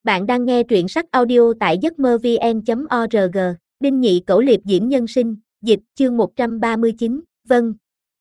Bạn đang nghe truyện sách audio tại giấc mơ vn.org. Đinh Nhị Cẩu liệp diễm nhân sinh, dịch, chương 139, vâng.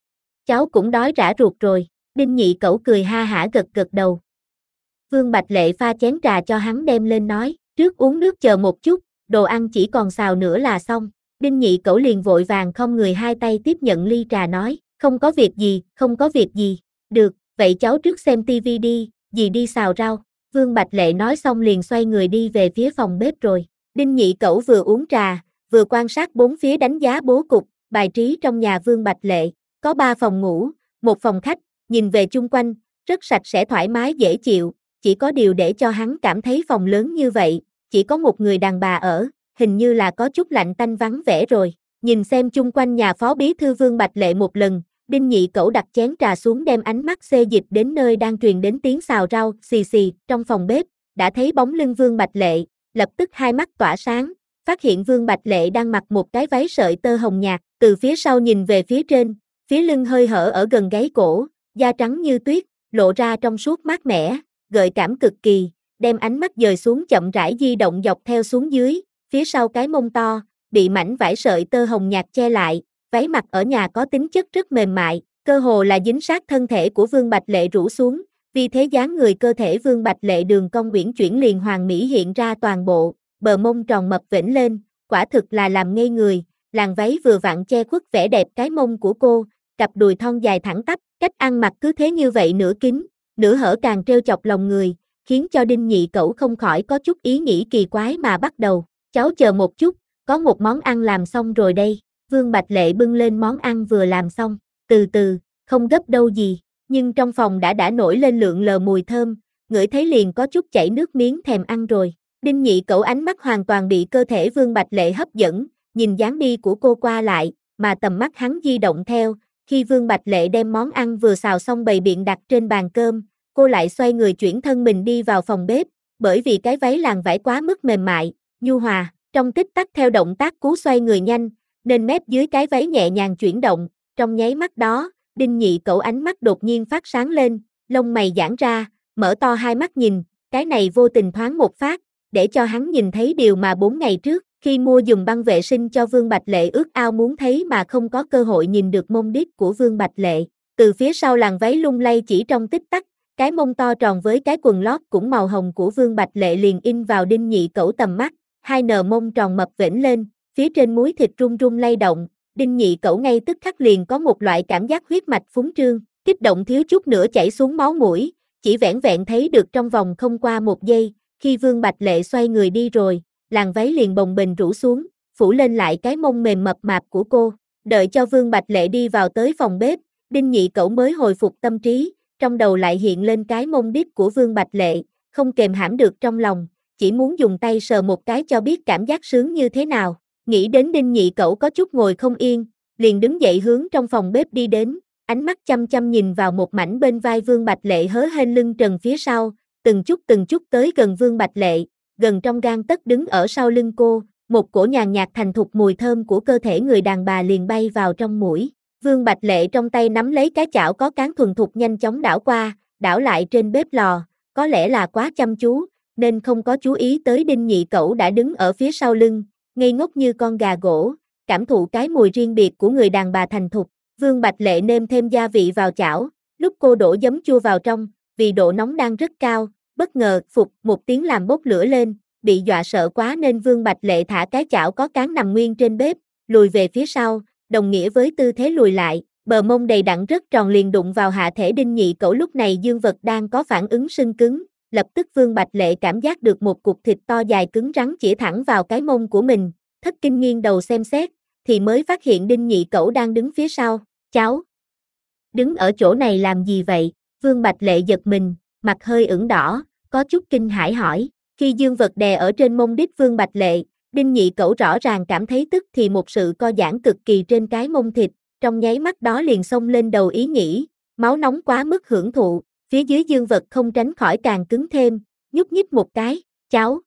Cháu cũng đói rã ruột rồi. Đinh Nhị Cẩu cười ha hả gật gật đầu. Vương Bạch Lệ pha chén trà cho hắn đem lên nói, trước uống nước chờ một chút, đồ ăn chỉ còn xào nữa là xong. Đinh Nhị Cẩu liền vội vàng khom người hai tay tiếp nhận ly trà nói, không có việc gì, không có việc gì. Được, vậy cháu trước xem tivi đi, dì đi xào rau. Vương Bạch Lệ nói xong liền xoay người đi về phía phòng bếp rồi. Đinh Nhị Cẩu vừa uống trà, vừa quan sát bốn phía đánh giá bố cục, bài trí trong nhà Vương Bạch Lệ. Có 3 phòng ngủ, 1 phòng khách, nhìn về chung quanh, rất sạch sẽ thoải mái dễ chịu. Chỉ có điều để cho hắn cảm thấy phòng lớn như vậy, chỉ có một người đàn bà ở, hình như là có chút lạnh tanh vắng vẻ rồi. Nhìn xem chung quanh nhà phó bí thư Vương Bạch Lệ một lần, Đinh Nhị Cẩu đặt chén trà xuống đem ánh mắt xê dịch đến nơi đang truyền đến tiếng xào rau, xì xì, trong phòng bếp, đã thấy bóng lưng Vương Bạch Lệ, lập tức hai mắt tỏa sáng, phát hiện Vương Bạch Lệ đang mặc một cái váy sợi tơ hồng nhạt, từ phía sau nhìn về phía trên, phía lưng hơi hở ở gần gáy cổ, da trắng như tuyết, lộ ra trong suốt mát mẻ, gợi cảm cực kỳ, đem ánh mắt dời xuống chậm rãi di động dọc theo xuống dưới, phía sau cái mông to, bị mảnh vải sợi tơ hồng nhạt che lại. Váy mặc ở nhà có tính chất rất mềm mại, cơ hồ là dính sát thân thể của Vương Bạch Lệ rũ xuống, vì thế dáng người cơ thể Vương Bạch Lệ đường cong uyển chuyển liền hoàn mỹ hiện ra toàn bộ, bờ mông tròn mập vểnh lên, quả thực là làm ngây người, làn váy vừa vặn che khuất vẻ đẹp cái mông của cô, cặp đùi thon dài thẳng tắp, cách ăn mặc cứ thế như vậy nửa kín, nửa hở càng trêu chọc lòng người, khiến cho Đinh Nhị Cẩu không khỏi có chút ý nghĩ kỳ quái mà bắt đầu, cháu chờ một chút, có một món ăn làm xong rồi đây. Vương Bạch Lệ bưng lên món ăn vừa làm xong, từ từ, không gấp đâu gì, nhưng trong phòng đã nổi lên lượn lờ mùi thơm, ngửi thấy liền có chút chảy nước miếng thèm ăn rồi. Đinh Nhị Cẩu ánh mắt hoàn toàn bị cơ thể Vương Bạch Lệ hấp dẫn, nhìn dáng đi của cô qua lại, mà tầm mắt hắn di động theo, khi Vương Bạch Lệ đem món ăn vừa xào xong bày biện đặt trên bàn cơm, cô lại xoay người chuyển thân mình đi vào phòng bếp, bởi vì cái váy làn vải quá mức mềm mại, nhu hòa, trong tích tắc theo động tác cú xoay người nhanh, nên mép dưới cái váy nhẹ nhàng chuyển động, trong nháy mắt đó, Đinh Nhị Cẩu ánh mắt đột nhiên phát sáng lên, lông mày giãn ra, mở to hai mắt nhìn, cái này vô tình thoáng một phát, để cho hắn nhìn thấy điều mà 4 ngày trước, khi mua dùng băng vệ sinh cho Vương Bạch Lệ ước ao muốn thấy mà không có cơ hội nhìn được mông đít của Vương Bạch Lệ, từ phía sau làn váy lung lay chỉ trong tích tắc, cái mông to tròn với cái quần lót cũng màu hồng của Vương Bạch Lệ liền in vào Đinh Nhị Cẩu tầm mắt, hai nờ mông tròn mập vểnh lên. Phía trên múi thịt rung rung lay động, Đinh Nhị Cẩu ngay tức khắc liền có một loại cảm giác huyết mạch phúng trương, kích động thiếu chút nữa chảy xuống máu mũi, chỉ vẻn vẹn thấy được trong vòng không qua 1 giây, khi Vương Bạch Lệ xoay người đi rồi, làn váy liền bồng bềnh rũ xuống, phủ lên lại cái mông mềm mập mạp của cô. Đợi cho Vương Bạch Lệ đi vào tới phòng bếp, Đinh Nhị Cẩu mới hồi phục tâm trí, trong đầu lại hiện lên cái mông đít của Vương Bạch Lệ, không kềm hãm được trong lòng, chỉ muốn dùng tay sờ một cái cho biết cảm giác sướng như thế nào. Nghĩ đến Đinh Nhị Cẩu có chút ngồi không yên, liền đứng dậy hướng trong phòng bếp đi đến, ánh mắt chăm chăm nhìn vào một mảnh bên vai Vương Bạch Lệ hớ hênh lưng trần phía sau, từng chút tới gần Vương Bạch Lệ, gần trong gang tấc đứng ở sau lưng cô, một cổ nhàn nhạt thành thục mùi thơm của cơ thể người đàn bà liền bay vào trong mũi. Vương Bạch Lệ trong tay nắm lấy cái chảo có cán thuần thục nhanh chóng đảo qua, đảo lại trên bếp lò, có lẽ là quá chăm chú, nên không có chú ý tới Đinh Nhị Cẩu đã đứng ở phía sau lưng, ngây ngốc như con gà gỗ, cảm thụ cái mùi riêng biệt của người đàn bà thành thục. Vương Bạch Lệ nêm thêm gia vị vào chảo, lúc cô đổ giấm chua vào trong, vì độ nóng đang rất cao, bất ngờ phụt một tiếng làm bốc lửa lên, bị dọa sợ quá nên Vương Bạch Lệ thả cái chảo có cán nằm nguyên trên bếp, lùi về phía sau, đồng nghĩa với tư thế lùi lại, bờ mông đầy đặn rất tròn liền đụng vào hạ thể Đinh Nhị Cẩu. Lúc này dương vật đang có phản ứng sưng cứng, lập tức Vương Bạch Lệ cảm giác được một cục thịt to dài cứng rắn chĩa thẳng vào cái mông của mình, thất kinh nghiêng đầu xem xét, thì mới phát hiện Đinh Nhị Cẩu đang đứng phía sau. Cháu đứng ở chỗ này làm gì vậy? Vương Bạch Lệ giật mình, mặt hơi ửng đỏ, có chút kinh hãi hỏi. Khi dương vật đè ở trên mông đít Vương Bạch Lệ, Đinh Nhị Cẩu rõ ràng cảm thấy tức thì một sự co giãn cực kỳ trên cái mông thịt, trong nháy mắt đó liền xông lên đầu ý nghĩ, máu nóng quá mức hưởng thụ, phía dưới dương vật không tránh khỏi càng cứng thêm, nhúc nhích một cái, cháu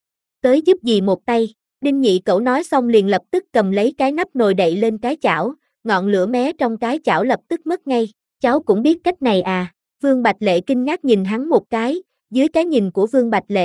tới giúp dì một tay. Đinh Nhị Cẩu nói xong liền lập tức cầm lấy cái nắp nồi đậy lên cái chảo, ngọn lửa mé trong cái chảo lập tức mất ngay. Cháu cũng biết cách này à? Vương Bạch Lệ kinh ngạc nhìn hắn một cái, dưới cái nhìn của Vương Bạch Lệ,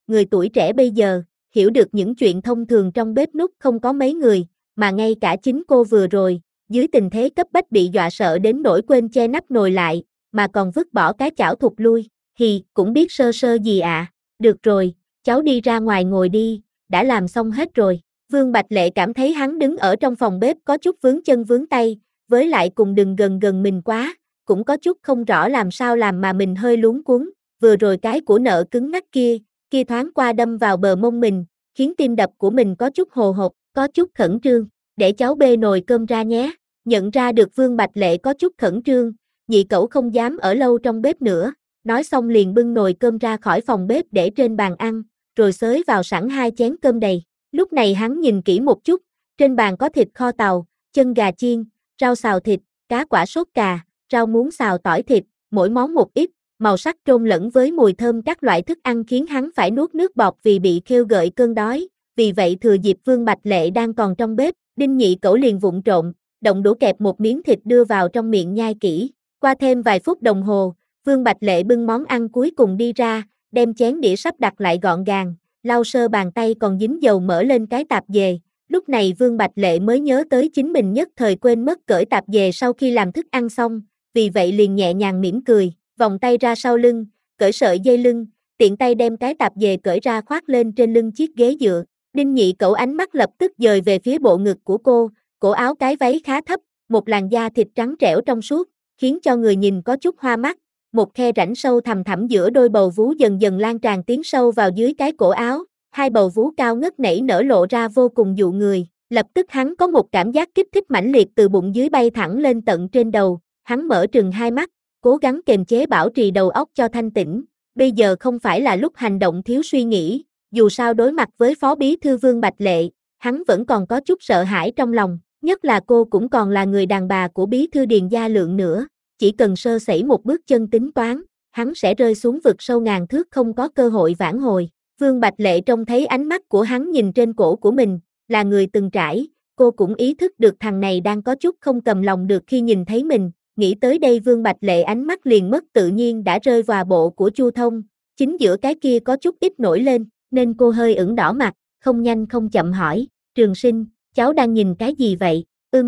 người tuổi trẻ bây giờ, hiểu được những chuyện thông thường trong bếp núc không có mấy người, mà ngay cả chính cô vừa rồi, dưới tình thế cấp bách bị dọa sợ đến nỗi quên che nắp nồi lại, mà còn vứt bỏ cái chảo thụt lui, thì cũng biết sơ sơ gì ạ. Được rồi, cháu đi ra ngoài ngồi đi, đã làm xong hết rồi. Vương Bạch Lệ cảm thấy hắn đứng ở trong phòng bếp có chút vướng chân vướng tay, với lại cùng đừng gần gần mình quá, cũng có chút không rõ làm sao làm mà mình hơi luống cuống, vừa rồi cái của nợ cứng ngắc kia thoáng qua đâm vào bờ mông mình, khiến tim đập của mình có chút hồ hộc, có chút khẩn trương, để cháu bê nồi cơm ra nhé. Nhận ra được Vương Bạch Lệ có chút khẩn trương, nhị cẩu không dám ở lâu trong bếp nữa, nói xong liền bưng nồi cơm ra khỏi phòng bếp để trên bàn ăn, rồi xới vào sẵn 2 chén cơm đầy. Lúc này hắn nhìn kỹ một chút, trên bàn có thịt kho tàu, chân gà chiên, rau xào thịt, cá quả sốt cà, rau muống xào tỏi thịt, mỗi món một ít, màu sắc trộn lẫn với mùi thơm các loại thức ăn khiến hắn phải nuốt nước bọt vì bị khêu gợi cơn đói. Vì vậy thừa dịp Vương Bạch Lệ đang còn trong bếp, Đinh Nhị Cẩu liền vụng trộn, động đũa kẹp một miếng thịt đưa vào trong miệng nhai kỹ. Qua thêm vài phút đồng hồ, Vương Bạch Lệ bưng món ăn cuối cùng đi ra, đem chén đĩa sắp đặt lại gọn gàng, lau sơ bàn tay còn dính dầu mỡ lên cái tạp dề. Lúc này Vương Bạch Lệ mới nhớ tới chính mình nhất thời quên mất cởi tạp dề sau khi làm thức ăn xong, vì vậy liền nhẹ nhàng mỉm cười, vòng tay ra sau lưng, cởi sợi dây lưng, tiện tay đem cái tạp dề cởi ra khoác lên trên lưng chiếc ghế dựa. Đinh Nhị Cẩu ánh mắt lập tức dời về phía bộ ngực của cô, cổ áo cái váy khá thấp, một làn da thịt trắng trẻo trong suốt, khiến cho người nhìn có chút hoa mắt. Một khe rãnh sâu thẳm thẳm giữa đôi bầu vú dần dần lan tràn tiến sâu vào dưới cái cổ áo, hai bầu vú cao ngất nảy nở lộ ra vô cùng dụ người. Lập tức hắn có một cảm giác kích thích mãnh liệt từ bụng dưới bay thẳng lên tận trên đầu, hắn mở trừng hai mắt, cố gắng kiềm chế bảo trì đầu óc cho thanh tĩnh. Bây giờ không phải là lúc hành động thiếu suy nghĩ, dù sao đối mặt với Phó Bí Thư Vương Bạch Lệ, hắn vẫn còn có chút sợ hãi trong lòng, nhất là cô cũng còn là người đàn bà của Bí Thư Điền Gia Lượng nữa, chỉ cần sơ sẩy một bước chân tính toán, hắn sẽ rơi xuống vực sâu ngàn thước không có cơ hội vãn hồi. Vương Bạch Lệ trông thấy ánh mắt của hắn nhìn trên cổ của mình, là người từng trải, cô cũng ý thức được thằng này đang có chút không cầm lòng được khi nhìn thấy mình. Nghĩ tới đây Vương Bạch Lệ ánh mắt liền mất tự nhiên đã rơi vào bộ của Chu Thông, chính giữa cái kia có chút ít nổi lên, nên cô hơi ửng đỏ mặt, không nhanh không chậm hỏi, Trường Sinh, cháu đang nhìn cái gì vậy?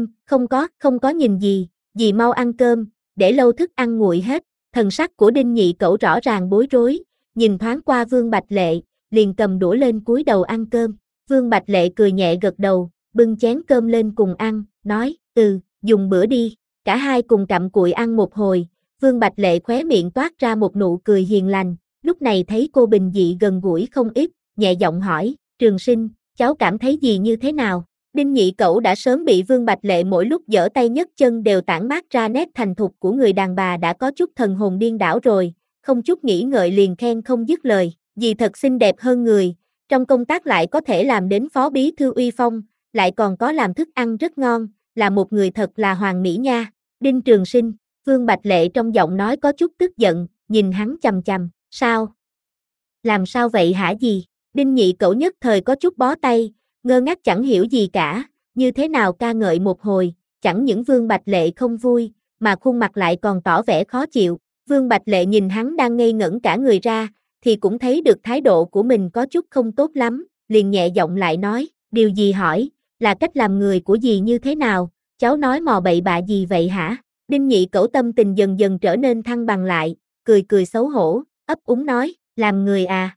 Không có nhìn gì, dì mau ăn cơm, để lâu thức ăn nguội hết. Thần sắc của Đinh Nhị Cẩu rõ ràng bối rối, nhìn thoáng qua Vương Bạch Lệ, liền cầm đũa lên cúi đầu ăn cơm. Vương Bạch Lệ cười nhẹ gật đầu, bưng chén cơm lên cùng ăn, nói, dùng bữa đi. Cả hai cùng cặm cụi ăn một hồi, Vương Bạch Lệ khóe miệng toát ra một nụ cười hiền lành, lúc này thấy cô bình dị gần gũi không ít, nhẹ giọng hỏi, Trường Sinh, cháu cảm thấy gì như thế nào? Đinh Nhị Cẩu đã sớm bị Vương Bạch Lệ mỗi lúc giở tay nhấc chân đều tản mát ra nét thành thục của người đàn bà đã có chút thần hồn điên đảo rồi, không chút nghĩ ngợi liền khen không dứt lời, dì thật xinh đẹp hơn người, trong công tác lại có thể làm đến Phó Bí Thư uy phong, lại còn có làm thức ăn rất ngon, là một người thật là hoàn mỹ nha. Đinh Trường Sinh, Vương Bạch Lệ trong giọng nói có chút tức giận, nhìn hắn chằm chằm, sao? Làm sao vậy hả dì? Đinh Nhị Cẩu nhất thời có chút bó tay, ngơ ngác chẳng hiểu gì cả, như thế nào ca ngợi một hồi, chẳng những Vương Bạch Lệ không vui, mà khuôn mặt lại còn tỏ vẻ khó chịu. Vương Bạch Lệ nhìn hắn đang ngây ngẩn cả người ra, thì cũng thấy được thái độ của mình có chút không tốt lắm, liền nhẹ giọng lại nói, điều gì hỏi, là cách làm người của dì như thế nào? Cháu nói mò bậy bạ gì vậy hả? Đinh Nhị Cẩu tâm tình dần dần trở nên thăng bằng lại, cười cười xấu hổ, ấp úng nói, làm người à?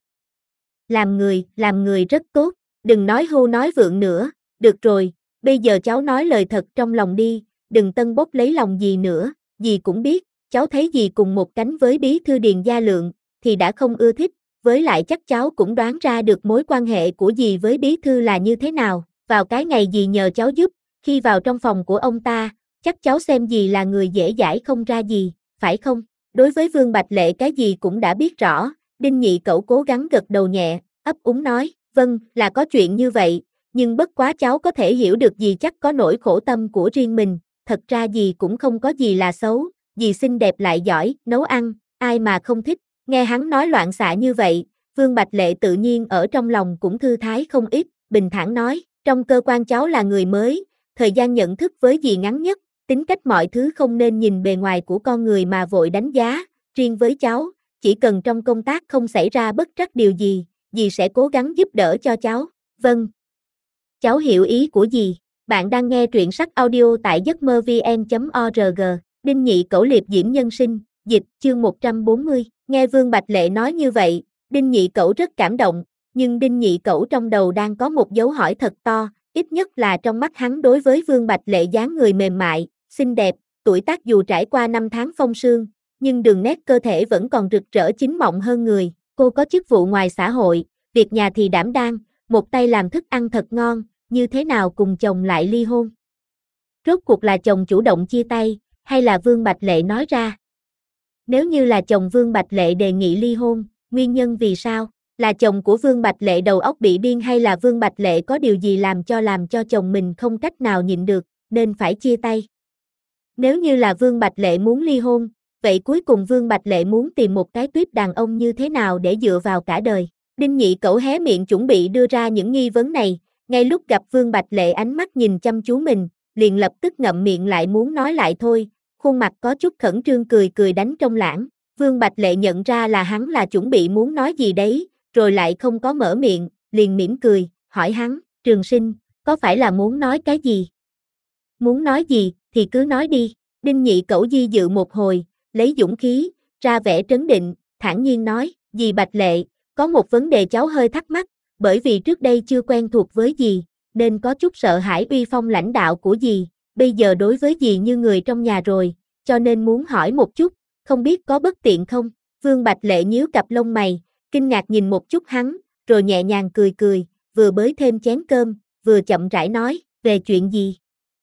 Làm người rất tốt, đừng nói hưu nói vượng nữa, được rồi, bây giờ cháu nói lời thật trong lòng đi, đừng tân bốc lấy lòng gì nữa, dì cũng biết, cháu thấy dì cùng một cánh với Bí Thư Điền Gia Lượng, thì đã không ưa thích, với lại chắc cháu cũng đoán ra được mối quan hệ của dì với Bí Thư là như thế nào, vào cái ngày dì nhờ cháu giúp, khi vào trong phòng của ông ta, chắc cháu xem dì là người dễ dãi không ra gì, phải không? Đối với Vương Bạch Lệ cái gì cũng đã biết rõ, Đinh Nhị Cẩu cố gắng gật đầu nhẹ, ấp úng nói, vâng, là có chuyện như vậy, nhưng bất quá cháu có thể hiểu được dì chắc có nỗi khổ tâm của riêng mình, thật ra dì cũng không có gì là xấu, dì xinh đẹp lại giỏi, nấu ăn, ai mà không thích. Nghe hắn nói loạn xạ như vậy, Vương Bạch Lệ tự nhiên ở trong lòng cũng thư thái không ít, bình thản nói, trong cơ quan cháu là người mới, thời gian nhận thức với dì ngắn nhất, tính cách mọi thứ không nên nhìn bề ngoài của con người mà vội đánh giá, riêng với cháu, chỉ cần trong công tác không xảy ra bất trắc điều gì, dì sẽ cố gắng giúp đỡ cho cháu. Vâng. Cháu hiểu ý của dì. Bạn đang nghe truyện sách audio tại giấc mơ vn.org. Đinh Nhị Cẩu Liệp Diễm Nhân Sinh, dịch, chương 140. Nghe Vương Bạch Lệ nói như vậy, Đinh Nhị Cẩu rất cảm động, nhưng Đinh Nhị Cẩu trong đầu đang có một dấu hỏi thật to, ít nhất là trong mắt hắn đối với Vương Bạch Lệ dáng người mềm mại, xinh đẹp, tuổi tác dù trải qua 5 tháng phong sương, nhưng đường nét cơ thể vẫn còn rực rỡ chín mọng hơn người. Cô có chức vụ ngoài xã hội, việc nhà thì đảm đang, một tay làm thức ăn thật ngon, như thế nào cùng chồng lại ly hôn? Rốt cuộc là chồng chủ động chia tay, hay là Vương Bạch Lệ nói ra? Nếu như là chồng Vương Bạch Lệ đề nghị ly hôn, nguyên nhân vì sao? Là chồng của Vương Bạch Lệ đầu óc bị điên hay là Vương Bạch Lệ có điều gì làm cho chồng mình không cách nào nhịn được, nên phải chia tay? Nếu như là Vương Bạch Lệ muốn ly hôn, vậy cuối cùng Vương Bạch Lệ muốn tìm một cái tuyếp đàn ông như thế nào để dựa vào cả đời? Đinh Nhị Cẩu hé miệng chuẩn bị đưa ra những nghi vấn này, ngay lúc gặp Vương Bạch Lệ ánh mắt nhìn chăm chú mình, liền lập tức ngậm miệng lại muốn nói lại thôi, khuôn mặt có chút khẩn trương cười cười đánh trong lãng. Vương Bạch Lệ nhận ra là hắn là chuẩn bị muốn nói gì đấy, rồi lại không có mở miệng, liền mỉm cười, hỏi hắn, Trường Sinh, có phải là muốn nói cái gì? Muốn nói gì, thì cứ nói đi. Đinh Nhị Cẩu di dự một hồi, lấy dũng khí, ra vẻ trấn định, thản nhiên nói, dì Bạch Lệ, có một vấn đề cháu hơi thắc mắc, bởi vì trước đây chưa quen thuộc với dì, nên có chút sợ hãi uy phong lãnh đạo của dì, bây giờ đối với dì như người trong nhà rồi, cho nên muốn hỏi một chút, không biết có bất tiện không? Vương Bạch Lệ nhíu cặp lông mày, kinh ngạc nhìn một chút hắn, rồi nhẹ nhàng cười cười, vừa bới thêm chén cơm, vừa chậm rãi nói, về chuyện gì?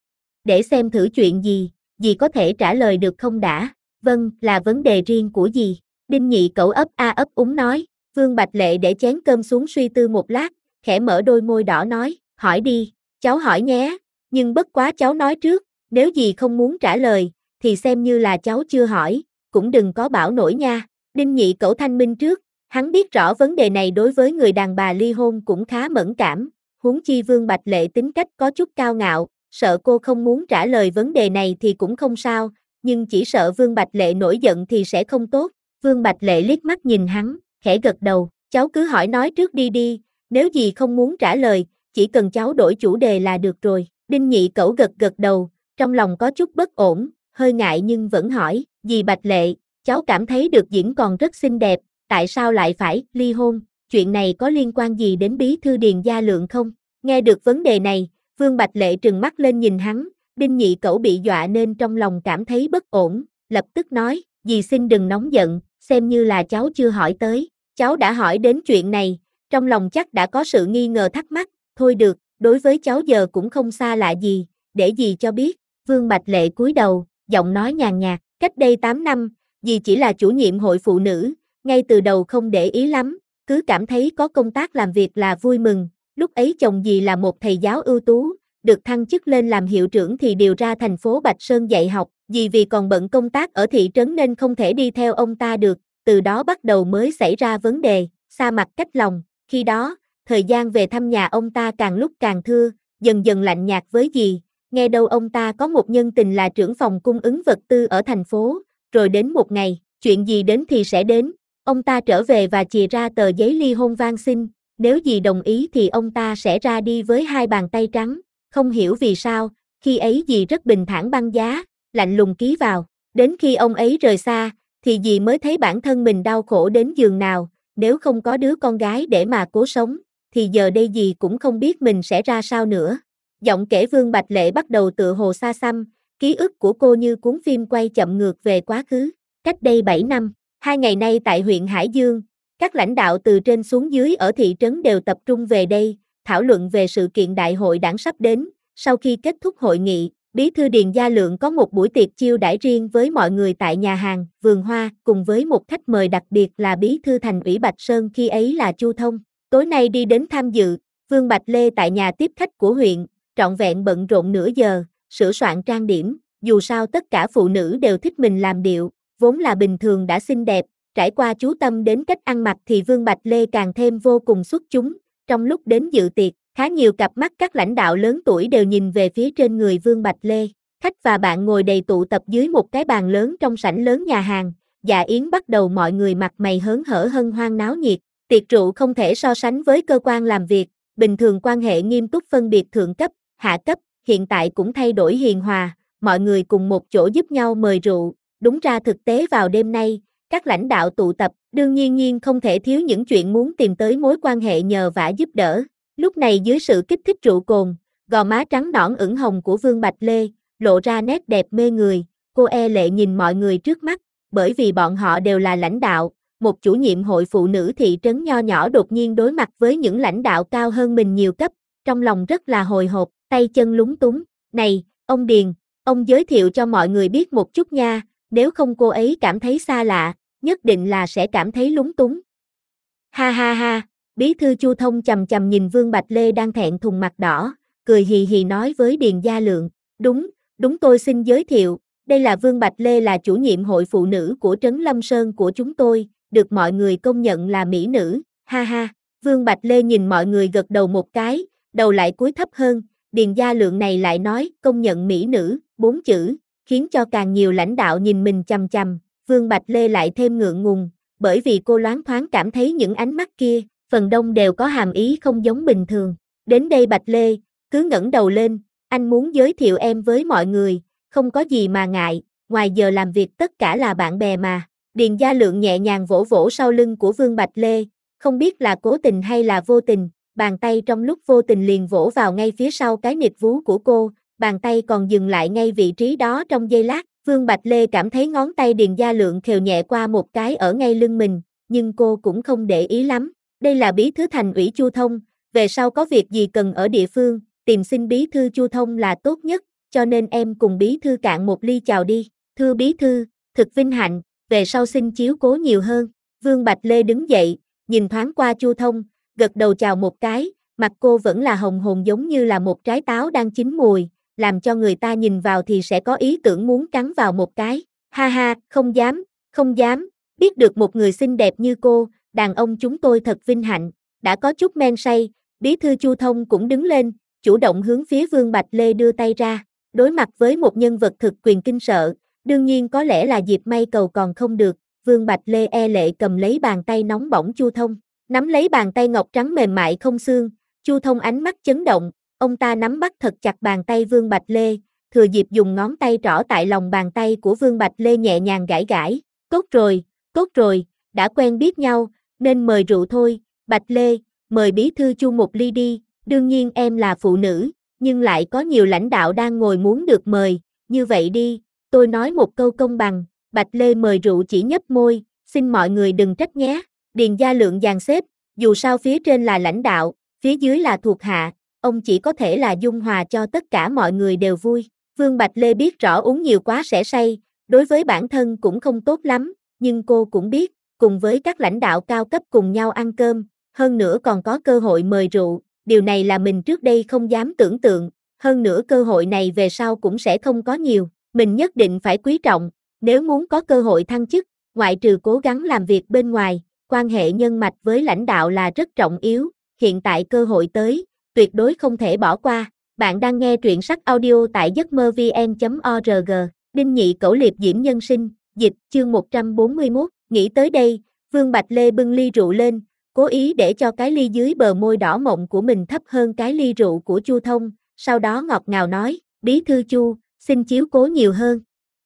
Để xem thử chuyện gì, dì có thể trả lời được không đã? Vâng, là vấn đề riêng của dì. Đinh Nhị Cẩu ấp a ấp úng nói. Vương Bạch Lệ để chén cơm xuống suy tư một lát, khẽ mở đôi môi đỏ nói, hỏi đi, cháu hỏi nhé, nhưng bất quá cháu nói trước, nếu dì không muốn trả lời, thì xem như là cháu chưa hỏi, cũng đừng có bảo nổi nha. Đinh Nhị Cẩu thanh minh trước, hắn biết rõ vấn đề này đối với người đàn bà ly hôn cũng khá mẫn cảm, huống chi Vương Bạch Lệ tính cách có chút cao ngạo, sợ cô không muốn trả lời vấn đề này thì cũng không sao, nhưng chỉ sợ Vương Bạch Lệ nổi giận thì sẽ không tốt. Vương Bạch Lệ liếc mắt nhìn hắn, khẽ gật đầu, cháu cứ hỏi nói trước đi, nếu dì không muốn trả lời, chỉ cần cháu đổi chủ đề là được rồi. Đinh Nhị Cẩu gật đầu, trong lòng có chút bất ổn, hơi ngại nhưng vẫn hỏi, dì Bạch Lệ, cháu cảm thấy được diễn còn rất xinh đẹp, tại sao lại phải ly hôn, chuyện này có liên quan gì đến bí thư Điền Gia Lượng không? Nghe được vấn đề này, Vương Bạch Lệ trừng mắt lên nhìn hắn, Đinh Nhị Cẩu bị dọa nên trong lòng cảm thấy bất ổn, lập tức nói, dì xin đừng nóng giận, xem như là cháu chưa hỏi tới, cháu đã hỏi đến chuyện này, trong lòng chắc đã có sự nghi ngờ thắc mắc, thôi được, đối với cháu giờ cũng không xa lạ gì, để dì cho biết. Vương Bạch Lệ cúi đầu, giọng nói nhàn nhạt, cách đây 8 năm, dì chỉ là chủ nhiệm hội phụ nữ, ngay từ đầu không để ý lắm, cứ cảm thấy có công tác làm việc là vui mừng, lúc ấy chồng dì là một thầy giáo ưu tú, được thăng chức lên làm hiệu trưởng thì điều ra thành phố Bạch Sơn dạy học, dì vì còn bận công tác ở thị trấn nên không thể đi theo ông ta được, từ đó bắt đầu mới xảy ra vấn đề, xa mặt cách lòng, khi đó, thời gian về thăm nhà ông ta càng lúc càng thưa, dần dần lạnh nhạt với dì, nghe đâu ông ta có một nhân tình là trưởng phòng cung ứng vật tư ở thành phố, rồi đến một ngày, chuyện gì đến thì sẽ đến, ông ta trở về và chìa ra tờ giấy ly hôn van xin, nếu dì đồng ý thì ông ta sẽ ra đi với hai bàn tay trắng, không hiểu vì sao, khi ấy dì rất bình thản băng giá, lạnh lùng ký vào, đến khi ông ấy rời xa, thì dì mới thấy bản thân mình đau khổ đến giường nào, nếu không có đứa con gái để mà cố sống, thì giờ đây dì cũng không biết mình sẽ ra sao nữa. Giọng kể Vương Bạch Lệ bắt đầu tựa hồ xa xăm, ký ức của cô như cuốn phim quay chậm ngược về quá khứ. Cách đây 7 năm, 2 ngày nay tại huyện Hải Dương, các lãnh đạo từ trên xuống dưới ở thị trấn đều tập trung về đây, thảo luận về sự kiện đại hội đảng sắp đến. Sau khi kết thúc hội nghị, Bí thư Điền Gia Lượng có một buổi tiệc chiêu đãi riêng với mọi người tại nhà hàng Vườn Hoa, cùng với một khách mời đặc biệt là Bí thư Thành ủy Bạch Sơn khi ấy là Chu Thông. Tối nay đi đến tham dự, Vương Bạch Lê tại nhà tiếp khách của huyện, trọn vẹn bận rộn nửa giờ, sửa soạn trang điểm, dù sao tất cả phụ nữ đều thích mình làm điệu, vốn là bình thường đã xinh đẹp, trải qua chú tâm đến cách ăn mặc thì Vương Bạch Lê càng thêm vô cùng xuất chúng. Trong lúc đến dự tiệc, khá nhiều cặp mắt các lãnh đạo lớn tuổi đều nhìn về phía trên người Vương Bạch Lê. Khách và bạn ngồi đầy tụ tập dưới một cái bàn lớn trong sảnh lớn nhà hàng, dạ yến bắt đầu mọi người mặt mày hớn hở hân hoan náo nhiệt. Tiệc rượu không thể so sánh với cơ quan làm việc, bình thường quan hệ nghiêm túc phân biệt thượng cấp, hạ cấp, hiện tại cũng thay đổi hiền hòa, mọi người cùng một chỗ giúp nhau mời rượu, đúng ra thực tế vào đêm nay, các lãnh đạo tụ tập, đương nhiên không thể thiếu những chuyện muốn tìm tới mối quan hệ nhờ vả giúp đỡ. Lúc này dưới sự kích thích rượu cồn, gò má trắng nõn ửng hồng của Vương Bạch Lê, lộ ra nét đẹp mê người, cô e lệ nhìn mọi người trước mắt, bởi vì bọn họ đều là lãnh đạo, một chủ nhiệm hội phụ nữ thị trấn nho nhỏ đột nhiên đối mặt với những lãnh đạo cao hơn mình nhiều cấp, trong lòng rất là hồi hộp, tay chân lúng túng, này, ông Điền, ông giới thiệu cho mọi người biết một chút nha, nếu không cô ấy cảm thấy xa lạ, nhất định là sẽ cảm thấy lúng túng. Ha ha ha, bí thư Chu Thông chầm chầm nhìn Vương Bạch Lê đang thẹn thùng mặt đỏ, cười hì hì nói với Điền Gia Lượng, đúng tôi xin giới thiệu, đây là Vương Bạch Lê là chủ nhiệm hội phụ nữ của trấn Lâm Sơn của chúng tôi, được mọi người công nhận là mỹ nữ, ha ha, Vương Bạch Lê nhìn mọi người gật đầu một cái, đầu lại cúi thấp hơn, Điền Gia Lượng này lại nói công nhận mỹ nữ, 4 chữ, khiến cho càng nhiều lãnh đạo nhìn mình chằm chằm, Vương Bạch Lê lại thêm ngượng ngùng, bởi vì cô loáng thoáng cảm thấy những ánh mắt kia, phần đông đều có hàm ý không giống bình thường. Đến đây Bạch Lê, cứ ngẩng đầu lên, anh muốn giới thiệu em với mọi người, không có gì mà ngại, ngoài giờ làm việc tất cả là bạn bè mà. Điền Gia Lượng nhẹ nhàng vỗ vỗ sau lưng của Vương Bạch Lê, không biết là cố tình hay là vô tình, bàn tay trong lúc vô tình liền vỗ vào ngay phía sau cái nịt vú của cô, bàn tay còn dừng lại ngay vị trí đó trong giây lát, Vương Bạch Lê cảm thấy ngón tay Điền Gia Lượng khều nhẹ qua một cái ở ngay lưng mình, nhưng cô cũng không để ý lắm, đây là bí thư thành ủy Chu Thông, về sau có việc gì cần ở địa phương, tìm xin bí thư Chu Thông là tốt nhất, cho nên em cùng bí thư cạn một ly chào đi, thưa bí thư, thực vinh hạnh, về sau xin chiếu cố nhiều hơn, Vương Bạch Lê đứng dậy, nhìn thoáng qua Chu Thông, gật đầu chào một cái, mặt cô vẫn là hồng hồng giống như là một trái táo đang chín mùi, làm cho người ta nhìn vào thì sẽ có ý tưởng muốn cắn vào một cái, ha ha, không dám, biết được một người xinh đẹp như cô, đàn ông chúng tôi thật vinh hạnh, đã có chút men say, bí thư Chu Thông cũng đứng lên, chủ động hướng phía Vương Bạch Lê đưa tay ra, đối mặt với một nhân vật thực quyền kinh sợ, đương nhiên có lẽ là Diệp May cầu còn không được, Vương Bạch Lê e lệ cầm lấy bàn tay nóng bỏng Chu Thông, nắm lấy bàn tay ngọc trắng mềm mại không xương, Chu Thông ánh mắt chấn động, ông ta nắm bắt thật chặt bàn tay Vương Bạch Lê, thừa dịp dùng ngón tay trỏ tại lòng bàn tay của Vương Bạch Lê nhẹ nhàng gãi, tốt rồi, đã quen biết nhau, nên mời rượu thôi, Bạch Lê, mời bí thư Chu một ly đi, đương nhiên em là phụ nữ, nhưng lại có nhiều lãnh đạo đang ngồi muốn được mời, như vậy đi, tôi nói một câu công bằng, Bạch Lê mời rượu chỉ nhấp môi, xin mọi người đừng trách nhé, Điền Gia Lượng dàn xếp, dù sao phía trên là lãnh đạo, phía dưới là thuộc hạ, ông chỉ có thể là dung hòa cho tất cả mọi người đều vui, Vương Bạch Lê biết rõ uống nhiều quá sẽ say, đối với bản thân cũng không tốt lắm, nhưng cô cũng biết, cùng với các lãnh đạo cao cấp cùng nhau ăn cơm, hơn nữa còn có cơ hội mời rượu, điều này là mình trước đây không dám tưởng tượng, hơn nữa cơ hội này về sau cũng sẽ không có nhiều, mình nhất định phải quý trọng, nếu muốn có cơ hội thăng chức, ngoại trừ cố gắng làm việc bên ngoài, quan hệ nhân mạch với lãnh đạo là rất trọng yếu, hiện tại cơ hội tới, tuyệt đối không thể bỏ qua. Bạn đang nghe truyện sách audio tại giấc mơ vn.org, Đinh Nhị Cẩu Liệp Diễm Nhân Sinh, dịch, chương 141, nghĩ tới đây, Vương Bạch Lê bưng ly rượu lên, cố ý để cho cái ly dưới bờ môi đỏ mọng của mình thấp hơn cái ly rượu của Chu Thông, sau đó ngọt ngào nói, bí thư Chu, xin chiếu cố nhiều hơn.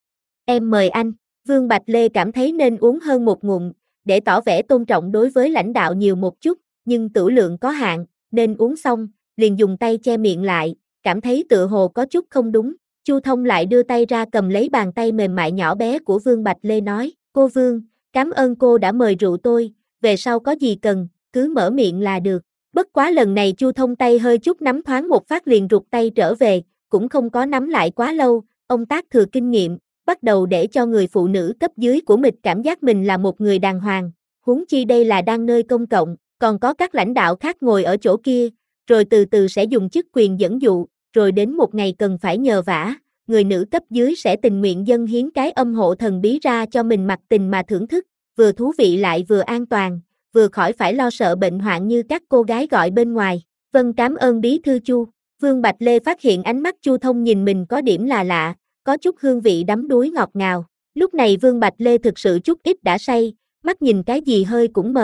Em mời anh, Vương Bạch Lê cảm thấy nên uống hơn một ngụm, để tỏ vẻ tôn trọng đối với lãnh đạo nhiều một chút, nhưng tửu lượng có hạn, nên uống xong, liền dùng tay che miệng lại, cảm thấy tựa hồ có chút không đúng. Chu Thông lại đưa tay ra cầm lấy bàn tay mềm mại nhỏ bé của Vương Bạch Lê nói, cô Vương, cảm ơn cô đã mời rượu tôi, về sau có gì cần, cứ mở miệng là được. Bất quá lần này Chu Thông tay hơi chút nắm thoáng một phát liền rụt tay trở về, cũng không có nắm lại quá lâu, ông tác thừa kinh nghiệm, bắt đầu để cho người phụ nữ cấp dưới của mình cảm giác mình là một người đàng hoàng, huống chi đây là đang nơi công cộng, còn có các lãnh đạo khác ngồi ở chỗ kia, rồi từ từ sẽ dùng chức quyền dẫn dụ, rồi đến một ngày cần phải nhờ vả, người nữ cấp dưới sẽ tình nguyện dâng hiến cái âm hộ thần bí ra cho mình mặc tình mà thưởng thức, vừa thú vị lại vừa an toàn, vừa khỏi phải lo sợ bệnh hoạn như các cô gái gọi bên ngoài. Vâng, cảm ơn bí thư Chu. Vương Bạch Lê phát hiện ánh mắt Chu Thông nhìn mình có điểm là lạ, có chút hương vị đắm đuối ngọt ngào. Lúc này Vương Bạch Lê thực sự chút ít đã say, mắt nhìn cái gì hơi cũng mờ,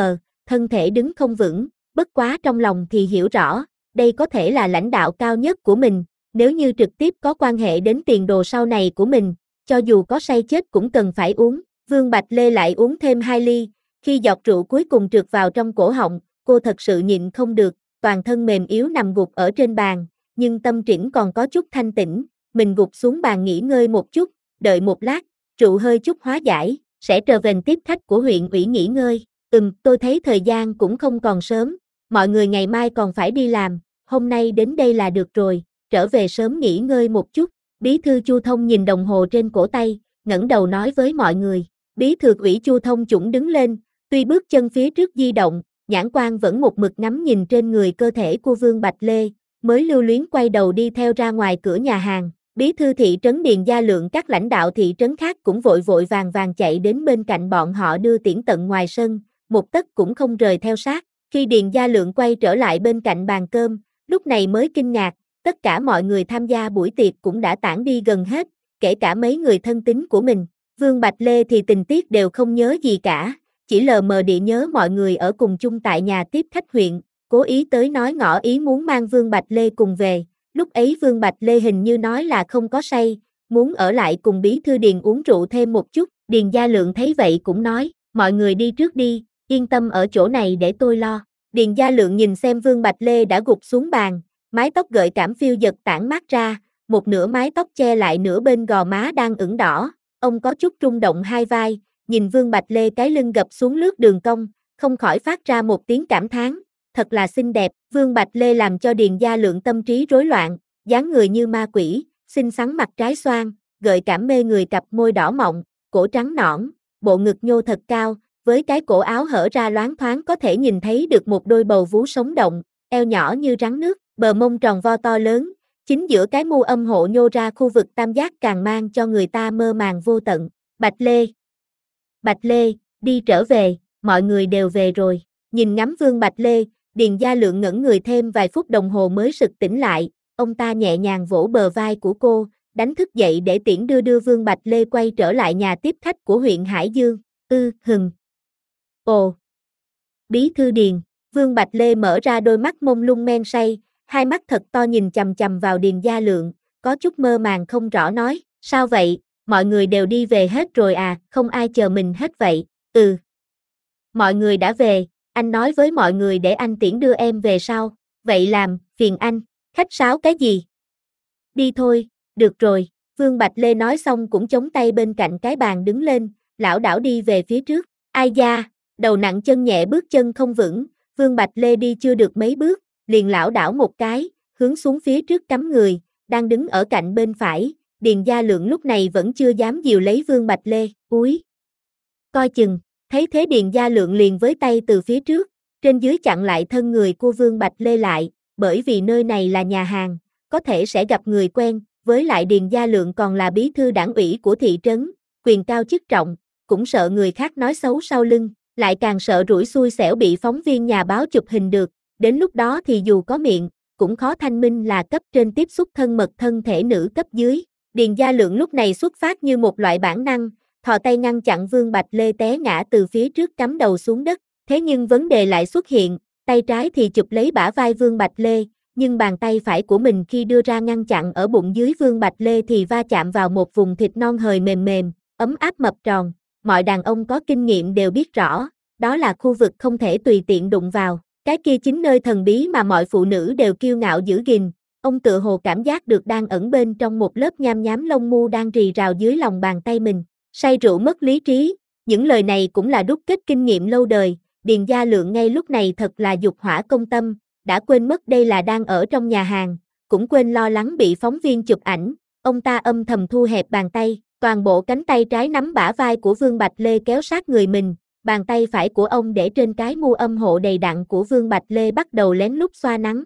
thân thể đứng không vững, bất quá trong lòng thì hiểu rõ, đây có thể là lãnh đạo cao nhất của mình, nếu như trực tiếp có quan hệ đến tiền đồ sau này của mình, cho dù có say chết cũng cần phải uống. Vương Bạch Lê lại uống thêm 2 ly, khi giọt rượu cuối cùng trượt vào trong cổ họng, cô thật sự nhịn không được, toàn thân mềm yếu nằm gục ở trên bàn, nhưng tâm trĩnh còn có chút thanh tĩnh, mình gục xuống bàn nghỉ ngơi một chút, đợi một lát, rượu hơi chút hóa giải, sẽ trở về tiếp khách của huyện ủy nghỉ ngơi. Tôi thấy thời gian cũng không còn sớm, mọi người ngày mai còn phải đi làm, hôm nay đến đây là được rồi, trở về sớm nghỉ ngơi một chút. Bí thư Chu Thông nhìn đồng hồ trên cổ tay, ngẩng đầu nói với mọi người. Bí thư ủy Chu Thông chủng đứng lên, tuy bước chân phía trước di động, nhãn quan vẫn một mực ngắm nhìn trên người cơ thể của Vương Bạch Lê, mới lưu luyến quay đầu đi theo ra ngoài cửa nhà hàng. Bí thư thị trấn Điền Gia Lượng các lãnh đạo thị trấn khác cũng vội vội vàng vàng chạy đến bên cạnh bọn họ đưa tiễn tận ngoài sân, một tấc cũng không rời theo sát. Khi Điền Gia Lượng quay trở lại bên cạnh bàn cơm, lúc này mới kinh ngạc, tất cả mọi người tham gia buổi tiệc cũng đã tản đi gần hết, kể cả mấy người thân tín của mình. Vương Bạch Lê thì tình tiết đều không nhớ gì cả, chỉ lờ mờ địa nhớ mọi người ở cùng chung tại nhà tiếp khách huyện, cố ý tới nói ngỏ ý muốn mang Vương Bạch Lê cùng về. Lúc ấy Vương Bạch Lê hình như nói là không có say, muốn ở lại cùng bí thư Điền uống rượu thêm một chút. Điền Gia Lượng thấy vậy cũng nói, mọi người đi trước đi, yên tâm ở chỗ này để tôi lo. Điền Gia Lượng nhìn xem Vương Bạch Lê đã gục xuống bàn, mái tóc gợi cảm phiêu dật tản mát ra, một nửa mái tóc che lại nửa bên gò má đang ửng đỏ, ông có chút rung động hai vai, nhìn Vương Bạch Lê cái lưng gập xuống lướt đường cong, không khỏi phát ra một tiếng cảm thán, thật là xinh đẹp. Vương Bạch Lê làm cho Điền Gia Lượng tâm trí rối loạn, dáng người như ma quỷ, xinh xắn mặt trái xoan, gợi cảm mê người cặp môi đỏ mọng, cổ trắng nõn, bộ ngực nhô thật cao, với cái cổ áo hở ra loáng thoáng có thể nhìn thấy được một đôi bầu vú sống động, eo nhỏ như rắn nước, bờ mông tròn vo to lớn, chính giữa cái mu âm hộ nhô ra khu vực tam giác càng mang cho người ta mơ màng vô tận. Bạch Lê, đi trở về, mọi người đều về rồi. Nhìn ngắm Vương Bạch Lê, Điền Gia Lượng ngẩn người thêm vài phút đồng hồ mới sực tỉnh lại, ông ta nhẹ nhàng vỗ bờ vai của cô, đánh thức dậy để tiễn đưa Vương Bạch Lê quay trở lại nhà tiếp khách của huyện Hải Dương. Ồ. Bí thư Điền, Vương Bạch Lê mở ra đôi mắt mông lung men say, hai mắt thật to nhìn chằm chằm vào Điền Gia Lượng, có chút mơ màng không rõ nói, sao vậy, mọi người đều đi về hết rồi à, không ai chờ mình hết vậy. Mọi người đã về, anh nói với mọi người để anh tiễn đưa em về sau, vậy làm, phiền anh, khách sáo cái gì? Đi thôi, được rồi, Vương Bạch Lê nói xong cũng chống tay bên cạnh cái bàn đứng lên, lảo đảo đi về phía trước, ai da, đầu nặng chân nhẹ bước chân không vững, Vương Bạch Lê đi chưa được mấy bước, liền lảo đảo một cái, hướng xuống phía trước cắm người, đang đứng ở cạnh bên phải, Điền Gia Lượng lúc này vẫn chưa dám dìu lấy Vương Bạch Lê, úi. Coi chừng, thấy thế Điền Gia Lượng liền với tay từ phía trước, trên dưới chặn lại thân người của Vương Bạch Lê lại, bởi vì nơi này là nhà hàng, có thể sẽ gặp người quen, với lại Điền Gia Lượng còn là bí thư đảng ủy của thị trấn, quyền cao chức trọng, cũng sợ người khác nói xấu sau lưng, lại càng sợ rủi xui xẻo bị phóng viên nhà báo chụp hình được, đến lúc đó thì dù có miệng, cũng khó thanh minh là cấp trên tiếp xúc thân mật thân thể nữ cấp dưới. Điền Gia Lượng lúc này xuất phát như một loại bản năng, thò tay ngăn chặn Vương Bạch Lê té ngã từ phía trước cắm đầu xuống đất, thế nhưng vấn đề lại xuất hiện, tay trái thì chụp lấy bả vai Vương Bạch Lê, nhưng bàn tay phải của mình khi đưa ra ngăn chặn ở bụng dưới Vương Bạch Lê thì va chạm vào một vùng thịt non hời mềm mềm, ấm áp mập tròn, mọi đàn ông có kinh nghiệm đều biết rõ, đó là khu vực không thể tùy tiện đụng vào, cái kia chính nơi thần bí mà mọi phụ nữ đều kiêu ngạo giữ gìn. Ông tự hồ cảm giác được đang ẩn bên trong một lớp nham nhám lông mu đang rì rào dưới lòng bàn tay mình. Say rượu mất lý trí, những lời này cũng là đúc kết kinh nghiệm lâu đời, Điền Gia Lượng ngay lúc này thật là dục hỏa công tâm, đã quên mất đây là đang ở trong nhà hàng, cũng quên lo lắng bị phóng viên chụp ảnh, ông ta âm thầm thu hẹp bàn tay, toàn bộ cánh tay trái nắm bả vai của Vương Bạch Lê kéo sát người mình, bàn tay phải của ông để trên cái mu âm hộ đầy đặn của Vương Bạch Lê bắt đầu lén lút xoa nắng,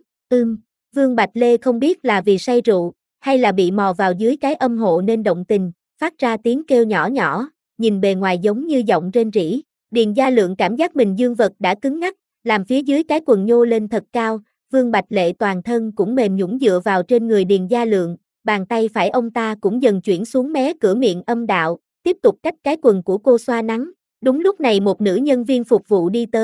Vương Bạch Lê không biết là vì say rượu, hay là bị mò vào dưới cái âm hộ nên động tình, phát ra tiếng kêu nhỏ nhỏ, nhìn bề ngoài giống như giọng rên rỉ. Điền Gia Lượng cảm giác mình dương vật đã cứng ngắc, làm phía dưới cái quần nhô lên thật cao, Vương Bạch Lê toàn thân cũng mềm nhũn dựa vào trên người Điền Gia Lượng, bàn tay phải ông ta cũng dần chuyển xuống mé cửa miệng âm đạo, tiếp tục cách cái quần của cô xoa nắng. Đúng lúc này một nữ nhân viên phục vụ đi tới,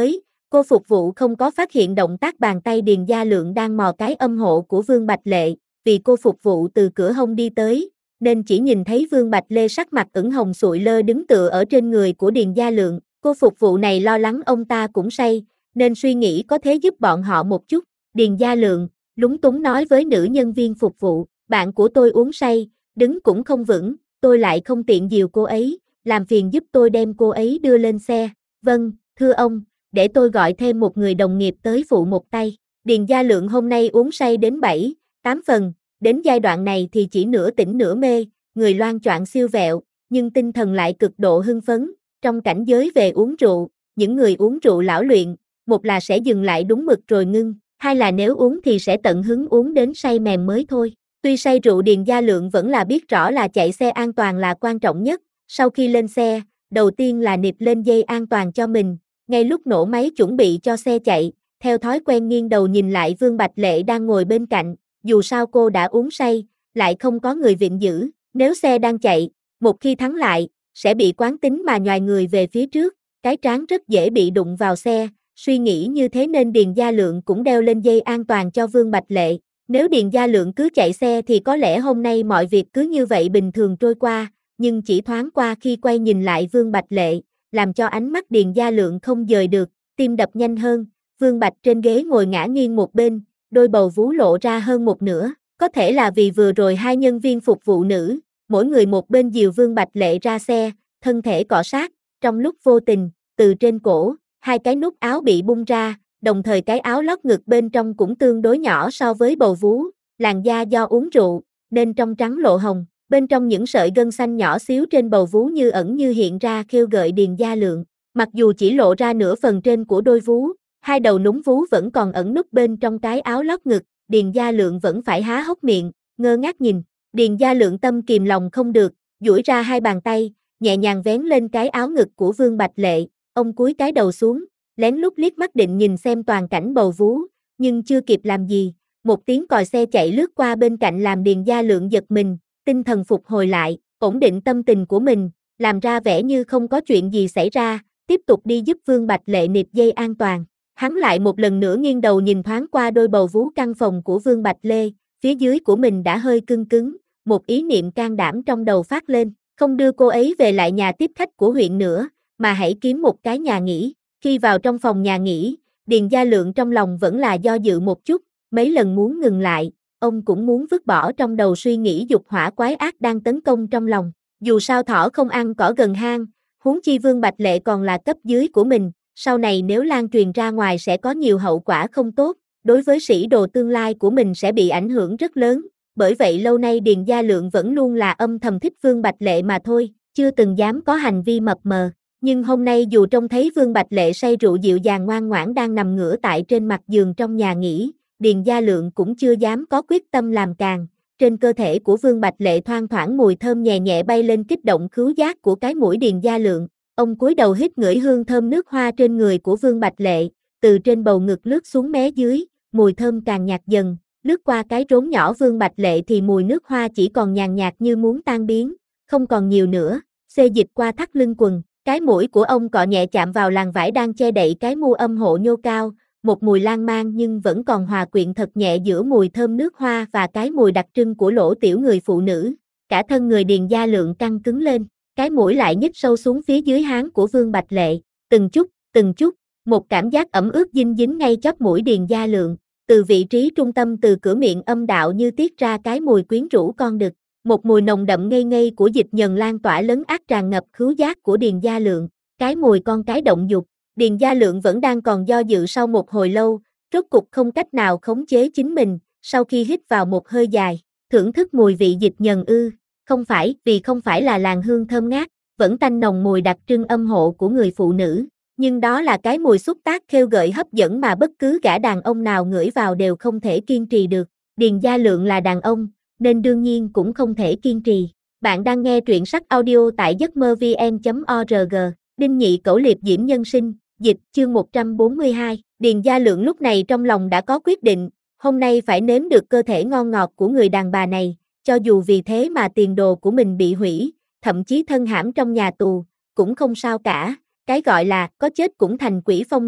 Cô phục vụ không có phát hiện động tác bàn tay Điền Gia Lượng đang mò cái âm hộ của Vương Bạch Lệ, vì cô phục vụ từ cửa hông đi tới, nên chỉ nhìn thấy Vương Bạch Lê sắc mặt ửng hồng sụi lơ đứng tựa ở trên người của Điền Gia Lượng. Cô phục vụ này lo lắng ông ta cũng say, nên suy nghĩ có thể giúp bọn họ một chút. Điền Gia Lượng lúng túng nói với nữ nhân viên phục vụ, bạn của tôi uống say, đứng cũng không vững, tôi lại không tiện dìu cô ấy, làm phiền giúp tôi đem cô ấy đưa lên xe. Vâng, thưa ông, để tôi gọi thêm một người đồng nghiệp tới phụ một tay. Điền Gia Lượng hôm nay uống say đến 7, 8 phần, đến giai đoạn này thì chỉ nửa tỉnh nửa mê, người loạng choạng siêu vẹo, nhưng tinh thần lại cực độ hưng phấn. Trong cảnh giới về uống rượu, những người uống rượu lão luyện, một là sẽ dừng lại đúng mực rồi ngưng, hai là nếu uống thì sẽ tận hứng uống đến say mềm mới thôi. Tuy say rượu Điền Gia Lượng vẫn là biết rõ là chạy xe an toàn là quan trọng nhất. Sau khi lên xe, đầu tiên là nịt lên dây an toàn cho mình, ngay lúc nổ máy chuẩn bị cho xe chạy, theo thói quen nghiêng đầu nhìn lại Vương Bạch Lệ đang ngồi bên cạnh, dù sao cô đã uống say, lại không có người vịn giữ, nếu xe đang chạy, một khi thắng lại, sẽ bị quán tính mà nhoài người về phía trước, cái trán rất dễ bị đụng vào xe, suy nghĩ như thế nên Điền Gia Lượng cũng đeo lên dây an toàn cho Vương Bạch Lệ. Nếu Điền Gia Lượng cứ chạy xe thì có lẽ hôm nay mọi việc cứ như vậy bình thường trôi qua, nhưng chỉ thoáng qua khi quay nhìn lại Vương Bạch Lệ, làm cho ánh mắt Điền Gia Lượng không dời được, tim đập nhanh hơn. Vương Bạch trên ghế ngồi ngã nghiêng một bên, đôi bầu vú lộ ra hơn một nửa, có thể là vì vừa rồi hai nhân viên phục vụ nữ, mỗi người một bên dìu Vương Bạch Lệ ra xe, thân thể cọ sát, trong lúc vô tình, từ trên cổ, hai cái nút áo bị bung ra, đồng thời cái áo lót ngực bên trong cũng tương đối nhỏ so với bầu vú, làn da do uống rượu, nên trong trắng lộ hồng, bên trong những sợi gân xanh nhỏ xíu trên bầu vú như ẩn như hiện ra khêu gợi Điền Gia Lượng, mặc dù chỉ lộ ra nửa phần trên của đôi vú, hai đầu núm vú vẫn còn ẩn núp bên trong cái áo lót ngực, Điền Gia Lượng vẫn phải há hốc miệng, ngơ ngác nhìn. Điền Gia Lượng tâm kìm lòng không được, duỗi ra hai bàn tay, nhẹ nhàng vén lên cái áo ngực của Vương Bạch Lệ, ông cúi cái đầu xuống, lén lút liếc mắt định nhìn xem toàn cảnh bầu vú, nhưng chưa kịp làm gì, một tiếng còi xe chạy lướt qua bên cạnh làm Điền Gia Lượng giật mình, tinh thần phục hồi lại, ổn định tâm tình của mình, làm ra vẻ như không có chuyện gì xảy ra, tiếp tục đi giúp Vương Bạch Lệ nịt dây an toàn. Hắn lại một lần nữa nghiêng đầu nhìn thoáng qua đôi bầu vú căng phồng của Vương Bạch Lê, phía dưới của mình đã hơi cưng cứng, một ý niệm can đảm trong đầu phát lên, không đưa cô ấy về lại nhà tiếp khách của huyện nữa, mà hãy kiếm một cái nhà nghỉ. Khi vào trong phòng nhà nghỉ, Điền Gia Lượng trong lòng vẫn là do dự một chút, mấy lần muốn ngừng lại, ông cũng muốn vứt bỏ trong đầu suy nghĩ dục hỏa quái ác đang tấn công trong lòng. Dù sao thỏ không ăn cỏ gần hang, huống chi Vương Bạch Lệ còn là cấp dưới của mình, sau này nếu lan truyền ra ngoài sẽ có nhiều hậu quả không tốt, đối với sĩ đồ tương lai của mình sẽ bị ảnh hưởng rất lớn. Bởi vậy lâu nay Điền Gia Lượng vẫn luôn là âm thầm thích Vương Bạch Lệ mà thôi, chưa từng dám có hành vi mập mờ. Nhưng hôm nay dù trông thấy Vương Bạch Lệ say rượu dịu dàng ngoan ngoãn đang nằm ngửa tại trên mặt giường trong nhà nghỉ, Điền Gia Lượng cũng chưa dám có quyết tâm làm càng. Trên cơ thể của Vương Bạch Lệ thoang thoảng mùi thơm nhẹ nhẹ bay lên kích động khứu giác của cái mũi Điền Gia Lượng. Ông cúi đầu hít ngửi hương thơm nước hoa trên người của Vương Bạch Lệ, từ trên bầu ngực lướt xuống mé dưới, mùi thơm càng nhạt dần, lướt qua cái rốn nhỏ Vương Bạch Lệ thì mùi nước hoa chỉ còn nhàn nhạt như muốn tan biến, không còn nhiều nữa. Xê dịch qua thắt lưng quần, cái mũi của ông cọ nhẹ chạm vào làn vải đang che đậy cái mu âm hộ nhô cao, một mùi lan man nhưng vẫn còn hòa quyện thật nhẹ giữa mùi thơm nước hoa và cái mùi đặc trưng của lỗ tiểu người phụ nữ. Cả thân người Điền Gia Lượng căng cứng lên, cái mũi lại nhích sâu xuống phía dưới háng của Vương Bạch Lệ, từng chút, một cảm giác ẩm ướt dinh dính ngay chóp mũi Điền Gia Lượng, từ vị trí trung tâm từ cửa miệng âm đạo như tiết ra cái mùi quyến rũ con đực, một mùi nồng đậm ngây ngây của dịch nhờn lan tỏa lấn át tràn ngập khứu giác của Điền Gia Lượng, cái mùi con cái động dục. Điền Gia Lượng vẫn đang còn do dự sau một hồi lâu, rốt cục không cách nào khống chế chính mình, sau khi hít vào một hơi dài, thưởng thức mùi vị dịch nhờn không phải là làn hương thơm ngát, vẫn tanh nồng mùi đặc trưng âm hộ của người phụ nữ, nhưng đó là cái mùi xúc tác khêu gợi hấp dẫn mà bất cứ gã đàn ông nào ngửi vào đều không thể kiên trì được. Điền Gia Lượng là đàn ông, nên đương nhiên cũng không thể kiên trì. Bạn đang nghe truyện sách audio tại giấc mơ vn.org, Đinh Nhị Cẩu Liệp Diễm Nhân Sinh, dịch chương 142. Điền Gia Lượng lúc này trong lòng đã có quyết định, hôm nay phải nếm được cơ thể ngon ngọt của người đàn bà này, cho dù vì thế mà tiền đồ của mình bị hủy, thậm chí thân hãm trong nhà tù, cũng không sao cả, cái gọi là có chết cũng thành quỷ phong lưu.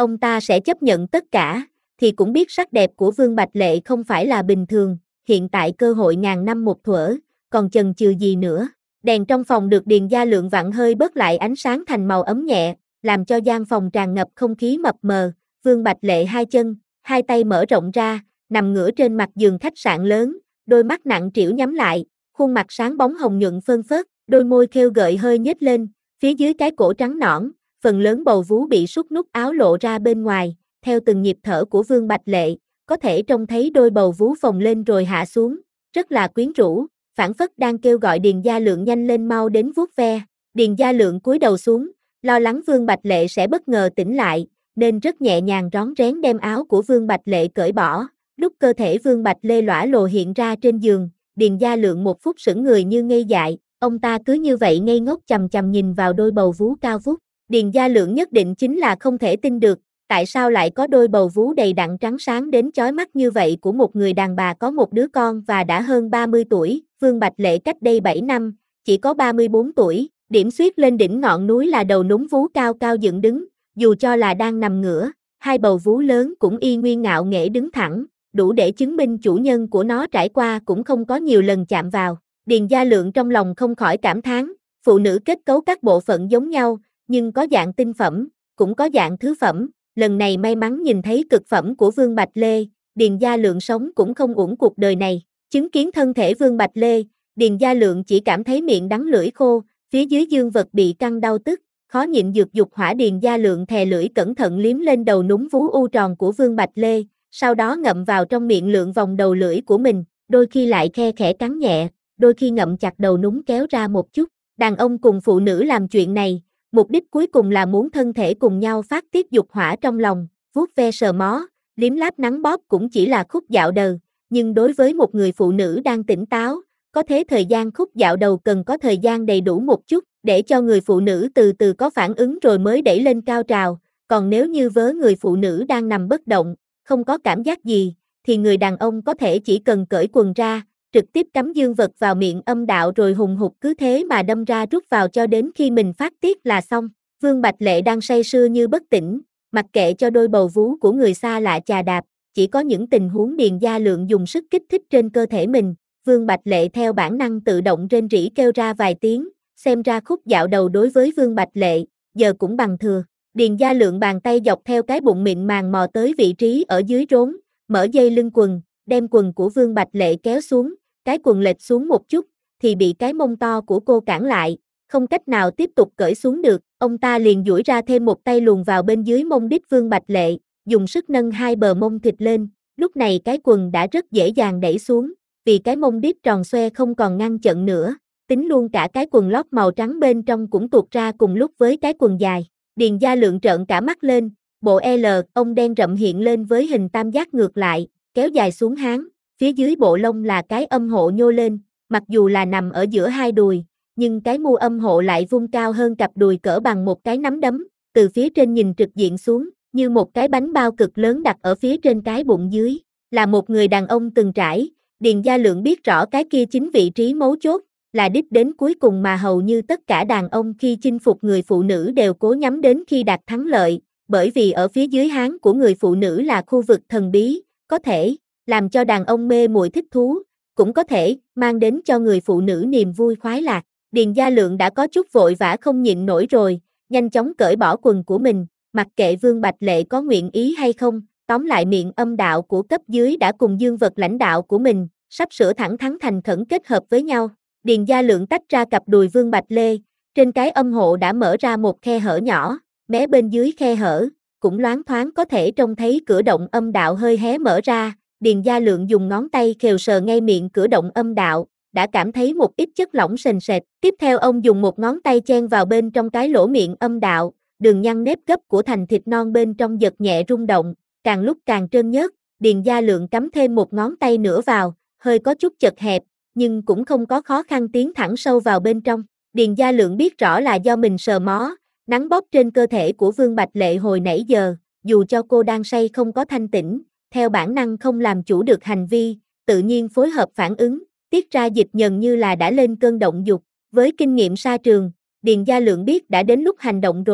ông ta sẽ chấp nhận tất cả, thì cũng biết sắc đẹp của Vương Bạch Lệ không phải là bình thường, hiện tại cơ hội ngàn năm một thuở, còn chần chừ gì nữa. Đèn trong phòng được Điền Gia Lượng vặn hơi bớt lại ánh sáng thành màu ấm nhẹ, làm cho gian phòng tràn ngập không khí mập mờ. Vương Bạch Lệ hai chân, hai tay mở rộng ra, nằm ngửa trên mặt giường khách sạn lớn, đôi mắt nặng trĩu nhắm lại, khuôn mặt sáng bóng hồng nhuận phơn phớt, đôi môi khêu gợi hơi nhếch lên, phía dưới cái cổ trắng nõn, phần lớn bầu vú bị sút nút áo lộ ra bên ngoài, theo từng nhịp thở của Vương Bạch Lệ, có thể trông thấy đôi bầu vú phồng lên rồi hạ xuống, rất là quyến rũ, phảng phất đang kêu gọi Điền Gia Lượng nhanh lên mau đến vuốt ve. Điền Gia Lượng cúi đầu xuống, lo lắng Vương Bạch Lệ sẽ bất ngờ tỉnh lại, nên rất nhẹ nhàng rón rén đem áo của Vương Bạch Lệ cởi bỏ. Lúc cơ thể Vương Bạch Lê lõa lồ hiện ra trên giường, Điền Gia Lượng một phút sững người như ngây dại, ông ta cứ như vậy ngây ngốc chằm chằm nhìn vào đôi bầu vú cao vút. Điền Gia Lượng nhất định chính là không thể tin được, tại sao lại có đôi bầu vú đầy đặn trắng sáng đến chói mắt như vậy của một người đàn bà có một đứa con và đã hơn 30 tuổi, Vương Bạch Lệ cách đây 7 năm, chỉ có 34 tuổi, điểm xuyết lên đỉnh ngọn núi là đầu núm vú cao cao dựng đứng, dù cho là đang nằm ngửa, hai bầu vú lớn cũng y nguyên ngạo nghễ đứng thẳng, đủ để chứng minh chủ nhân của nó trải qua cũng không có nhiều lần chạm vào. Điền Gia Lượng trong lòng không khỏi cảm thán, phụ nữ kết cấu các bộ phận giống nhau, nhưng có dạng tinh phẩm, cũng có dạng thứ phẩm, lần này may mắn nhìn thấy cực phẩm của Vương Bạch Lê, Điền Gia Lượng sống cũng không uổng cuộc đời này. Chứng kiến thân thể Vương Bạch Lê, Điền Gia Lượng chỉ cảm thấy miệng đắng lưỡi khô, phía dưới dương vật bị căng đau tức, khó nhịn dược dục hỏa. Điền Gia Lượng thè lưỡi cẩn thận liếm lên đầu núm vú u tròn của Vương Bạch Lê, sau đó ngậm vào trong miệng lượn vòng đầu lưỡi của mình, đôi khi lại khe khẽ cắn nhẹ, đôi khi ngậm chặt đầu núm kéo ra một chút. Đàn ông cùng phụ nữ làm chuyện này, mục đích cuối cùng là muốn thân thể cùng nhau phát tiết dục hỏa trong lòng, vuốt ve sờ mó, liếm láp nắn bóp cũng chỉ là khúc dạo đầu, nhưng đối với một người phụ nữ đang tỉnh táo, có thế thời gian khúc dạo đầu cần có thời gian đầy đủ một chút, để cho người phụ nữ từ từ có phản ứng rồi mới đẩy lên cao trào, còn nếu như với người phụ nữ đang nằm bất động, không có cảm giác gì, thì người đàn ông có thể chỉ cần cởi quần ra, trực tiếp cắm dương vật vào miệng âm đạo rồi hùng hục cứ thế mà đâm ra rút vào cho đến khi mình phát tiết là xong. Vương Bạch Lệ đang say sưa như bất tỉnh, mặc kệ cho đôi bầu vú của người xa lạ chà đạp, chỉ có những tình huống Điền Gia Lượng dùng sức kích thích trên cơ thể mình, Vương Bạch Lệ theo bản năng tự động rên rỉ kêu ra vài tiếng, xem ra khúc dạo đầu đối với Vương Bạch Lệ, giờ cũng bằng thừa. Điền Gia Lượng bàn tay dọc theo cái bụng mịn màng mò tới vị trí ở dưới rốn, mở dây lưng quần, đem quần của Vương Bạch Lệ kéo xuống, cái quần lệch xuống một chút, thì bị cái mông to của cô cản lại, không cách nào tiếp tục cởi xuống được, ông ta liền duỗi ra thêm một tay luồn vào bên dưới mông đít Vương Bạch Lệ, dùng sức nâng hai bờ mông thịt lên, lúc này cái quần đã rất dễ dàng đẩy xuống, vì cái mông đít tròn xoe không còn ngăn chặn nữa, tính luôn cả cái quần lót màu trắng bên trong cũng tuột ra cùng lúc với cái quần dài. Điền Gia Lượng trợn cả mắt lên, bộ L, ông đen rậm hiện lên với hình tam giác ngược lại, kéo dài xuống háng, phía dưới bộ lông là cái âm hộ nhô lên, mặc dù là nằm ở giữa hai đùi, nhưng cái mu âm hộ lại vung cao hơn cặp đùi cỡ bằng một cái nắm đấm, từ phía trên nhìn trực diện xuống, như một cái bánh bao cực lớn đặt ở phía trên cái bụng dưới. Là một người đàn ông từng trải, Điền Gia Lượng biết rõ cái kia chính vị trí mấu chốt, là đích đến cuối cùng mà hầu như tất cả đàn ông khi chinh phục người phụ nữ đều cố nhắm đến khi đạt thắng lợi, bởi vì ở phía dưới háng của người phụ nữ là khu vực thần bí, có thể làm cho đàn ông mê muội thích thú, cũng có thể mang đến cho người phụ nữ niềm vui khoái lạc. Điền Gia Lượng đã có chút vội vã không nhịn nổi rồi, nhanh chóng cởi bỏ quần của mình, mặc kệ Vương Bạch Lệ có nguyện ý hay không, tóm lại miệng âm đạo của cấp dưới đã cùng dương vật lãnh đạo của mình, sắp sửa thẳng thắn thành khẩn kết hợp với nhau. Điền Gia Lượng tách ra cặp đùi Vương Bạch Lê, trên cái âm hộ đã mở ra một khe hở nhỏ, mé bên dưới khe hở, cũng loáng thoáng có thể trông thấy cửa động âm đạo hơi hé mở ra. Điền Gia Lượng dùng ngón tay khều sờ ngay miệng cửa động âm đạo, đã cảm thấy một ít chất lỏng sền sệt. Tiếp theo ông dùng một ngón tay chen vào bên trong cái lỗ miệng âm đạo, đường nhăn nếp gấp của thành thịt non bên trong giật nhẹ rung động, càng lúc càng trơn nhớt. Điền Gia Lượng cắm thêm một ngón tay nữa vào, hơi có chút chật hẹp, nhưng cũng không có khó khăn tiến thẳng sâu vào bên trong. Điền Gia Lượng biết rõ là do mình sờ mó, nắn bóp trên cơ thể của Vương Bạch Lệ hồi nãy giờ, dù cho cô đang say không có thanh tĩnh, theo bản năng không làm chủ được hành vi, tự nhiên phối hợp phản ứng, tiết ra dịch nhờn như là đã lên cơn động dục. Với kinh nghiệm sa trường, Điền Gia Lượng biết đã đến lúc hành động rồi,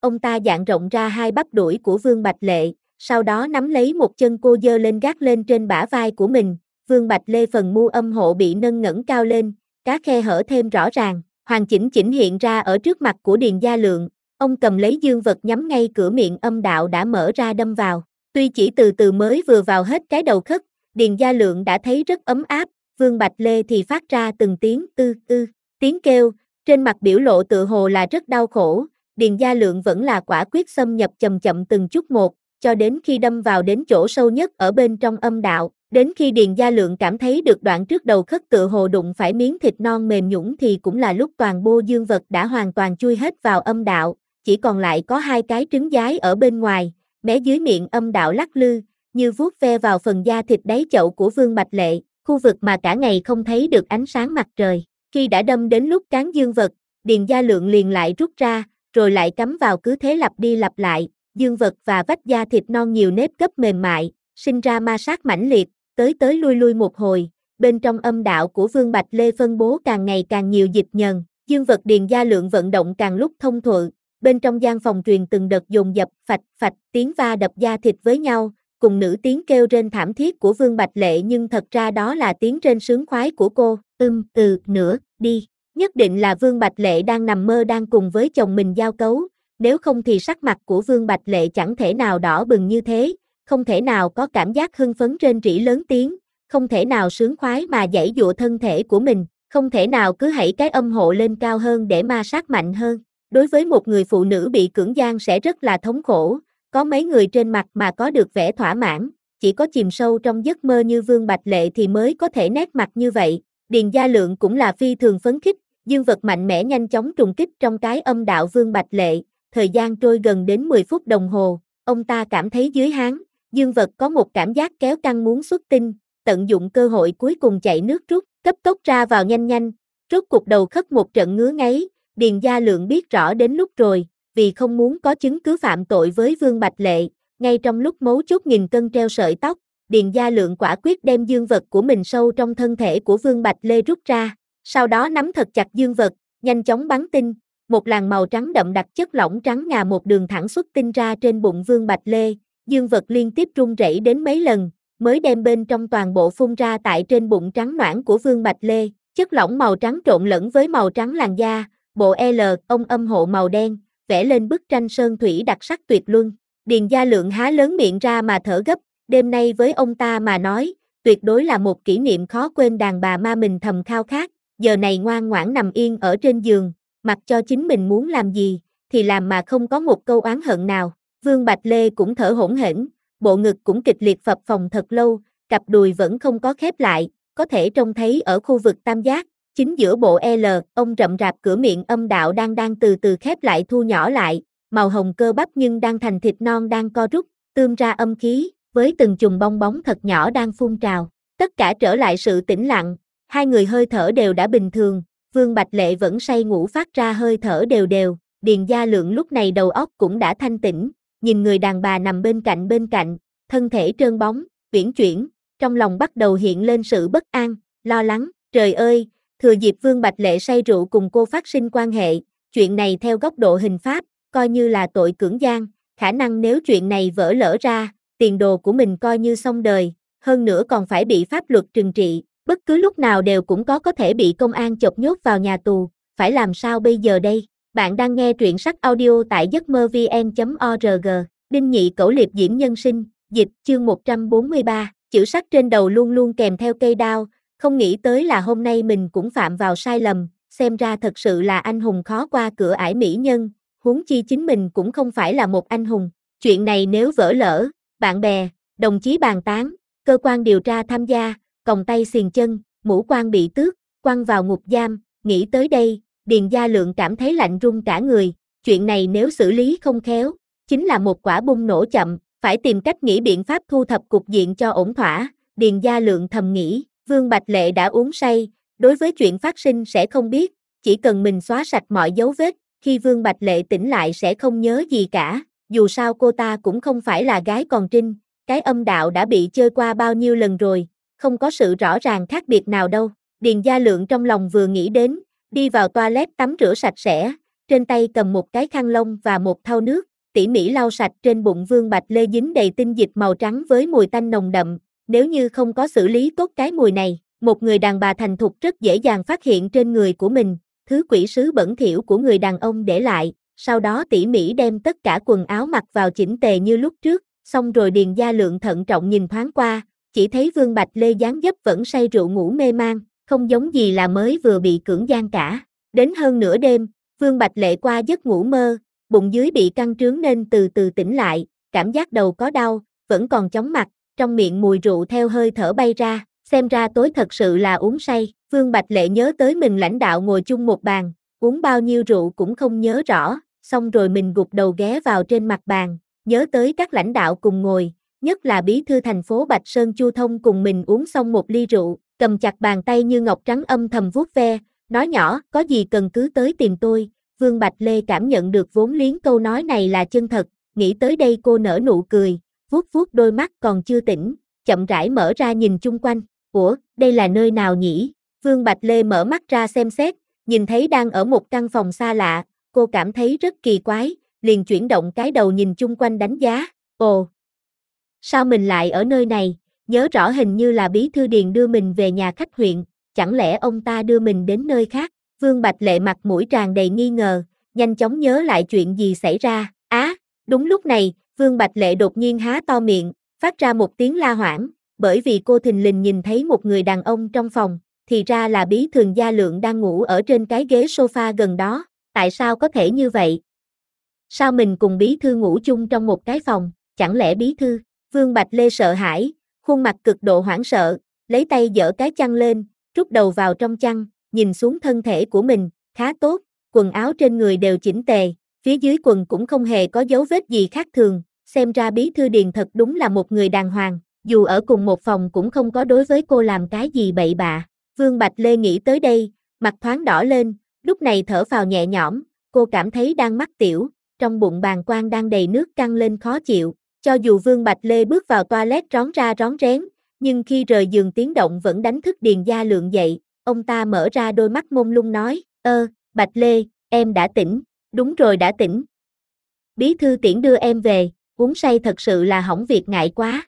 ông ta dạn rộng ra hai bắp đùi của Vương Bạch Lệ, sau đó nắm lấy một chân cô giơ lên gác lên trên bả vai của mình, Vương Bạch Lê phần mu âm hộ bị nâng ngẩng cao lên, các khe hở thêm rõ ràng, hoàn chỉnh chỉnh hiện ra ở trước mặt của Điền Gia Lượng, ông cầm lấy dương vật nhắm ngay cửa miệng âm đạo đã mở ra đâm vào, tuy chỉ từ từ mới vừa vào hết cái đầu khất, Điền Gia Lượng đã thấy rất ấm áp, Vương Bạch Lê thì phát ra từng tiếng tiếng kêu, trên mặt biểu lộ tự hồ là rất đau khổ, Điền Gia Lượng vẫn là quả quyết xâm nhập chậm chậm từng chút một, cho đến khi đâm vào đến chỗ sâu nhất ở bên trong âm đạo, đến khi Điền Gia Lượng cảm thấy được đoạn trước đầu khất tự hồ đụng phải miếng thịt non mềm nhũn thì cũng là lúc toàn bộ dương vật đã hoàn toàn chui hết vào âm đạo, chỉ còn lại có hai cái trứng giái ở bên ngoài, mé dưới miệng âm đạo lắc lư, như vuốt ve vào phần da thịt đáy chậu của Vương Bạch Lệ, khu vực mà cả ngày không thấy được ánh sáng mặt trời. Khi đã đâm đến lúc cán dương vật, Điền Gia Lượng liền lại rút ra, rồi lại cắm vào cứ thế lặp đi lặp lại, dương vật và vách da thịt non nhiều nếp gấp mềm mại, sinh ra ma sát mãnh liệt, tới lui lui một hồi, bên trong âm đạo của Vương Bạch Lê phân bố càng ngày càng nhiều dịch nhờn, dương vật Điền Gia Lượng vận động càng lúc thông thuận, bên trong gian phòng truyền từng đợt dồn dập, phạch, tiếng va đập da thịt với nhau, cùng nữ tiếng kêu rên thảm thiết của Vương Bạch Lệ nhưng thật ra đó là tiếng rên sướng khoái của cô, nữa, đi. Nhất định là Vương Bạch Lệ đang nằm mơ đang cùng với chồng mình giao cấu, nếu không thì sắc mặt của Vương Bạch Lệ chẳng thể nào đỏ bừng như thế, không thể nào có cảm giác hưng phấn rên rỉ lớn tiếng, không thể nào sướng khoái mà giãy giụa thân thể của mình, không thể nào cứ hãy cái âm hộ lên cao hơn để ma sát mạnh hơn. Đối với một người phụ nữ bị cưỡng gian sẽ rất là thống khổ, có mấy người trên mặt mà có được vẻ thỏa mãn, chỉ có chìm sâu trong giấc mơ như Vương Bạch Lệ thì mới có thể nét mặt như vậy. Điền Gia Lượng cũng là phi thường phấn khích, dương vật mạnh mẽ nhanh chóng trùng kích trong cái âm đạo Vương Bạch Lệ, thời gian trôi gần đến 10 phút đồng hồ, ông ta cảm thấy dưới háng, dương vật có một cảm giác kéo căng muốn xuất tinh, tận dụng cơ hội cuối cùng chạy nước rút, cấp tốc ra vào nhanh, rốt cục đầu khất một trận ngứa ngáy, Điền Gia Lượng biết rõ đến lúc rồi, vì không muốn có chứng cứ phạm tội với Vương Bạch Lệ, ngay trong lúc mấu chốt nghìn cân treo sợi tóc, Điền Gia Lượng quả quyết đem dương vật của mình sâu trong thân thể của Vương Bạch Lê rút ra, sau đó nắm thật chặt dương vật, nhanh chóng bắn tinh, một làn màu trắng đậm đặc chất lỏng trắng ngà một đường thẳng xuất tinh ra trên bụng Vương Bạch Lê, dương vật liên tiếp rung rẩy đến mấy lần, mới đem bên trong toàn bộ phun ra tại trên bụng trắng nõn của Vương Bạch Lê, chất lỏng màu trắng trộn lẫn với màu trắng làn da, bộ L, ông âm hộ màu đen, vẽ lên bức tranh sơn thủy đặc sắc tuyệt luân. Điền Gia Lượng há lớn miệng ra mà thở gấp, đêm nay với ông ta mà nói, tuyệt đối là một kỷ niệm khó quên đàn bà ma mình thầm khao khát, giờ này ngoan ngoãn nằm yên ở trên giường, mặc cho chính mình muốn làm gì, thì làm mà không có một câu oán hận nào. Vương Bạch Lê cũng thở hổn hển, bộ ngực cũng kịch liệt phập phồng thật lâu, cặp đùi vẫn không có khép lại, có thể trông thấy ở khu vực tam giác, chính giữa bộ L, ông rậm rạp cửa miệng âm đạo đang từ từ khép lại thu nhỏ lại, màu hồng cơ bắp nhưng đang thành thịt non đang co rút, tươm ra âm khí, với từng chùm bong bóng thật nhỏ đang phun trào. Tất cả trở lại sự tĩnh lặng, hai người hơi thở đều đã bình thường, Vương Bạch Lệ vẫn say ngủ phát ra hơi thở đều đều, Điền Gia Lượng lúc này đầu óc cũng đã thanh tĩnh, nhìn người đàn bà nằm bên cạnh, thân thể trơn bóng, uyển chuyển, trong lòng bắt đầu hiện lên sự bất an, lo lắng, trời ơi, thừa dịp Vương Bạch Lệ say rượu cùng cô phát sinh quan hệ, chuyện này theo góc độ hình pháp, coi như là tội cưỡng gian, khả năng nếu chuyện này vỡ lỡ ra, tiền đồ của mình coi như xong đời, hơn nữa còn phải bị pháp luật trừng trị, bất cứ lúc nào đều cũng có thể bị công an chộp nhốt vào nhà tù, phải làm sao bây giờ đây? Bạn đang nghe truyện sách audio tại giấc mơ vn.org, Đinh Nhị Cẩu Liệp Diễm Nhân Sinh, dịch, chương 143, chữ sách trên đầu luôn luôn kèm theo cây đao, không nghĩ tới là hôm nay mình cũng phạm vào sai lầm, xem ra thật sự là anh hùng khó qua cửa ải mỹ nhân, huống chi chính mình cũng không phải là một anh hùng, chuyện này nếu vỡ lỡ, bạn bè, đồng chí bàn tán, cơ quan điều tra tham gia, còng tay xiềng chân, mũ quan bị tước, quăng vào ngục giam, nghĩ tới đây, Điền Gia Lượng cảm thấy lạnh run cả người, chuyện này nếu xử lý không khéo, chính là một quả bung nổ chậm, phải tìm cách nghĩ biện pháp thu thập cục diện cho ổn thỏa, Điền Gia Lượng thầm nghĩ, Vương Bạch Lệ đã uống say, đối với chuyện phát sinh sẽ không biết, chỉ cần mình xóa sạch mọi dấu vết, khi Vương Bạch Lệ tỉnh lại sẽ không nhớ gì cả, dù sao cô ta cũng không phải là gái còn trinh, cái âm đạo đã bị chơi qua bao nhiêu lần rồi, không có sự rõ ràng khác biệt nào đâu. Điền Gia Lượng trong lòng vừa nghĩ đến, đi vào toilet tắm rửa sạch sẽ, trên tay cầm một cái khăn lông và một thau nước, tỉ mỉ lau sạch trên bụng Vương Bạch Lê dính đầy tinh dịch màu trắng với mùi tanh nồng đậm, nếu như không có xử lý tốt cái mùi này, một người đàn bà thành thục rất dễ dàng phát hiện trên người của mình, thứ quỷ sứ bẩn thỉu của người đàn ông để lại, sau đó tỉ mỉ đem tất cả quần áo mặc vào chỉnh tề như lúc trước, xong rồi Điền Gia Lượng thận trọng nhìn thoáng qua, chỉ thấy Vương Bạch Lê dáng dấp vẫn say rượu ngủ mê man, không giống gì là mới vừa bị cưỡng gian cả. Đến hơn nửa đêm, Vương Bạch Lệ qua giấc ngủ mơ, bụng dưới bị căng trướng nên từ từ tỉnh lại, cảm giác đầu có đau, vẫn còn chóng mặt, trong miệng mùi rượu theo hơi thở bay ra, xem ra tối thật sự là uống say. Vương Bạch Lệ nhớ tới mình lãnh đạo ngồi chung một bàn, uống bao nhiêu rượu cũng không nhớ rõ, xong rồi mình gục đầu ghé vào trên mặt bàn, nhớ tới các lãnh đạo cùng ngồi, nhất là bí thư thành phố Bạch Sơn Chu Thông cùng mình uống xong một ly rượu, cầm chặt bàn tay như ngọc trắng âm thầm vuốt ve, nói nhỏ, có gì cần cứ tới tìm tôi. Vương Bạch Lê cảm nhận được vốn liếng câu nói này là chân thật, nghĩ tới đây cô nở nụ cười, vuốt vuốt đôi mắt còn chưa tỉnh, chậm rãi mở ra nhìn chung quanh, ủa, đây là nơi nào nhỉ? Vương Bạch Lê mở mắt ra xem xét, nhìn thấy đang ở một căn phòng xa lạ, cô cảm thấy rất kỳ quái, liền chuyển động cái đầu nhìn chung quanh đánh giá, ồ, sao mình lại ở nơi này, nhớ rõ hình như là bí thư Điền đưa mình về nhà khách huyện, chẳng lẽ ông ta đưa mình đến nơi khác? Vương Bạch Lệ mặt mũi tràn đầy nghi ngờ, nhanh chóng nhớ lại chuyện gì xảy ra, đúng lúc này, Vương Bạch Lệ đột nhiên há to miệng, phát ra một tiếng la hoảng, bởi vì cô thình lình nhìn thấy một người đàn ông trong phòng, thì ra là bí thư Gia Lượng đang ngủ ở trên cái ghế sofa gần đó, tại sao có thể như vậy? Sao mình cùng bí thư ngủ chung trong một cái phòng, chẳng lẽ bí thư? Vương Bạch Lê sợ hãi, khuôn mặt cực độ hoảng sợ, lấy tay giở cái chăn lên, trút đầu vào trong chăn, nhìn xuống thân thể của mình, khá tốt, quần áo trên người đều chỉnh tề, phía dưới quần cũng không hề có dấu vết gì khác thường, xem ra bí thư Điền thật đúng là một người đàng hoàng, dù ở cùng một phòng cũng không có đối với cô làm cái gì bậy bạ. Vương Bạch Lê nghĩ tới đây, mặt thoáng đỏ lên, lúc này thở phào nhẹ nhõm, cô cảm thấy đang mắc tiểu, trong bụng bàng quang đang đầy nước căng lên khó chịu, cho dù Vương Bạch Lê bước vào toilet rón ra rón rén, nhưng khi rời giường tiếng động vẫn đánh thức Điền Gia Lượng dậy, ông ta mở ra đôi mắt mông lung nói, Bạch Lê, em đã tỉnh, đúng rồi đã tỉnh. Bí thư tiễn đưa em về, uống say thật sự là hỏng việc ngại quá.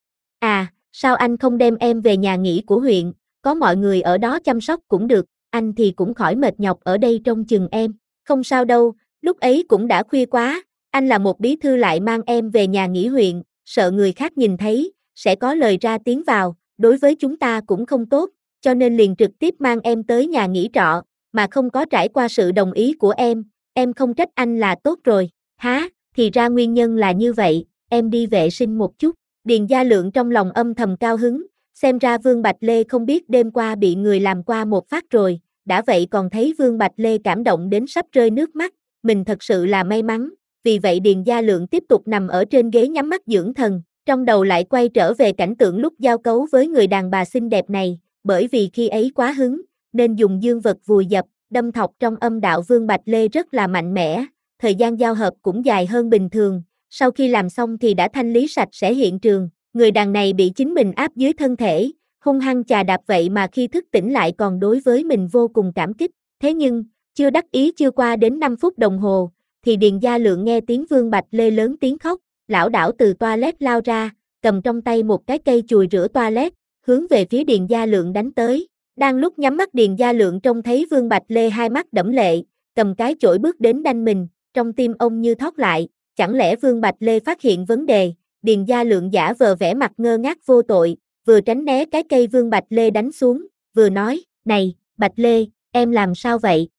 À, sao anh không đem em về nhà nghỉ của huyện, có mọi người ở đó chăm sóc cũng được, anh thì cũng khỏi mệt nhọc ở đây trông chừng em, không sao đâu, lúc ấy cũng đã khuya quá, anh là một bí thư lại mang em về nhà nghỉ huyện, sợ người khác nhìn thấy, sẽ có lời ra tiếng vào, đối với chúng ta cũng không tốt, cho nên liền trực tiếp mang em tới nhà nghỉ trọ, mà không có trải qua sự đồng ý của em không trách anh là tốt rồi, thì ra nguyên nhân là như vậy, em đi vệ sinh một chút. Điền Gia Lượng trong lòng âm thầm cao hứng, xem ra Vương Bạch Lê không biết đêm qua bị người làm qua một phát rồi, đã vậy còn thấy Vương Bạch Lê cảm động đến sắp rơi nước mắt, mình thật sự là may mắn, vì vậy Điền Gia Lượng tiếp tục nằm ở trên ghế nhắm mắt dưỡng thần, trong đầu lại quay trở về cảnh tượng lúc giao cấu với người đàn bà xinh đẹp này, bởi vì khi ấy quá hứng, nên dùng dương vật vùi dập, đâm thọc trong âm đạo Vương Bạch Lê rất là mạnh mẽ, thời gian giao hợp cũng dài hơn bình thường. Sau khi làm xong thì đã thanh lý sạch sẽ hiện trường, người đàn này bị chính mình áp dưới thân thể, hung hăng chà đạp vậy mà khi thức tỉnh lại còn đối với mình vô cùng cảm kích, thế nhưng, chưa đắc ý chưa qua đến 5 phút đồng hồ, thì Điền Gia Lượng nghe tiếng Vương Bạch Lê lớn tiếng khóc, lảo đảo từ toilet lao ra, cầm trong tay một cái cây chùi rửa toilet, hướng về phía Điền Gia Lượng đánh tới, đang lúc nhắm mắt Điền Gia Lượng trông thấy Vương Bạch Lê hai mắt đẫm lệ, cầm cái chổi bước đến đanh mình, trong tim ông như thoát lại. Chẳng lẽ Vương Bạch Lê phát hiện vấn đề, Điền Gia Lượng giả vờ vẻ mặt ngơ ngác vô tội, vừa tránh né cái cây Vương Bạch Lê đánh xuống, vừa nói, này, Bạch Lê, em làm sao vậy?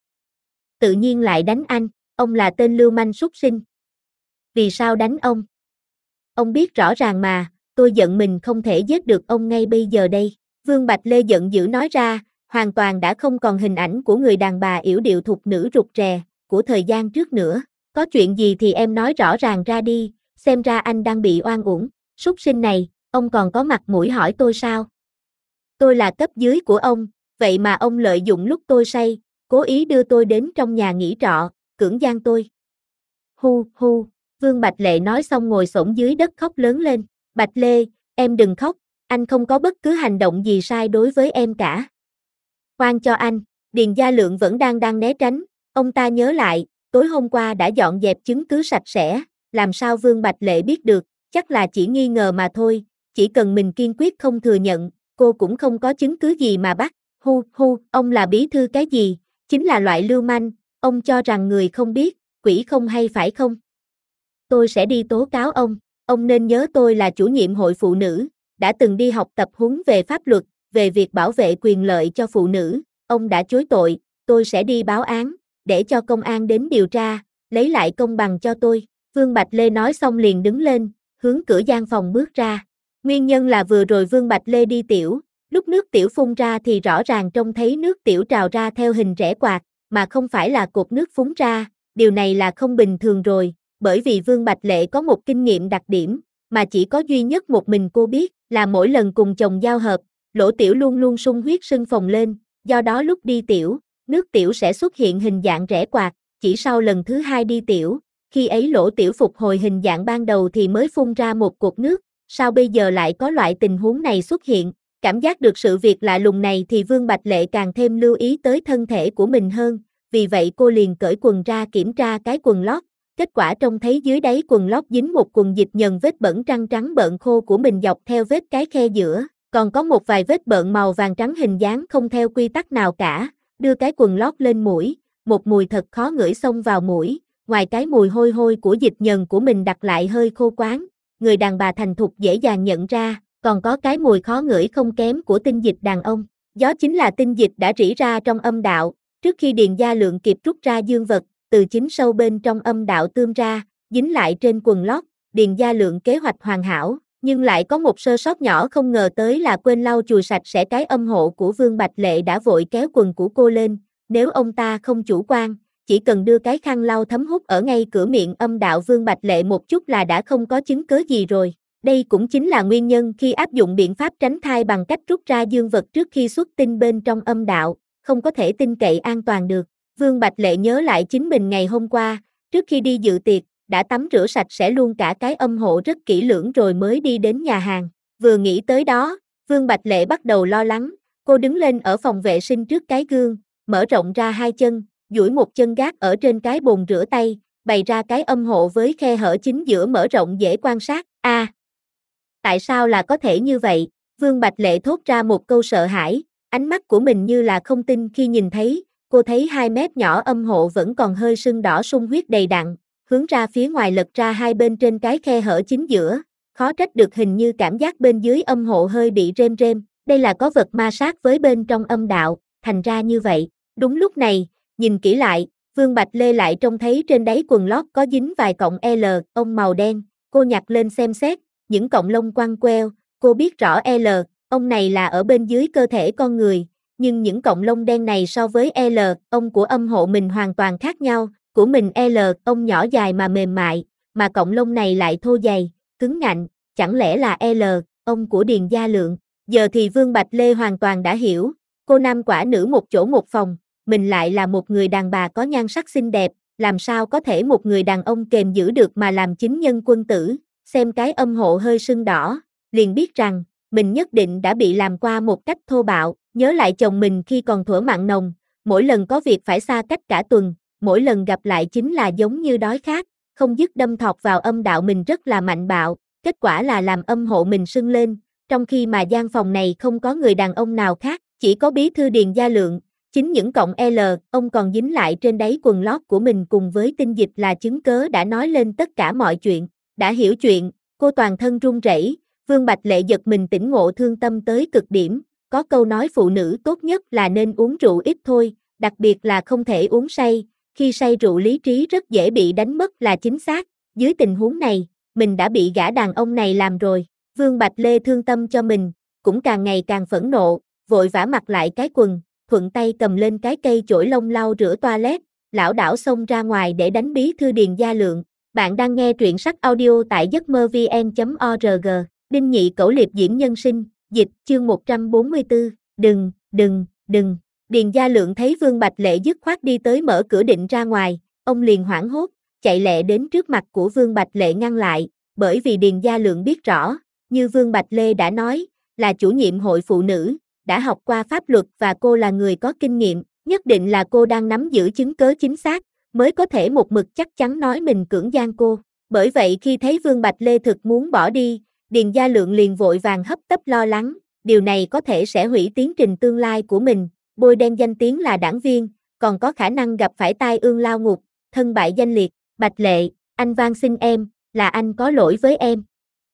Tự nhiên lại đánh anh, ông là tên lưu manh súc sinh. Vì sao đánh ông? Ông biết rõ ràng mà, tôi giận mình không thể giết được ông ngay bây giờ đây. Vương Bạch Lê giận dữ nói ra, hoàn toàn đã không còn hình ảnh của người đàn bà yểu điệu thục nữ rụt rè, của thời gian trước nữa. Có chuyện gì thì em nói rõ ràng ra đi, xem ra anh đang bị oan uổng, súc sinh này, ông còn có mặt mũi hỏi tôi sao? Tôi là cấp dưới của ông, vậy mà ông lợi dụng lúc tôi say, cố ý đưa tôi đến trong nhà nghỉ trọ, cưỡng gian tôi. Hu hu, Vương Bạch Lệ nói xong ngồi xổm dưới đất khóc lớn lên, Bạch Lê, em đừng khóc, anh không có bất cứ hành động gì sai đối với em cả. Khoan cho anh, Điền Gia Lượng vẫn đang né tránh, ông ta nhớ lại, tối hôm qua đã dọn dẹp chứng cứ sạch sẽ, làm sao Vương Bạch Lệ biết được, chắc là chỉ nghi ngờ mà thôi, chỉ cần mình kiên quyết không thừa nhận, cô cũng không có chứng cứ gì mà bắt. Ông là bí thư cái gì, chính là loại lưu manh, ông cho rằng người không biết, quỷ không hay phải không? Tôi sẽ đi tố cáo ông nên nhớ tôi là chủ nhiệm hội phụ nữ, đã từng đi học tập huấn về pháp luật, về việc bảo vệ quyền lợi cho phụ nữ, ông đã chối tội, tôi sẽ đi báo án, để cho công an đến điều tra, lấy lại công bằng cho tôi. Vương Bạch Lê nói xong liền đứng lên, hướng cửa gian phòng bước ra. Nguyên nhân là vừa rồi Vương Bạch Lê đi tiểu, lúc nước tiểu phun ra thì rõ ràng trông thấy nước tiểu trào ra theo hình rẽ quạt, mà không phải là cột nước phúng ra, điều này là không bình thường rồi, bởi vì Vương Bạch Lệ có một kinh nghiệm đặc điểm, mà chỉ có duy nhất một mình cô biết, là mỗi lần cùng chồng giao hợp, lỗ tiểu luôn luôn sung huyết sưng phồng lên, do đó lúc đi tiểu, nước tiểu sẽ xuất hiện hình dạng rẽ quạt, chỉ sau lần thứ hai đi tiểu, khi ấy lỗ tiểu phục hồi hình dạng ban đầu thì mới phun ra một cột nước, sao bây giờ lại có loại tình huống này xuất hiện? Cảm giác được sự việc lạ lùng này thì Vương Bạch Lệ càng thêm lưu ý tới thân thể của mình hơn, vì vậy cô liền cởi quần ra kiểm tra cái quần lót, kết quả trông thấy dưới đáy quần lót dính một quần dịch nhờn vết bẩn trắng trắng bợn khô của mình dọc theo vết cái khe giữa, còn có một vài vết bợn màu vàng trắng hình dáng không theo quy tắc nào cả, đưa cái quần lót lên mũi, một mùi thật khó ngửi xông vào mũi, ngoài cái mùi hôi hôi của dịch nhờn của mình đặt lại hơi khô quáng, người đàn bà thành thục dễ dàng nhận ra, còn có cái mùi khó ngửi không kém của tinh dịch đàn ông, đó chính là tinh dịch đã rỉ ra trong âm đạo, trước khi Điền Gia Lượng kịp rút ra dương vật, từ chính sâu bên trong âm đạo tươm ra, dính lại trên quần lót, Điền Gia Lượng kế hoạch hoàn hảo, nhưng lại có một sơ sót nhỏ không ngờ tới là quên lau chùi sạch sẽ cái âm hộ của Vương Bạch Lệ đã vội kéo quần của cô lên, nếu ông ta không chủ quan, chỉ cần đưa cái khăn lau thấm hút ở ngay cửa miệng âm đạo Vương Bạch Lệ một chút là đã không có chứng cớ gì rồi. Đây cũng chính là nguyên nhân khi áp dụng biện pháp tránh thai bằng cách rút ra dương vật trước khi xuất tinh bên trong âm đạo, không có thể tin cậy an toàn được. Vương Bạch Lệ nhớ lại chính mình ngày hôm qua, trước khi đi dự tiệc, đã tắm rửa sạch sẽ luôn cả cái âm hộ rất kỹ lưỡng rồi mới đi đến nhà hàng. Vừa nghĩ tới đó, Vương Bạch Lệ bắt đầu lo lắng, cô đứng lên ở phòng vệ sinh trước cái gương, mở rộng ra hai chân, duỗi một chân gác ở trên cái bồn rửa tay, bày ra cái âm hộ với khe hở chính giữa mở rộng dễ quan sát. Tại sao là có thể như vậy? Vương Bạch Lệ thốt ra một câu sợ hãi, ánh mắt của mình như là không tin khi nhìn thấy, cô thấy hai mép nhỏ âm hộ vẫn còn hơi sưng đỏ sung huyết đầy đặn, hướng ra phía ngoài lật ra hai bên trên cái khe hở chính giữa, khó trách được hình như cảm giác bên dưới âm hộ hơi bị rêm rêm, đây là có vật ma sát với bên trong âm đạo, thành ra như vậy. Đúng lúc này, nhìn kỹ lại, Vương Bạch Lê lại trông thấy trên đáy quần lót có dính vài cọng L, ông màu đen, cô nhặt lên xem xét, những cọng lông quăng queo, cô biết rõ L, ông này là ở bên dưới cơ thể con người, nhưng những cọng lông đen này so với L, ông của âm hộ mình hoàn toàn khác nhau, của mình L, ông nhỏ dài mà mềm mại, mà cọng lông này lại thô dày, cứng ngạnh, chẳng lẽ là L, ông của Điền Gia Lượng. Giờ thì Vương Bạch Lê hoàn toàn đã hiểu, cô nam quả nữ một chỗ một phòng, mình lại là một người đàn bà có nhan sắc xinh đẹp, làm sao có thể một người đàn ông kềm giữ được mà làm chính nhân quân tử, xem cái âm hộ hơi sưng đỏ, liền biết rằng, mình nhất định đã bị làm qua một cách thô bạo, nhớ lại chồng mình khi còn thuở mặn nồng, mỗi lần có việc phải xa cách cả tuần, mỗi lần gặp lại chính là giống như đói khát, không dứt đâm thọc vào âm đạo mình rất là mạnh bạo, kết quả là làm âm hộ mình sưng lên, trong khi mà gian phòng này không có người đàn ông nào khác, chỉ có bí thư Điền Gia Lượng, chính những cọng L, ông còn dính lại trên đáy quần lót của mình cùng với tinh dịch là chứng cớ đã nói lên tất cả mọi chuyện, đã hiểu chuyện, cô toàn thân run rẩy, Vương Bạch Lệ giật mình tỉnh ngộ thương tâm tới cực điểm, có câu nói phụ nữ tốt nhất là nên uống rượu ít thôi, đặc biệt là không thể uống say, khi say rượu lý trí rất dễ bị đánh mất là chính xác, dưới tình huống này, mình đã bị gã đàn ông này làm rồi, Vương Bạch Lê thương tâm cho mình, cũng càng ngày càng phẫn nộ, vội vã mặc lại cái quần, thuận tay cầm lên cái cây chổi lông lau rửa toilet, lảo đảo xông ra ngoài để đánh bí thư Điền Gia Lượng. Bạn đang nghe truyện sách audio tại giấc mơ vn.org, Đinh Nhị Cẩu Liệp Diễm Nhân Sinh, dịch, chương 144, đừng. Điền Gia Lượng thấy Vương Bạch Lệ dứt khoát đi tới mở cửa định ra ngoài, ông liền hoảng hốt, chạy lẹ đến trước mặt của Vương Bạch Lệ ngăn lại, bởi vì Điền Gia Lượng biết rõ, như Vương Bạch Lê đã nói, là chủ nhiệm hội phụ nữ, đã học qua pháp luật và cô là người có kinh nghiệm, nhất định là cô đang nắm giữ chứng cớ chính xác, mới có thể một mực chắc chắn nói mình cưỡng gian cô. Bởi vậy khi thấy Vương Bạch Lê thực muốn bỏ đi, Điền Gia Lượng liền vội vàng hấp tấp lo lắng, điều này có thể sẽ hủy tiến trình tương lai của mình, bôi đen danh tiếng là đảng viên, còn có khả năng gặp phải tai ương lao ngục, thân bại danh liệt. Bạch Lệ, anh van xin em, là anh có lỗi với em.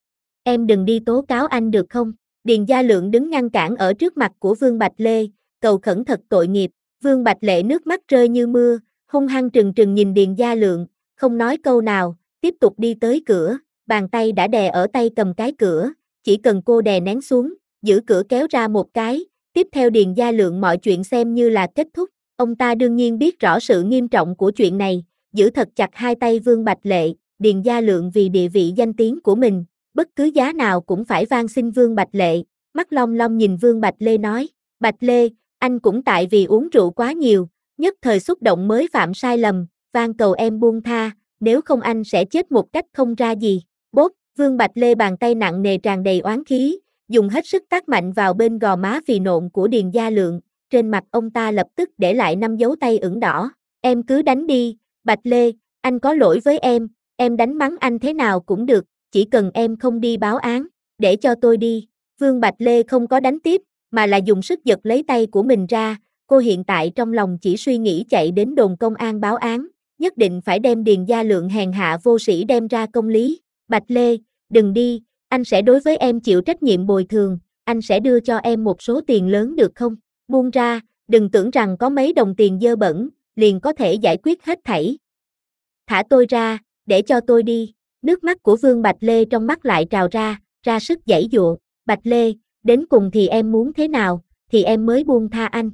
Em đừng đi tố cáo anh được không? Điền Gia Lượng đứng ngăn cản ở trước mặt của Vương Bạch Lê, cầu khẩn thật tội nghiệp. Vương Bạch Lệ nước mắt rơi như mưa, hung hăng trừng trừng nhìn Điền Gia Lượng, không nói câu nào, tiếp tục đi tới cửa, bàn tay đã đè ở tay cầm cái cửa, chỉ cần cô đè nén xuống, giữ cửa kéo ra một cái, tiếp theo Điền Gia Lượng mọi chuyện xem như là kết thúc. Ông ta đương nhiên biết rõ sự nghiêm trọng của chuyện này, giữ thật chặt hai tay Vương Bạch Lệ. Điền Gia Lượng vì địa vị danh tiếng của mình, bất cứ giá nào cũng phải van xin Vương Bạch Lệ, mắt long long nhìn Vương Bạch Lê nói, Bạch Lê, anh cũng tại vì uống rượu quá nhiều, nhất thời xúc động mới phạm sai lầm, van cầu em buông tha, nếu không anh sẽ chết một cách không ra gì. Bốp, Vương Bạch Lê bàn tay nặng nề tràn đầy oán khí, dùng hết sức tát mạnh vào bên gò má phì nộn của Điền Gia Lượng, trên mặt ông ta lập tức để lại 5 dấu tay ửng đỏ, em cứ đánh đi, Bạch Lê, anh có lỗi với em đánh mắng anh thế nào cũng được, chỉ cần em không đi báo án, để cho tôi đi. Vương Bạch Lê không có đánh tiếp, mà là dùng sức giật lấy tay của mình ra, cô hiện tại trong lòng chỉ suy nghĩ chạy đến đồn công an báo án, nhất định phải đem Điền Gia Lượng hèn hạ vô sĩ đem ra công lý. Bạch Lê, đừng đi, anh sẽ đối với em chịu trách nhiệm bồi thường, anh sẽ đưa cho em một số tiền lớn được không? Buông ra, đừng tưởng rằng có mấy đồng tiền dơ bẩn, liền có thể giải quyết hết thảy. Thả tôi ra, để cho tôi đi. Nước mắt của Vương Bạch Lê trong mắt lại trào ra sức giãy giụa. Bạch Lê, đến cùng thì em muốn thế nào, thì em mới buông tha anh.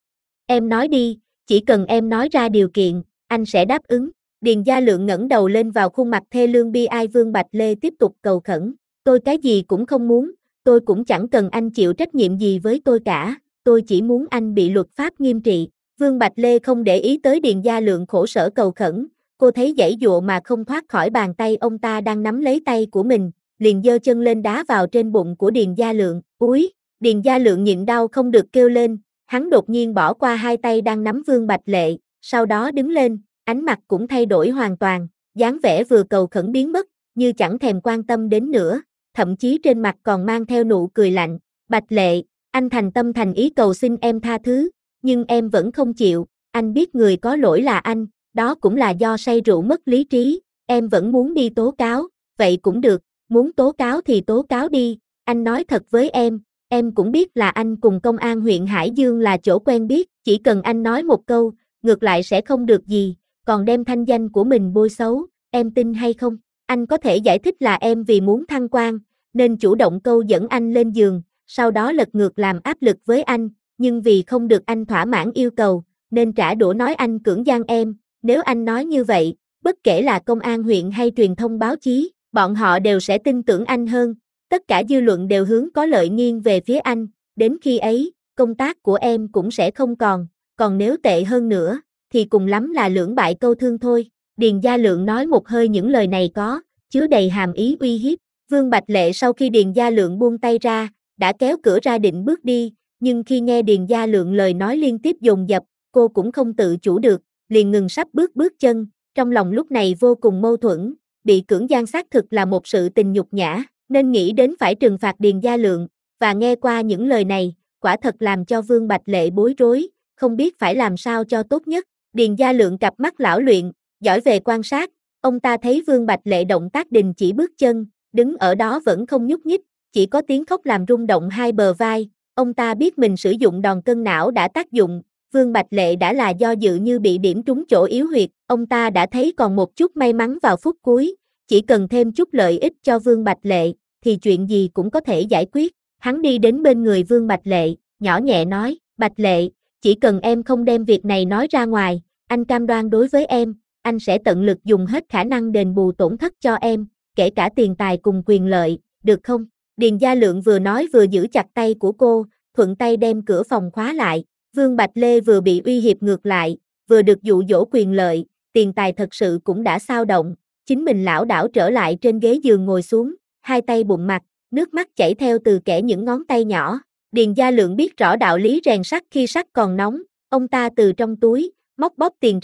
Em nói đi, chỉ cần em nói ra điều kiện, anh sẽ đáp ứng. Điền Gia Lượng ngẩng đầu lên vào khuôn mặt thê lương bi ai Vương Bạch Lê tiếp tục cầu khẩn. Tôi cái gì cũng không muốn, tôi cũng chẳng cần anh chịu trách nhiệm gì với tôi cả, tôi chỉ muốn anh bị luật pháp nghiêm trị. Vương Bạch Lê không để ý tới Điền Gia Lượng khổ sở cầu khẩn, cô thấy giãy giụa mà không thoát khỏi bàn tay ông ta đang nắm lấy tay của mình, liền giơ chân lên đá vào trên bụng của Điền Gia Lượng. Úi, Điền Gia Lượng nhịn đau không được kêu lên, hắn đột nhiên bỏ qua hai tay đang nắm Vương Bạch Lệ, sau đó đứng lên, ánh mặt cũng thay đổi hoàn toàn, dáng vẻ vừa cầu khẩn biến mất, như chẳng thèm quan tâm đến nữa, thậm chí trên mặt còn mang theo nụ cười lạnh. Bạch Lệ, anh thành tâm thành ý cầu xin em tha thứ, nhưng em vẫn không chịu, anh biết người có lỗi là anh, đó cũng là do say rượu mất lý trí, em vẫn muốn đi tố cáo, vậy cũng được, muốn tố cáo thì tố cáo đi, anh nói thật với em cũng biết là anh cùng công an huyện Hải Dương là chỗ quen biết, chỉ cần anh nói một câu, ngược lại sẽ không được gì, còn đem thanh danh của mình bôi xấu, em tin hay không? Anh có thể giải thích là em vì muốn thăng quan, nên chủ động câu dẫn anh lên giường, sau đó lật ngược làm áp lực với anh, nhưng vì không được anh thỏa mãn yêu cầu, nên trả đũa nói anh cưỡng gian em. Nếu anh nói như vậy, bất kể là công an huyện hay truyền thông báo chí, bọn họ đều sẽ tin tưởng anh hơn, tất cả dư luận đều hướng có lợi nghiêng về phía anh, đến khi ấy, công tác của em cũng sẽ không còn nếu tệ hơn nữa, thì cùng lắm là lưỡng bại câu thương thôi. Điền Gia Lượng nói một hơi những lời này có, chứa đầy hàm ý uy hiếp. Vương Bạch Lệ sau khi Điền Gia Lượng buông tay ra, đã kéo cửa ra định bước đi, nhưng khi nghe Điền Gia Lượng lời nói liên tiếp dồn dập, cô cũng không tự chủ được, liền ngừng sắp bước chân, trong lòng lúc này vô cùng mâu thuẫn, bị cưỡng gian xác thực là một sự tình nhục nhã, nên nghĩ đến phải trừng phạt Điền Gia Lượng, và nghe qua những lời này, quả thật làm cho Vương Bạch Lệ bối rối, không biết phải làm sao cho tốt nhất. Điền Gia Lượng cặp mắt lão luyện, giỏi về quan sát, ông ta thấy Vương Bạch Lệ động tác đình chỉ bước chân, đứng ở đó vẫn không nhúc nhích, chỉ có tiếng khóc làm rung động hai bờ vai, ông ta biết mình sử dụng đòn cân não đã tác dụng, Vương Bạch Lệ đã là do dự như bị điểm trúng chỗ yếu huyệt, ông ta đã thấy còn một chút may mắn vào phút cuối, chỉ cần thêm chút lợi ích cho Vương Bạch Lệ, thì chuyện gì cũng có thể giải quyết. Hắn đi đến bên người Vương Bạch Lệ, nhỏ nhẹ nói, Bạch Lệ, chỉ cần em không đem việc này nói ra ngoài, anh cam đoan đối với em, anh sẽ tận lực dùng hết khả năng đền bù tổn thất cho em, kể cả tiền tài cùng quyền lợi, được không? Điền Gia Lượng vừa nói vừa giữ chặt tay của cô, thuận tay đem cửa phòng khóa lại. Vương Bạch Lê vừa bị uy hiếp ngược lại, vừa được dụ dỗ quyền lợi, tiền tài thật sự cũng đã xao động, chính mình lảo đảo trở lại trên ghế giường ngồi xuống, hai tay bụng mặt, nước mắt chảy theo từ kẽ những ngón tay nhỏ. Điền Gia Lượng biết rõ đạo lý rèn sắt khi sắt còn nóng, ông ta từ trong túi, móc bóp tiền ra,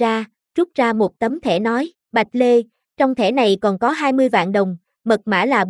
rút ra một tấm thẻ nói, Bạch Lê, trong thẻ này còn có 20 vạn đồng, mật mã là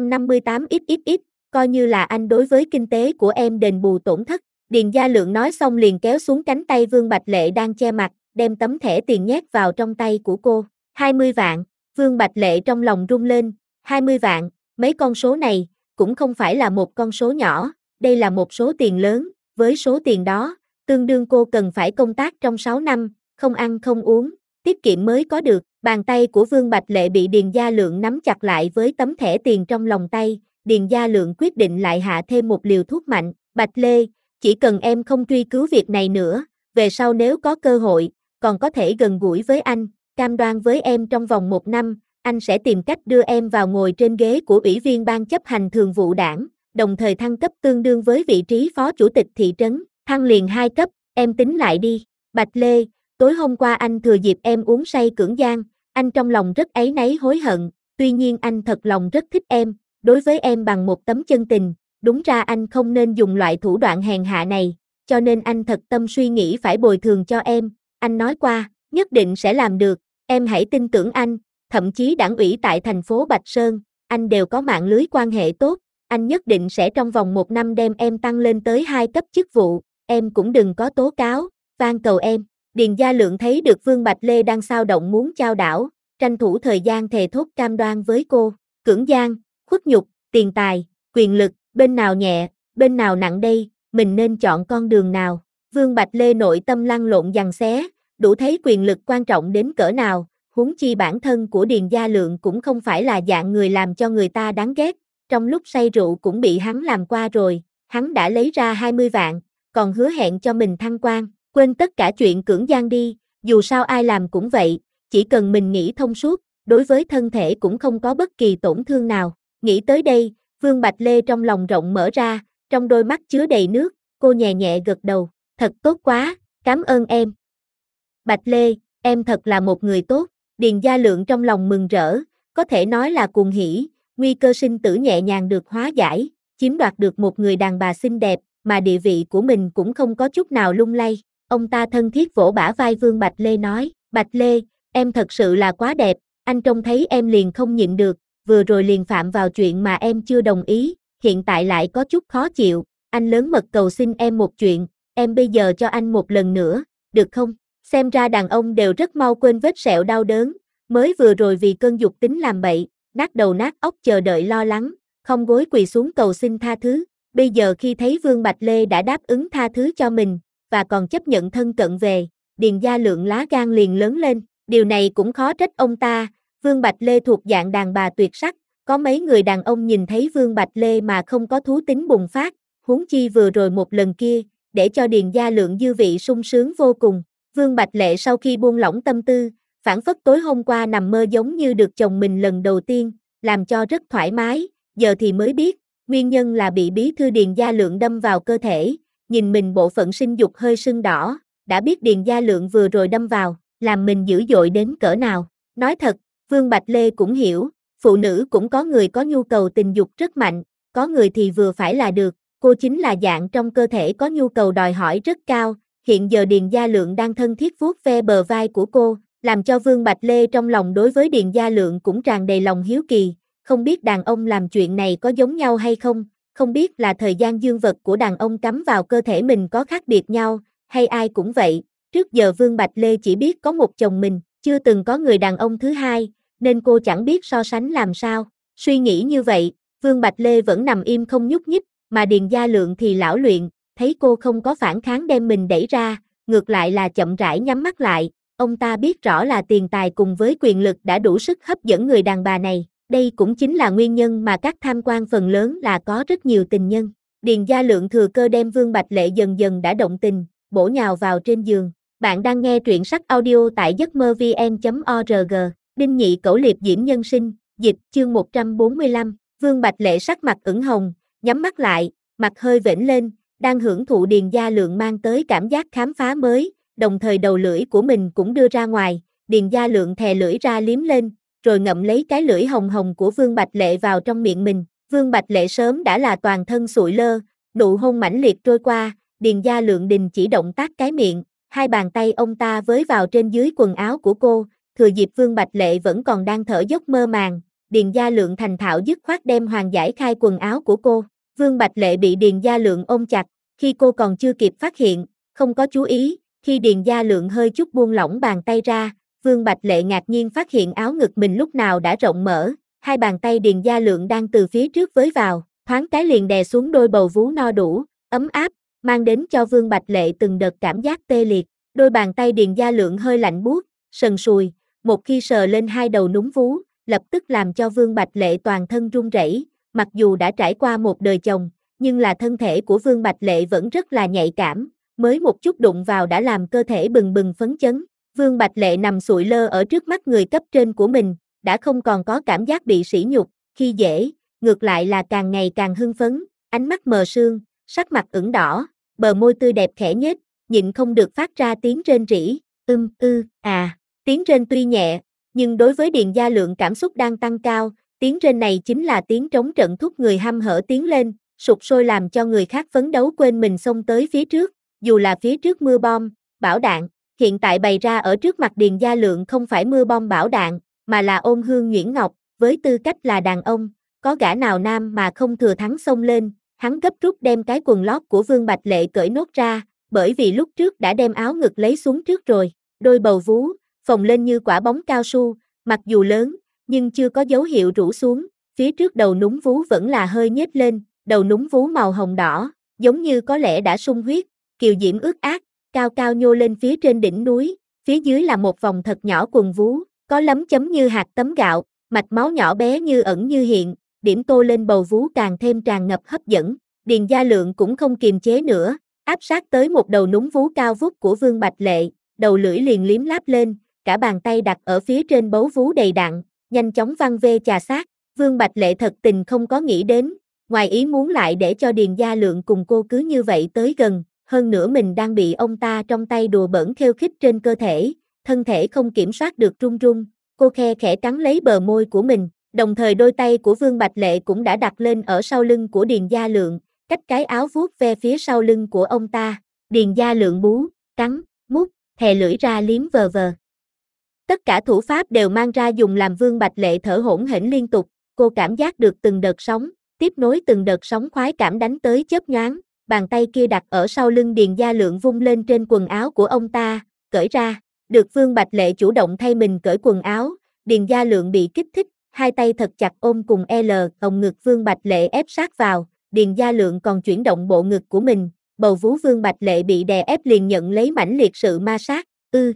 458XXX, coi như là anh đối với kinh tế của em đền bù tổn thất. Điền Gia Lượng nói xong liền kéo xuống cánh tay Vương Bạch Lệ đang che mặt, đem tấm thẻ tiền nhét vào trong tay của cô. 20 vạn, Vương Bạch Lệ trong lòng rung lên, 20 vạn, mấy con số này, cũng không phải là một con số nhỏ, đây là một số tiền lớn, với số tiền đó, tương đương cô cần phải công tác trong 6 năm, không ăn không uống, tiết kiệm mới có được. Bàn tay của Vương Bạch Lệ bị Điền Gia Lượng nắm chặt lại với tấm thẻ tiền trong lòng tay, Điền Gia Lượng quyết định lại hạ thêm một liều thuốc mạnh, Bạch Lê, chỉ cần em không truy cứu việc này nữa, về sau nếu có cơ hội, còn có thể gần gũi với anh, cam đoan với em trong vòng 1 năm, anh sẽ tìm cách đưa em vào ngồi trên ghế của Ủy viên Ban chấp hành Thường vụ Đảng, đồng thời thăng cấp tương đương với vị trí Phó Chủ tịch thị trấn, thăng liền 2 cấp, em tính lại đi. Bạch Lê, tối hôm qua anh thừa dịp em uống say cưỡng gian, anh trong lòng rất áy náy hối hận, tuy nhiên anh thật lòng rất thích em, đối với em bằng một tấm chân tình, đúng ra anh không nên dùng loại thủ đoạn hèn hạ này, cho nên anh thật tâm suy nghĩ phải bồi thường cho em, anh nói qua, nhất định sẽ làm được, em hãy tin tưởng anh, thậm chí đảng ủy tại thành phố Bạch Sơn, anh đều có mạng lưới quan hệ tốt, anh nhất định sẽ trong vòng 1 năm đem em tăng lên tới 2 cấp chức vụ, em cũng đừng có tố cáo, van cầu em. Điền Gia Lượng thấy được Vương Bạch Lê đang xao động muốn chao đảo, tranh thủ thời gian thề thốt cam đoan với cô, cưỡng gian, khuất nhục, tiền tài, quyền lực, bên nào nhẹ, bên nào nặng đây, mình nên chọn con đường nào. Vương Bạch Lê nội tâm lăn lộn giằng xé, đủ thấy quyền lực quan trọng đến cỡ nào, huống chi bản thân của Điền Gia Lượng cũng không phải là dạng người làm cho người ta đáng ghét, trong lúc say rượu cũng bị hắn làm qua rồi, hắn đã lấy ra 20 vạn, còn hứa hẹn cho mình thăng quan. Quên tất cả chuyện cưỡng gian đi, dù sao ai làm cũng vậy, chỉ cần mình nghĩ thông suốt, đối với thân thể cũng không có bất kỳ tổn thương nào. Nghĩ tới đây, Vương Bạch Lê trong lòng rộng mở ra, trong đôi mắt chứa đầy nước, cô nhẹ nhẹ gật đầu, thật tốt quá, cảm ơn em. Bạch Lê, em thật là một người tốt, Điền Gia Lượng trong lòng mừng rỡ, có thể nói là cuồng hỉ, nguy cơ sinh tử nhẹ nhàng được hóa giải, chiếm đoạt được một người đàn bà xinh đẹp, mà địa vị của mình cũng không có chút nào lung lay. Ông ta thân thiết vỗ bả vai Vương Bạch Lê nói, Bạch Lê, em thật sự là quá đẹp, anh trông thấy em liền không nhịn được, vừa rồi liền phạm vào chuyện mà em chưa đồng ý, hiện tại lại có chút khó chịu, anh lớn mật cầu xin em một chuyện, em bây giờ cho anh một lần nữa, được không? Xem ra đàn ông đều rất mau quên vết sẹo đau đớn, mới vừa rồi vì cơn dục tính làm bậy, nát đầu nát óc chờ đợi lo lắng, không gối quỳ xuống cầu xin tha thứ, bây giờ khi thấy Vương Bạch Lê đã đáp ứng tha thứ cho mình, và còn chấp nhận thân cận về, Điền Gia Lượng lá gan liền lớn lên, điều này cũng khó trách ông ta, Vương Bạch Lê thuộc dạng đàn bà tuyệt sắc, có mấy người đàn ông nhìn thấy Vương Bạch Lê mà không có thú tính bùng phát, huống chi vừa rồi một lần kia, để cho Điền Gia Lượng dư vị sung sướng vô cùng. Vương Bạch Lệ sau khi buông lỏng tâm tư, phảng phất tối hôm qua nằm mơ giống như được chồng mình lần đầu tiên, làm cho rất thoải mái, giờ thì mới biết, nguyên nhân là bị bí thư Điền Gia Lượng đâm vào cơ thể, nhìn mình bộ phận sinh dục hơi sưng đỏ, đã biết Điền Gia Lượng vừa rồi đâm vào, làm mình dữ dội đến cỡ nào. Nói thật, Vương Bạch Lê cũng hiểu, phụ nữ cũng có người có nhu cầu tình dục rất mạnh, có người thì vừa phải là được, cô chính là dạng trong cơ thể có nhu cầu đòi hỏi rất cao, hiện giờ Điền Gia Lượng đang thân thiết vuốt ve bờ vai của cô, làm cho Vương Bạch Lê trong lòng đối với Điền Gia Lượng cũng tràn đầy lòng hiếu kỳ, không biết đàn ông làm chuyện này có giống nhau hay không, không biết là thời gian dương vật của đàn ông cắm vào cơ thể mình có khác biệt nhau, hay ai cũng vậy, trước giờ Vương Bạch Lê chỉ biết có một chồng mình, chưa từng có người đàn ông thứ hai, nên cô chẳng biết so sánh làm sao, suy nghĩ như vậy, Vương Bạch Lê vẫn nằm im không nhúc nhích, mà Điền Gia Lượng thì lão luyện, thấy cô không có phản kháng đem mình đẩy ra, ngược lại là chậm rãi nhắm mắt lại, ông ta biết rõ là tiền tài cùng với quyền lực đã đủ sức hấp dẫn người đàn bà này, đây cũng chính là nguyên nhân mà các tham quan phần lớn là có rất nhiều tình nhân. Điền Gia Lượng thừa cơ đem Vương Bạch Lệ dần dần đã động tình, bổ nhào vào trên giường. Bạn đang nghe truyện sách audio tại giấc mơ vn.org, Đinh Nhị Cẩu Liệp Diễm Nhân Sinh, dịch chương 145, Vương Bạch Lệ sắc mặt ửng hồng, nhắm mắt lại, mặt hơi vểnh lên, đang hưởng thụ Điền Gia Lượng mang tới cảm giác khám phá mới, đồng thời đầu lưỡi của mình cũng đưa ra ngoài, Điền Gia Lượng thè lưỡi ra liếm lên, rồi ngậm lấy cái lưỡi hồng hồng của Vương Bạch Lệ vào trong miệng mình. Vương Bạch Lệ sớm đã là toàn thân sụi lơ, nụ hôn mãnh liệt trôi qua, Điền Gia Lượng đình chỉ động tác cái miệng, Hai bàn tay ông ta với vào trên dưới quần áo của cô, thừa dịp Vương Bạch Lệ vẫn còn đang thở dốc mơ màng, Điền Gia Lượng thành thạo dứt khoát đem Hoàng giải khai quần áo của cô. Vương Bạch Lệ bị Điền Gia Lượng ôm chặt, khi cô còn chưa kịp phát hiện, không có chú ý, khi Điền Gia Lượng hơi chút buông lỏng bàn tay ra, Vương Bạch Lệ ngạc nhiên phát hiện áo ngực mình lúc nào đã rộng mở, hai bàn tay Điền Gia Lượng đang từ phía trước với vào, thoáng cái liền đè xuống đôi bầu vú no đủ, ấm áp, mang đến cho Vương Bạch Lệ từng đợt cảm giác tê liệt. Đôi bàn tay Điền Gia Lượng hơi lạnh buốt, sần sùi, một khi sờ lên hai đầu núm vú, lập tức làm cho Vương Bạch Lệ toàn thân run rẩy. Mặc dù đã trải qua một đời chồng, nhưng là thân thể của Vương Bạch Lệ vẫn rất là nhạy cảm, mới một chút đụng vào đã làm cơ thể bừng bừng phấn chấn. Vương Bạch Lệ nằm sụi lơ ở trước mắt người cấp trên của mình, đã không còn có cảm giác bị sỉ nhục, khi dễ, ngược lại là càng ngày càng hưng phấn, ánh mắt mờ sương, sắc mặt ửng đỏ, bờ môi tươi đẹp khẽ nhếch, nhịn không được phát ra tiếng rên rỉ, tiếng rên tuy nhẹ, nhưng đối với Điền Gia Lượng cảm xúc đang tăng cao, tiếng rên này chính là tiếng trống trận thúc người hăm hở tiến lên, sục sôi làm cho người khác phấn đấu quên mình xông tới phía trước, dù là phía trước mưa bom, bão đạn, hiện tại bày ra ở trước mặt Điền Gia Lượng không phải mưa bom bão đạn, mà là ôn hương nhuyễn ngọc, với tư cách là đàn ông, có gã nào nam mà không thừa thắng xông lên, hắn gấp rút đem cái quần lót của Vương Bạch Lệ cởi nốt ra, bởi vì lúc trước đã đem áo ngực lấy xuống trước rồi, đôi bầu vú, phồng lên như quả bóng cao su, mặc dù lớn, nhưng chưa có dấu hiệu rũ xuống, phía trước đầu núm vú vẫn là hơi nhếch lên, đầu núm vú màu hồng đỏ, giống như có lẽ đã sung huyết, kiều diễm ướt át, cao cao nhô lên phía trên đỉnh núi, phía dưới là một vòng thật nhỏ quần vú, có lấm chấm như hạt tấm gạo, mạch máu nhỏ bé như ẩn như hiện, điểm tô lên bầu vú càng thêm tràn ngập hấp dẫn. Điền Gia Lượng cũng không kiềm chế nữa, áp sát tới một đầu núm vú cao vút của Vương Bạch Lệ, đầu lưỡi liền liếm láp lên, cả bàn tay đặt ở phía trên bấu vú đầy đặn, nhanh chóng văng về chà sát. Vương Bạch Lệ thật tình không có nghĩ đến, ngoài ý muốn lại để cho Điền Gia Lượng cùng cô cứ như vậy tới gần, hơn nữa mình đang bị ông ta trong tay đùa bỡn khiêu khích trên cơ thể, thân thể không kiểm soát được run run, cô khe khẽ cắn lấy bờ môi của mình, đồng thời đôi tay của Vương Bạch Lệ cũng đã đặt lên ở sau lưng của Điền Gia Lượng, cách cái áo vuốt ve phía sau lưng của ông ta. Điền Gia Lượng bú, cắn, mút, thè lưỡi ra liếm vờ vờ. Tất cả thủ pháp đều mang ra dùng làm Vương Bạch Lệ thở hổn hển liên tục, cô cảm giác được từng đợt sóng, tiếp nối từng đợt sóng khoái cảm đánh tới chớp nhoáng, bàn tay kia đặt ở sau lưng Điền Gia Lượng vung lên trên quần áo của ông ta, cởi ra, được Vương Bạch Lệ chủ động thay mình cởi quần áo, Điền Gia Lượng bị kích thích, hai tay thật chặt ôm cùng hồng ngực Vương Bạch Lệ ép sát vào, Điền Gia Lượng còn chuyển động bộ ngực của mình, bầu vú Vương Bạch Lệ bị đè ép liền nhận lấy mãnh liệt sự ma sát,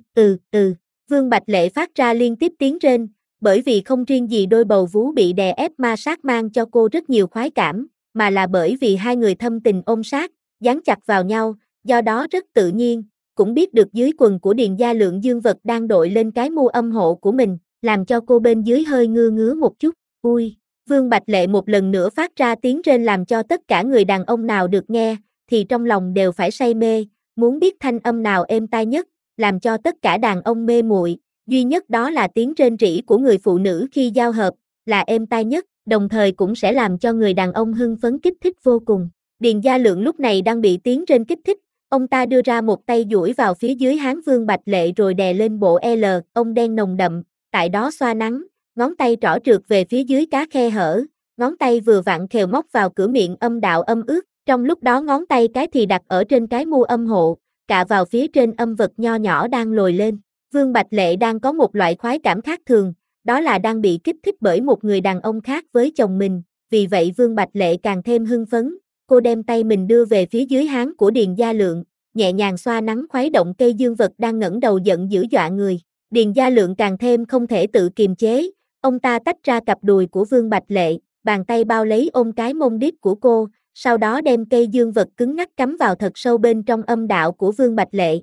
Vương Bạch Lệ phát ra liên tiếp tiếng rên, bởi vì không riêng gì đôi bầu vú bị đè ép ma sát mang cho cô rất nhiều khoái cảm, mà là bởi vì hai người thâm tình ôm sát, dán chặt vào nhau, do đó rất tự nhiên, cũng biết được dưới quần của Điền Gia Lượng dương vật đang đội lên cái mu âm hộ của mình, làm cho cô bên dưới hơi ngứa một chút, Vương Bạch Lệ một lần nữa phát ra tiếng rên làm cho tất cả người đàn ông nào được nghe, thì trong lòng đều phải say mê, muốn biết thanh âm nào êm tai nhất, làm cho tất cả đàn ông mê muội, duy nhất đó là tiếng rên rỉ của người phụ nữ khi giao hợp, là êm tai nhất, đồng thời cũng sẽ làm cho người đàn ông hưng phấn kích thích vô cùng. Điền Gia Lượng lúc này đang bị tiếng rên kích thích, ông ta đưa ra một tay duỗi vào phía dưới háng Vương Bạch Lệ rồi đè lên bộ ông đen nồng đậm, tại đó xoa nắng, ngón tay trỏ trượt về phía dưới cá khe hở, ngón tay vừa vặn khều móc vào cửa miệng âm đạo âm ướt, trong lúc đó ngón tay cái thì đặt ở trên cái mu âm hộ, cạ vào phía trên âm vật nho nhỏ đang lồi lên. Vương Bạch Lệ đang có một loại khoái cảm khác thường, đó là đang bị kích thích bởi một người đàn ông khác với chồng mình, vì vậy Vương Bạch Lệ càng thêm hưng phấn, cô đem tay mình đưa về phía dưới háng của Điền Gia Lượng, nhẹ nhàng xoa nắng khuấy động cây dương vật đang ngẩng đầu giận dữ dọa người. Điền Gia Lượng càng thêm không thể tự kiềm chế, ông ta tách ra cặp đùi của Vương Bạch Lệ, bàn tay bao lấy ôm cái mông đít của cô, sau đó đem cây dương vật cứng ngắc cắm vào thật sâu bên trong âm đạo của Vương Bạch Lệ.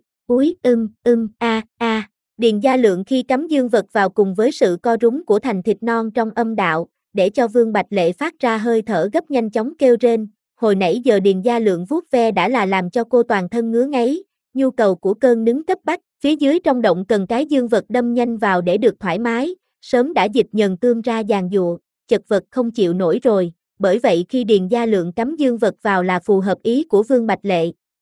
Điền Gia Lượng khi cắm dương vật vào cùng với sự co rúm của thành thịt non trong âm đạo, để cho Vương Bạch Lệ phát ra hơi thở gấp nhanh chóng kêu rên. Hồi nãy giờ Điền Gia Lượng vuốt ve đã là làm cho cô toàn thân ngứa ngáy, nhu cầu của cơn nứng cấp bách, phía dưới trong động cần cái dương vật đâm nhanh vào để được thoải mái, sớm đã dịch nhờn tương ra giàn giụa, chật vật không chịu nổi rồi, bởi vậy khi Điền Gia Lượng cắm dương vật vào là phù hợp ý của Vương Bạch Lệ,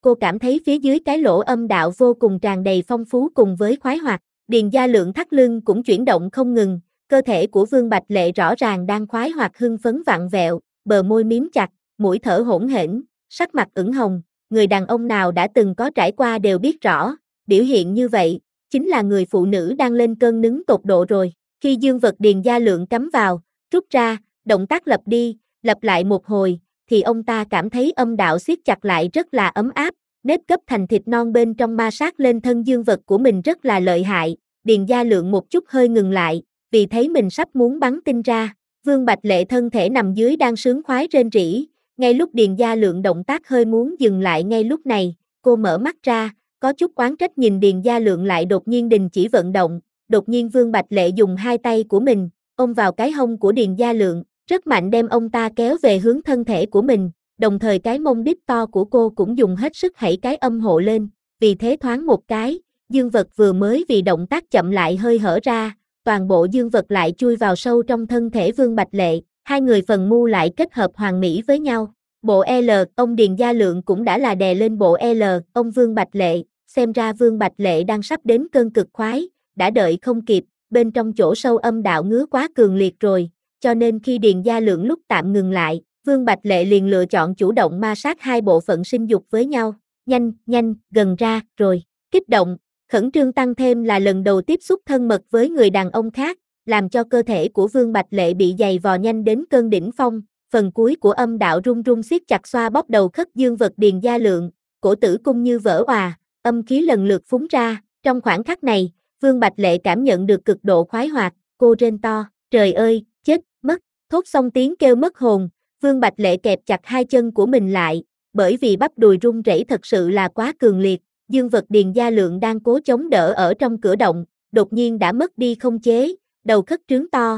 cô cảm thấy phía dưới cái lỗ âm đạo vô cùng tràn đầy phong phú cùng với khoái hoạt. Điền Gia Lượng thắt lưng cũng chuyển động không ngừng, cơ thể của Vương Bạch Lệ rõ ràng đang khoái hoạt hưng phấn vặn vẹo, bờ môi miếm chặt, mũi thở hỗn hển, sắc mặt ửng hồng, người đàn ông nào đã từng có trải qua đều biết rõ, biểu hiện như vậy, chính là người phụ nữ đang lên cơn nứng tột độ rồi. Khi dương vật Điền Gia Lượng cắm vào, rút ra, động tác lặp đi, lặp lại một hồi, thì ông ta cảm thấy âm đạo siết chặt lại rất là ấm áp, nếp gấp thành thịt non bên trong ma sát lên thân dương vật của mình rất là lợi hại. Điền Gia Lượng một chút hơi ngừng lại, vì thấy mình sắp muốn bắn tinh ra. Vương Bạch Lệ thân thể nằm dưới đang sướng khoái rên rỉ, ngay lúc Điền Gia Lượng động tác hơi muốn dừng lại ngay lúc này, cô mở mắt ra, có chút oán trách nhìn Điền Gia Lượng lại đột nhiên đình chỉ vận động. Đột nhiên Vương Bạch Lệ dùng hai tay của mình, ôm vào cái hông của Điền Gia Lượng, rất mạnh đem ông ta kéo về hướng thân thể của mình, đồng thời cái mông đít to của cô cũng dùng hết sức hãy cái âm hộ lên, vì thế thoáng một cái, dương vật vừa mới vì động tác chậm lại hơi hở ra, toàn bộ dương vật lại chui vào sâu trong thân thể Vương Bạch Lệ, hai người phần mu lại kết hợp hoàn mỹ với nhau. Bộ L, ông Điền Gia Lượng cũng đã là đè lên bộ L, ông Vương Bạch Lệ, xem ra Vương Bạch Lệ đang sắp đến cơn cực khoái, đã đợi không kịp, bên trong chỗ sâu âm đạo ngứa quá cường liệt rồi, cho nên khi Điền Gia Lượng lúc tạm ngừng lại, Vương Bạch Lệ liền lựa chọn chủ động ma sát hai bộ phận sinh dục với nhau, nhanh, gần ra, rồi, kích động, khẩn trương tăng thêm là lần đầu tiếp xúc thân mật với người đàn ông khác, làm cho cơ thể của Vương Bạch Lệ bị dày vò nhanh đến cơn đỉnh phong, phần cuối của âm đạo run run siết chặt xoa bóp đầu khất dương vật Điền Gia Lượng, cổ tử cung như vỡ òa, âm khí lần lượt phúng ra, trong khoảnh khắc này, Vương Bạch Lệ cảm nhận được cực độ khoái hoạt, cô rên to, trời ơi, chết, mất, thốt xong tiếng kêu mất hồn, Vương Bạch Lệ kẹp chặt hai chân của mình lại, bởi vì bắp đùi run rẩy thật sự là quá cường liệt, dương vật Điền Gia Lượng đang cố chống đỡ ở trong cửa động, đột nhiên đã mất đi không chế, đầu khất trướng to,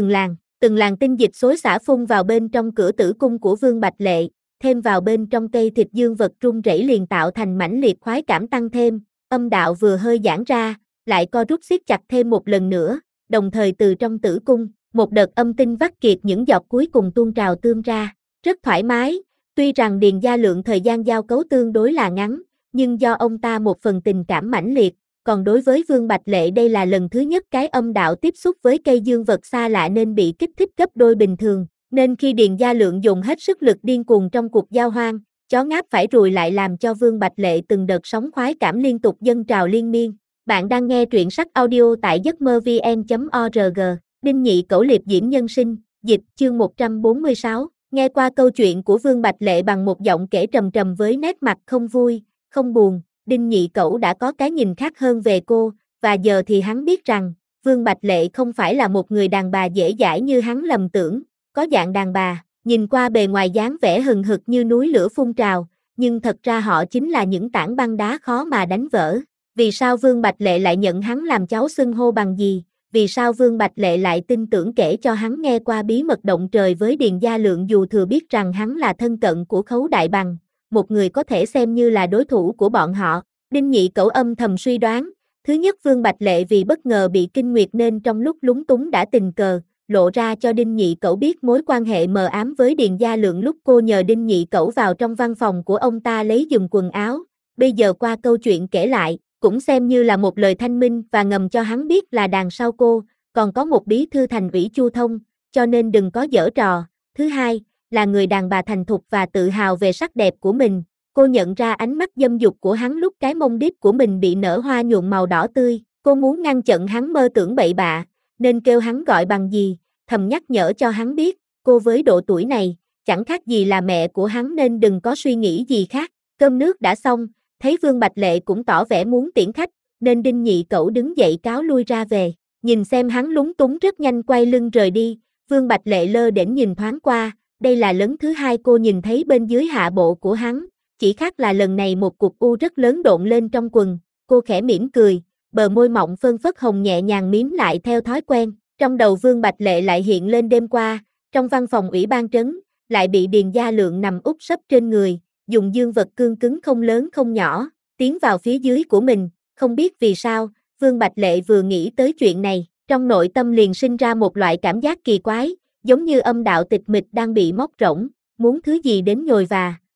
từng làn tinh dịch xối xả phun vào bên trong cửa tử cung của Vương Bạch Lệ, thêm vào bên trong cây thịt dương vật run rẩy liền tạo thành mãnh liệt khoái cảm tăng thêm, âm đạo vừa hơi giãn ra, lại co rút siết chặt thêm một lần nữa, đồng thời từ trong tử cung, một đợt âm tinh vắt kiệt những giọt cuối cùng tuôn trào tươm ra, rất thoải mái, tuy rằng Điền Gia Lượng thời gian giao cấu tương đối là ngắn, nhưng do ông ta một phần tình cảm mãnh liệt, còn đối với Vương Bạch Lệ đây là lần thứ nhất cái âm đạo tiếp xúc với cây dương vật xa lạ nên bị kích thích gấp đôi bình thường, nên khi Điền Gia Lượng dùng hết sức lực điên cuồng trong cuộc giao hoan, chó ngáp phải ruồi lại làm cho Vương Bạch Lệ từng đợt sóng khoái cảm liên tục dâng trào liên miên. Bạn đang nghe truyện sách audio tại giấc mơ vn.org, Đinh Nhị Cẩu Liệp Diễm Nhân Sinh, dịch, chương 146, nghe qua câu chuyện của Vương Bạch Lệ bằng một giọng kể trầm trầm với nét mặt không vui, không buồn, Đinh Nhị Cẩu đã có cái nhìn khác hơn về cô, và giờ thì hắn biết rằng, Vương Bạch Lệ không phải là một người đàn bà dễ dãi như hắn lầm tưởng, có dạng đàn bà, nhìn qua bề ngoài dáng vẻ hừng hực như núi lửa phun trào, nhưng thật ra họ chính là những tảng băng đá khó mà đánh vỡ. Vì sao Vương Bạch Lệ lại nhận hắn làm cháu xưng hô bằng gì? Vì sao Vương Bạch Lệ lại tin tưởng kể cho hắn nghe qua bí mật động trời với Điền Gia Lượng dù thừa biết rằng hắn là thân cận của Khấu Đại Bằng, một người có thể xem như là đối thủ của bọn họ? Đinh Nhị Cẩu âm thầm suy đoán, thứ nhất Vương Bạch Lệ vì bất ngờ bị kinh nguyệt nên trong lúc lúng túng đã tình cờ, lộ ra cho Đinh Nhị Cẩu biết mối quan hệ mờ ám với Điền Gia Lượng lúc cô nhờ Đinh Nhị Cẩu vào trong văn phòng của ông ta lấy giùm quần áo, bây giờ qua câu chuyện kể lại, cũng xem như là một lời thanh minh và ngầm cho hắn biết là đằng sau cô, còn có một bí thư thành ủy Chu Thông, cho nên đừng có giở trò. Thứ hai, là người đàn bà thành thục và tự hào về sắc đẹp của mình, cô nhận ra ánh mắt dâm dục của hắn lúc cái mông đít của mình bị nở hoa nhuộm màu đỏ tươi, cô muốn ngăn chặn hắn mơ tưởng bậy bạ, nên kêu hắn gọi bằng gì, thầm nhắc nhở cho hắn biết, cô với độ tuổi này, chẳng khác gì là mẹ của hắn nên đừng có suy nghĩ gì khác. Cơm nước đã xong, thấy Vương Bạch Lệ cũng tỏ vẻ muốn tiễn khách, nên Đinh Nhị Cẩu đứng dậy cáo lui ra về, nhìn xem hắn lúng túng rất nhanh quay lưng rời đi, Vương Bạch Lệ lơ đễnh nhìn thoáng qua, đây là lần thứ hai cô nhìn thấy bên dưới hạ bộ của hắn, chỉ khác là lần này một cục u rất lớn độn lên trong quần, cô khẽ mỉm cười, bờ môi mọng phơn phất hồng nhẹ nhàng mím lại theo thói quen, trong đầu Vương Bạch Lệ lại hiện lên đêm qua, trong văn phòng ủy ban trấn, lại bị Điền Gia Lượng nằm úp sấp trên người, dùng dương vật cương cứng không lớn không nhỏ, tiến vào phía dưới của mình, không biết vì sao, Vương Bạch Lệ vừa nghĩ tới chuyện này, trong nội tâm liền sinh ra một loại cảm giác kỳ quái, giống như âm đạo tịch mịch đang bị móc rỗng, muốn thứ gì đến nhồi và,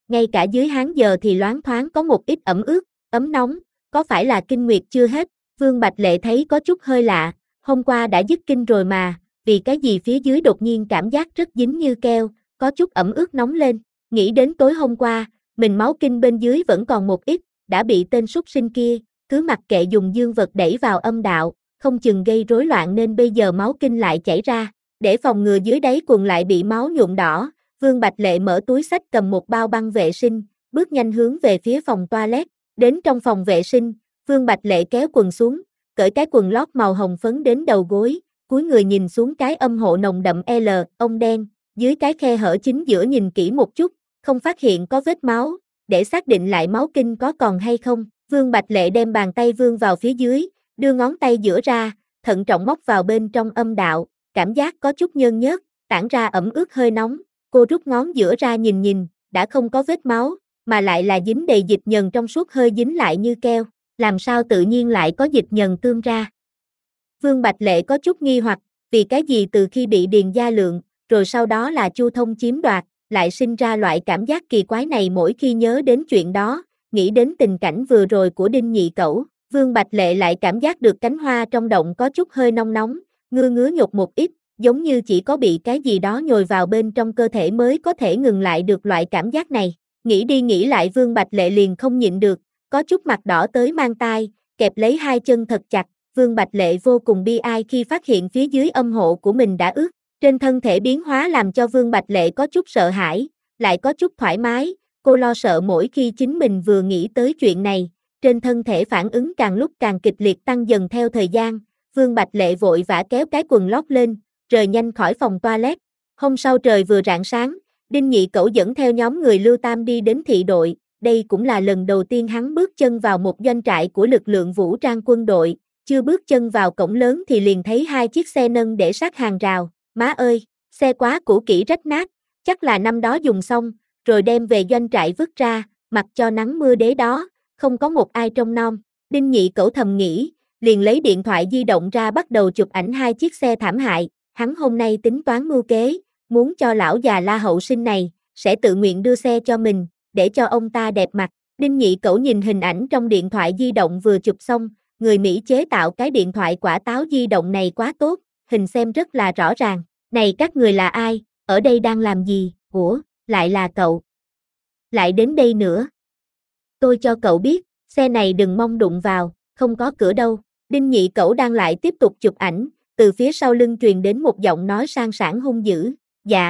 ngay cả dưới hán giờ thì loáng thoáng có một ít ẩm ướt, ấm nóng, có phải là kinh nguyệt chưa hết? Vương Bạch Lệ thấy có chút hơi lạ, hôm qua đã dứt kinh rồi mà, vì cái gì phía dưới đột nhiên cảm giác rất dính như keo, có chút ẩm ướt nóng lên, nghĩ đến tối hôm qua, mình máu kinh bên dưới vẫn còn một ít, đã bị tên súc sinh kia, cứ mặc kệ dùng dương vật đẩy vào âm đạo, không chừng gây rối loạn nên bây giờ máu kinh lại chảy ra, để phòng ngừa dưới đáy quần lại bị máu nhuộm đỏ, Vương Bạch Lệ mở túi xách cầm một bao băng vệ sinh, bước nhanh hướng về phía phòng toilet, đến trong phòng vệ sinh, Vương Bạch Lệ kéo quần xuống, cởi cái quần lót màu hồng phấn đến đầu gối, cúi người nhìn xuống cái âm hộ nồng đậm L, ông đen, dưới cái khe hở chính giữa nhìn kỹ một chút, không phát hiện có vết máu, để xác định lại máu kinh có còn hay không, Vương Bạch Lệ đem bàn tay vươn vào phía dưới, đưa ngón tay giữa ra, thận trọng móc vào bên trong âm đạo, cảm giác có chút nhơn nhớt, tản ra ẩm ướt hơi nóng, cô rút ngón giữa ra nhìn, đã không có vết máu, mà lại là dính đầy dịch nhờn trong suốt hơi dính lại như keo, làm sao tự nhiên lại có dịch nhờn tương ra. Vương Bạch Lệ có chút nghi hoặc, vì cái gì từ khi bị Điền Gia Lượng, rồi sau đó là Chu Thông chiếm đoạt, lại sinh ra loại cảm giác kỳ quái này mỗi khi nhớ đến chuyện đó, nghĩ đến tình cảnh vừa rồi của Đinh Nhị Cẩu, Vương Bạch Lệ lại cảm giác được cánh hoa trong động có chút hơi nóng nóng, ngứa nhột một ít, giống như chỉ có bị cái gì đó nhồi vào bên trong cơ thể mới có thể ngừng lại được loại cảm giác này. Nghĩ đi nghĩ lại Vương Bạch Lệ liền không nhịn được, có chút mặt đỏ tới mang tai, kẹp lấy hai chân thật chặt, Vương Bạch Lệ vô cùng bi ai khi phát hiện phía dưới âm hộ của mình đã ướt, trên thân thể biến hóa làm cho Vương Bạch Lệ có chút sợ hãi, lại có chút thoải mái, cô lo sợ mỗi khi chính mình vừa nghĩ tới chuyện này, trên thân thể phản ứng càng lúc càng kịch liệt tăng dần theo thời gian, Vương Bạch Lệ vội vã kéo cái quần lót lên, rời nhanh khỏi phòng toilet. Hôm sau trời vừa rạng sáng, Đinh Nhị Cẩu dẫn theo nhóm người Lưu Tam đi đến thị đội, đây cũng là lần đầu tiên hắn bước chân vào một doanh trại của lực lượng vũ trang quân đội, chưa bước chân vào cổng lớn thì liền thấy hai chiếc xe nâng để sát hàng rào, má ơi, xe quá cũ kỹ rách nát, chắc là năm đó dùng xong, rồi đem về doanh trại vứt ra, mặc cho nắng mưa đế đó, không có một ai trông nom, Đinh Nhị Cẩu thầm nghĩ, liền lấy điện thoại di động ra bắt đầu chụp ảnh hai chiếc xe thảm hại, hắn hôm nay tính toán mưu kế, muốn cho lão già La Hậu Sinh này, sẽ tự nguyện đưa xe cho mình, để cho ông ta đẹp mặt. Đinh Nhị Cẩu nhìn hình ảnh trong điện thoại di động vừa chụp xong, người Mỹ chế tạo cái điện thoại quả táo di động này quá tốt, hình xem rất là rõ ràng. Này các người là ai, ở đây đang làm gì, ủa, lại là cậu. Lại đến đây nữa. Tôi cho cậu biết, xe này đừng mong đụng vào, không có cửa đâu. Đinh Nhị Cẩu đang lại tiếp tục chụp ảnh, từ phía sau lưng truyền đến một giọng nói sang sảng hung dữ, dạ.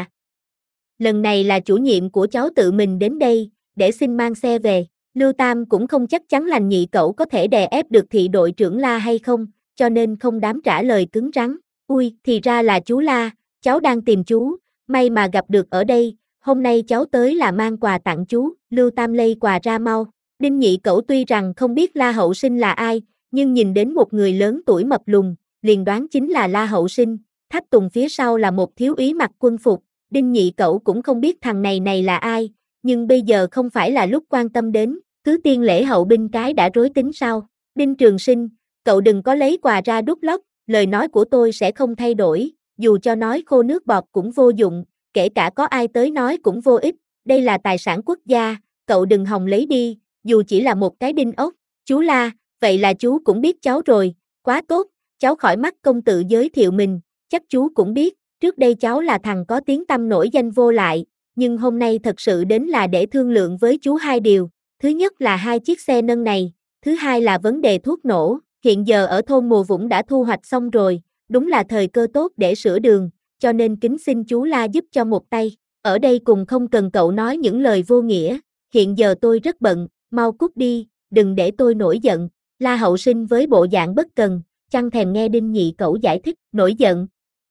Lần này là chủ nhiệm của cháu tự mình đến đây, để xin mang xe về. Lưu Tam cũng không chắc chắn là Nhị Cẩu có thể đè ép được thị đội trưởng La hay không, cho nên không dám trả lời cứng rắn. Ui, thì ra là chú La, cháu đang tìm chú, may mà gặp được ở đây, hôm nay cháu tới là mang quà tặng chú, Lưu Tam lây quà ra mau. Đinh Nhị Cẩu tuy rằng không biết La Hậu Sinh là ai, nhưng nhìn đến một người lớn tuổi mập lùn, liền đoán chính là La Hậu Sinh, tháp tùng phía sau là một thiếu úy mặc quân phục, Đinh Nhị Cẩu cũng không biết thằng này là ai, nhưng bây giờ không phải là lúc quan tâm đến, cứ tiên lễ hậu binh cái đã rối tính sao. Đinh Trường Sinh, cậu đừng có lấy quà ra đút lót, lời nói của tôi sẽ không thay đổi, dù cho nói khô nước bọt cũng vô dụng, kể cả có ai tới nói cũng vô ích, đây là tài sản quốc gia, cậu đừng hòng lấy đi, dù chỉ là một cái đinh ốc. Chú La, vậy là chú cũng biết cháu rồi, quá tốt, cháu khỏi mắc công tự giới thiệu mình, chắc chú cũng biết, trước đây cháu là thằng có tiếng tăm nổi danh vô lại, nhưng hôm nay thật sự đến là để thương lượng với chú hai điều, thứ nhất là hai chiếc xe nâng này, thứ hai là vấn đề thuốc nổ, hiện giờ ở thôn Mùa Vũng đã thu hoạch xong rồi, đúng là thời cơ tốt để sửa đường, cho nên kính xin chú La giúp cho một tay, ở đây cùng không cần cậu nói những lời vô nghĩa, hiện giờ tôi rất bận, mau cút đi, đừng để tôi nổi giận. La Hậu Sinh với bộ dạng bất cần, chẳng thèm nghe Đinh Nhị Cẩu giải thích, nổi giận.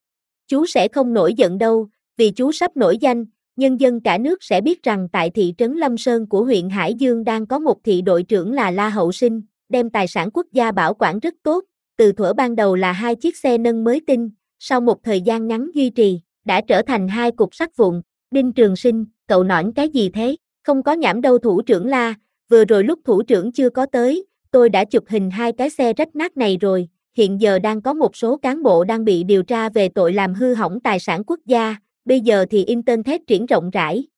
Chú sẽ không nổi giận đâu, vì chú sắp nổi danh, nhân dân cả nước sẽ biết rằng tại thị trấn Lâm Sơn của huyện Hải Dương đang có một thị đội trưởng là La Hậu Sinh, đem tài sản quốc gia bảo quản rất tốt, từ thuở ban đầu là hai chiếc xe nâng mới tinh, sau một thời gian ngắn duy trì, đã trở thành hai cục sắt vụn. Đinh Trường Sinh, cậu nõn cái gì thế? Không có nhảm đâu thủ trưởng La, vừa rồi lúc thủ trưởng chưa có tới, tôi đã chụp hình hai cái xe rách nát này rồi, hiện giờ đang có một số cán bộ đang bị điều tra về tội làm hư hỏng tài sản quốc gia, bây giờ thì Internet triển rộng rãi,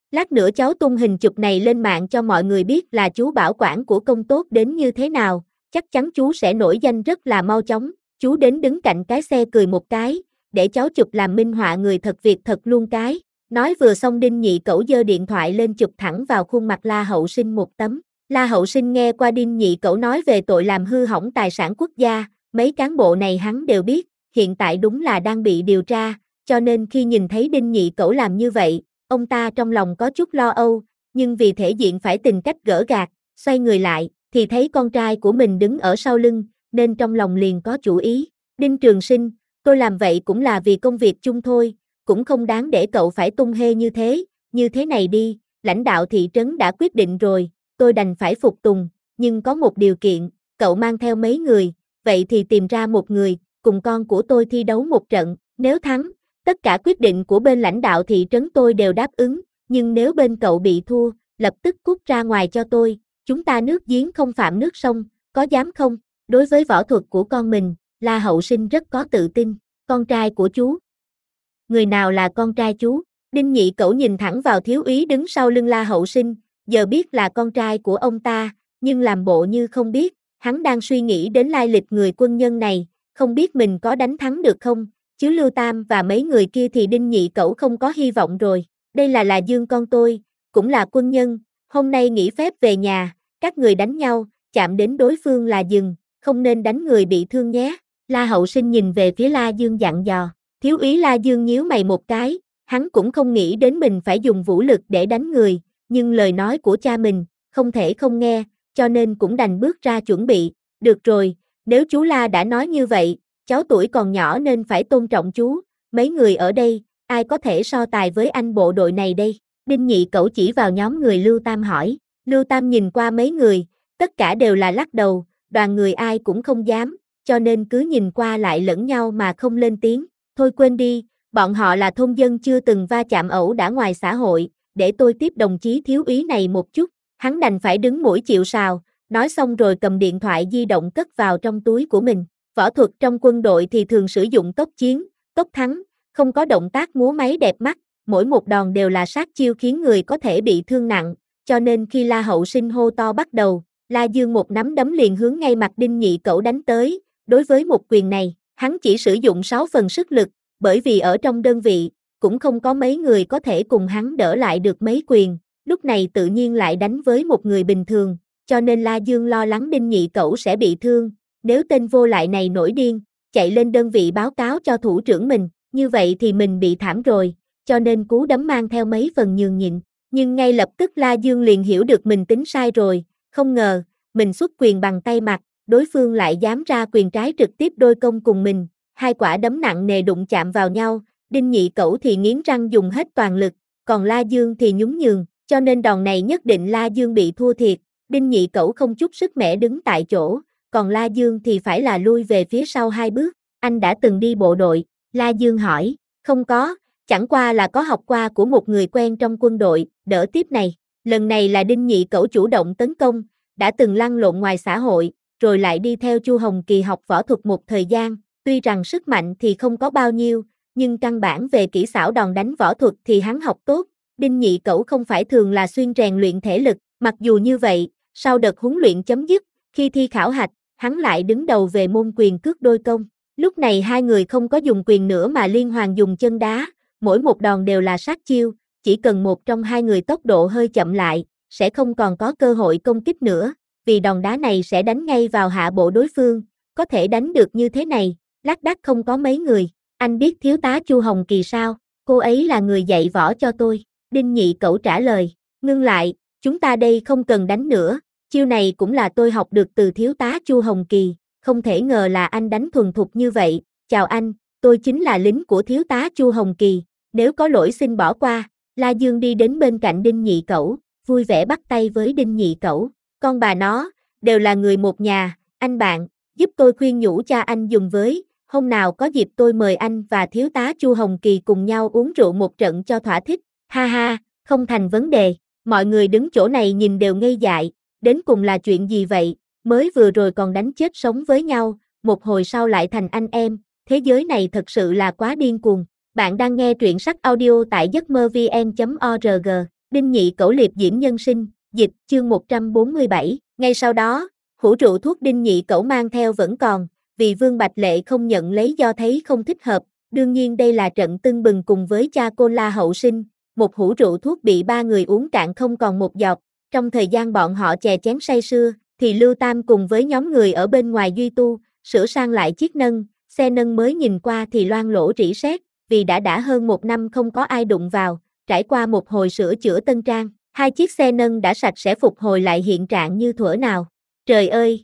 Lát nữa cháu tung hình chụp này lên mạng cho mọi người biết là chú bảo quản của công tốt đến như thế nào, chắc chắn chú sẽ nổi danh rất là mau chóng. Chú đến đứng cạnh cái xe cười một cái, để cháu chụp làm minh họa người thật việc thật luôn cái. Nói vừa xong Đinh Nhị Cẩu giơ điện thoại lên chụp thẳng vào khuôn mặt La Hậu Sinh một tấm. La Hậu Sinh nghe qua Đinh Nhị Cẩu nói về tội làm hư hỏng tài sản quốc gia, mấy cán bộ này hắn đều biết, hiện tại đúng là đang bị điều tra, cho nên khi nhìn thấy Đinh Nhị Cẩu làm như vậy, ông ta trong lòng có chút lo âu, nhưng vì thể diện phải tìm cách gỡ gạc, xoay người lại, thì thấy con trai của mình đứng ở sau lưng, nên trong lòng liền có chủ ý. Đinh Trường Sinh, tôi làm vậy cũng là vì công việc chung thôi, cũng không đáng để cậu phải tung hê như thế này đi, lãnh đạo thị trấn đã quyết định rồi, tôi đành phải phục tùng, nhưng có một điều kiện, cậu mang theo mấy người, vậy thì tìm ra một người, cùng con của tôi thi đấu một trận, nếu thắng, tất cả quyết định của bên lãnh đạo thị trấn tôi đều đáp ứng, nhưng nếu bên cậu bị thua, lập tức cút ra ngoài cho tôi, chúng ta nước giếng không phạm nước sông, có dám không? Đối với võ thuật của con mình, La Hậu Sinh rất có tự tin, con trai của chú. Người nào là con trai chú? Đinh Nhị Cẩu nhìn thẳng vào thiếu úy đứng sau lưng La Hậu Sinh, giờ biết là con trai của ông ta, nhưng làm bộ như không biết, hắn đang suy nghĩ đến lai lịch người quân nhân này, không biết mình có đánh thắng được không, chứ Lưu Tam và mấy người kia thì Đinh Nhị Cẩu không có hy vọng rồi, đây là Dương con tôi, cũng là quân nhân, hôm nay nghỉ phép về nhà, các người đánh nhau, chạm đến đối phương là dừng, không nên đánh người bị thương nhé. La Hậu Sinh nhìn về phía La Dương dặn dò, thiếu úy La Dương nhíu mày một cái, hắn cũng không nghĩ đến mình phải dùng vũ lực để đánh người, nhưng lời nói của cha mình, không thể không nghe, cho nên cũng đành bước ra chuẩn bị, được rồi, nếu chú La đã nói như vậy, cháu tuổi còn nhỏ nên phải tôn trọng chú, mấy người ở đây, ai có thể so tài với anh bộ đội này đây? Đinh Nhị Cẩu chỉ vào nhóm người Lưu Tam hỏi, Lưu Tam nhìn qua mấy người, tất cả đều là lắc đầu, đoàn người ai cũng không dám, cho nên cứ nhìn qua lại lẫn nhau mà không lên tiếng, thôi quên đi, bọn họ là thôn dân chưa từng va chạm ẩu đả ngoài xã hội, để tôi tiếp đồng chí thiếu úy này một chút, hắn đành phải đứng mũi chịu sào, nói xong rồi cầm điện thoại di động cất vào trong túi của mình. Võ thuật trong quân đội thì thường sử dụng tốc chiến, tốc thắng, không có động tác múa máy đẹp mắt, mỗi một đòn đều là sát chiêu khiến người có thể bị thương nặng, cho nên khi La Hậu Sinh hô to bắt đầu, La Dương một nắm đấm liền hướng ngay mặt Đinh Nhị Cẩu đánh tới, đối với một quyền này, hắn chỉ sử dụng 6 phần sức lực, bởi vì ở trong đơn vị, cũng không có mấy người có thể cùng hắn đỡ lại được mấy quyền, lúc này tự nhiên lại đánh với một người bình thường, cho nên La Dương lo lắng Đinh Nhị Cẩu sẽ bị thương, nếu tên vô lại này nổi điên, chạy lên đơn vị báo cáo cho thủ trưởng mình, như vậy thì mình bị thảm rồi, cho nên cú đấm mang theo mấy phần nhường nhịn, nhưng ngay lập tức La Dương liền hiểu được mình tính sai rồi, không ngờ, mình xuất quyền bằng tay mặt, đối phương lại dám ra quyền trái trực tiếp đôi công cùng mình, hai quả đấm nặng nề đụng chạm vào nhau, Đinh Nhị Cẩu thì nghiến răng dùng hết toàn lực, còn La Dương thì nhún nhường, cho nên đòn này nhất định La Dương bị thua thiệt, Đinh Nhị Cẩu không chút sức mẻ đứng tại chỗ, còn La Dương thì phải là lui về phía sau 2 bước, anh đã từng đi bộ đội, La Dương hỏi, không có, chẳng qua là có học qua của một người quen trong quân đội, đỡ tiếp này, lần này là Đinh Nhị Cẩu chủ động tấn công, đã từng lăn lộn ngoài xã hội, rồi lại đi theo Chu Hồng Kỳ học võ thuật một thời gian, tuy rằng sức mạnh thì không có bao nhiêu, nhưng căn bản về kỹ xảo đòn đánh võ thuật thì hắn học tốt, Đinh Nhị Cẩu không phải thường là xuyên rèn luyện thể lực, mặc dù như vậy, sau đợt huấn luyện chấm dứt, khi thi khảo hạch, hắn lại đứng đầu về môn quyền cước đôi công, lúc này hai người không có dùng quyền nữa mà liên hoàn dùng chân đá, mỗi một đòn đều là sát chiêu, chỉ cần một trong hai người tốc độ hơi chậm lại, sẽ không còn có cơ hội công kích nữa, vì đòn đá này sẽ đánh ngay vào hạ bộ đối phương, có thể đánh được như thế này, lác đác không có mấy người, anh biết thiếu tá Chu Hồng Kỳ sao, cô ấy là người dạy võ cho tôi, Đinh Nhị Cẩu trả lời, ngưng lại, chúng ta đây không cần đánh nữa, chiêu này cũng là tôi học được từ thiếu tá Chu Hồng Kỳ, không thể ngờ là anh đánh thuần thục như vậy, chào anh, tôi chính là lính của thiếu tá Chu Hồng Kỳ, nếu có lỗi xin bỏ qua, La Dương đi đến bên cạnh Đinh Nhị Cẩu, vui vẻ bắt tay với Đinh Nhị Cẩu, con bà nó, đều là người một nhà, anh bạn, giúp tôi khuyên nhủ cha anh dùng với, hôm nào có dịp tôi mời anh và thiếu tá Chu Hồng Kỳ cùng nhau uống rượu một trận cho thỏa thích, ha ha, không thành vấn đề, mọi người đứng chỗ này nhìn đều ngây dại, đến cùng là chuyện gì vậy, mới vừa rồi còn đánh chết sống với nhau, một hồi sau lại thành anh em, thế giới này thật sự là quá điên cuồng. Bạn đang nghe truyện sách audio tại giấc mơ vn.org. Đinh Nhị Cẩu liệp diễm nhân sinh, dịch, chương 147. Ngay sau đó, hũ rượu thuốc Đinh Nhị Cẩu mang theo vẫn còn, vì Vương Bạch Lệ không nhận lấy do thấy không thích hợp, đương nhiên đây là trận tưng bừng cùng với cha cô La hậu sinh, một hũ rượu thuốc bị ba người uống cạn không còn một giọt, trong thời gian bọn họ chè chén say sưa, thì Lưu Tam cùng với nhóm người ở bên ngoài duy tu, sửa sang lại chiếc nâng, xe nâng mới nhìn qua thì loang lỗ rỉ sét, vì đã hơn một năm không có ai đụng vào, trải qua một hồi sửa chữa tân trang, hai chiếc xe nâng đã sạch sẽ phục hồi lại hiện trạng như thuở nào. Trời ơi!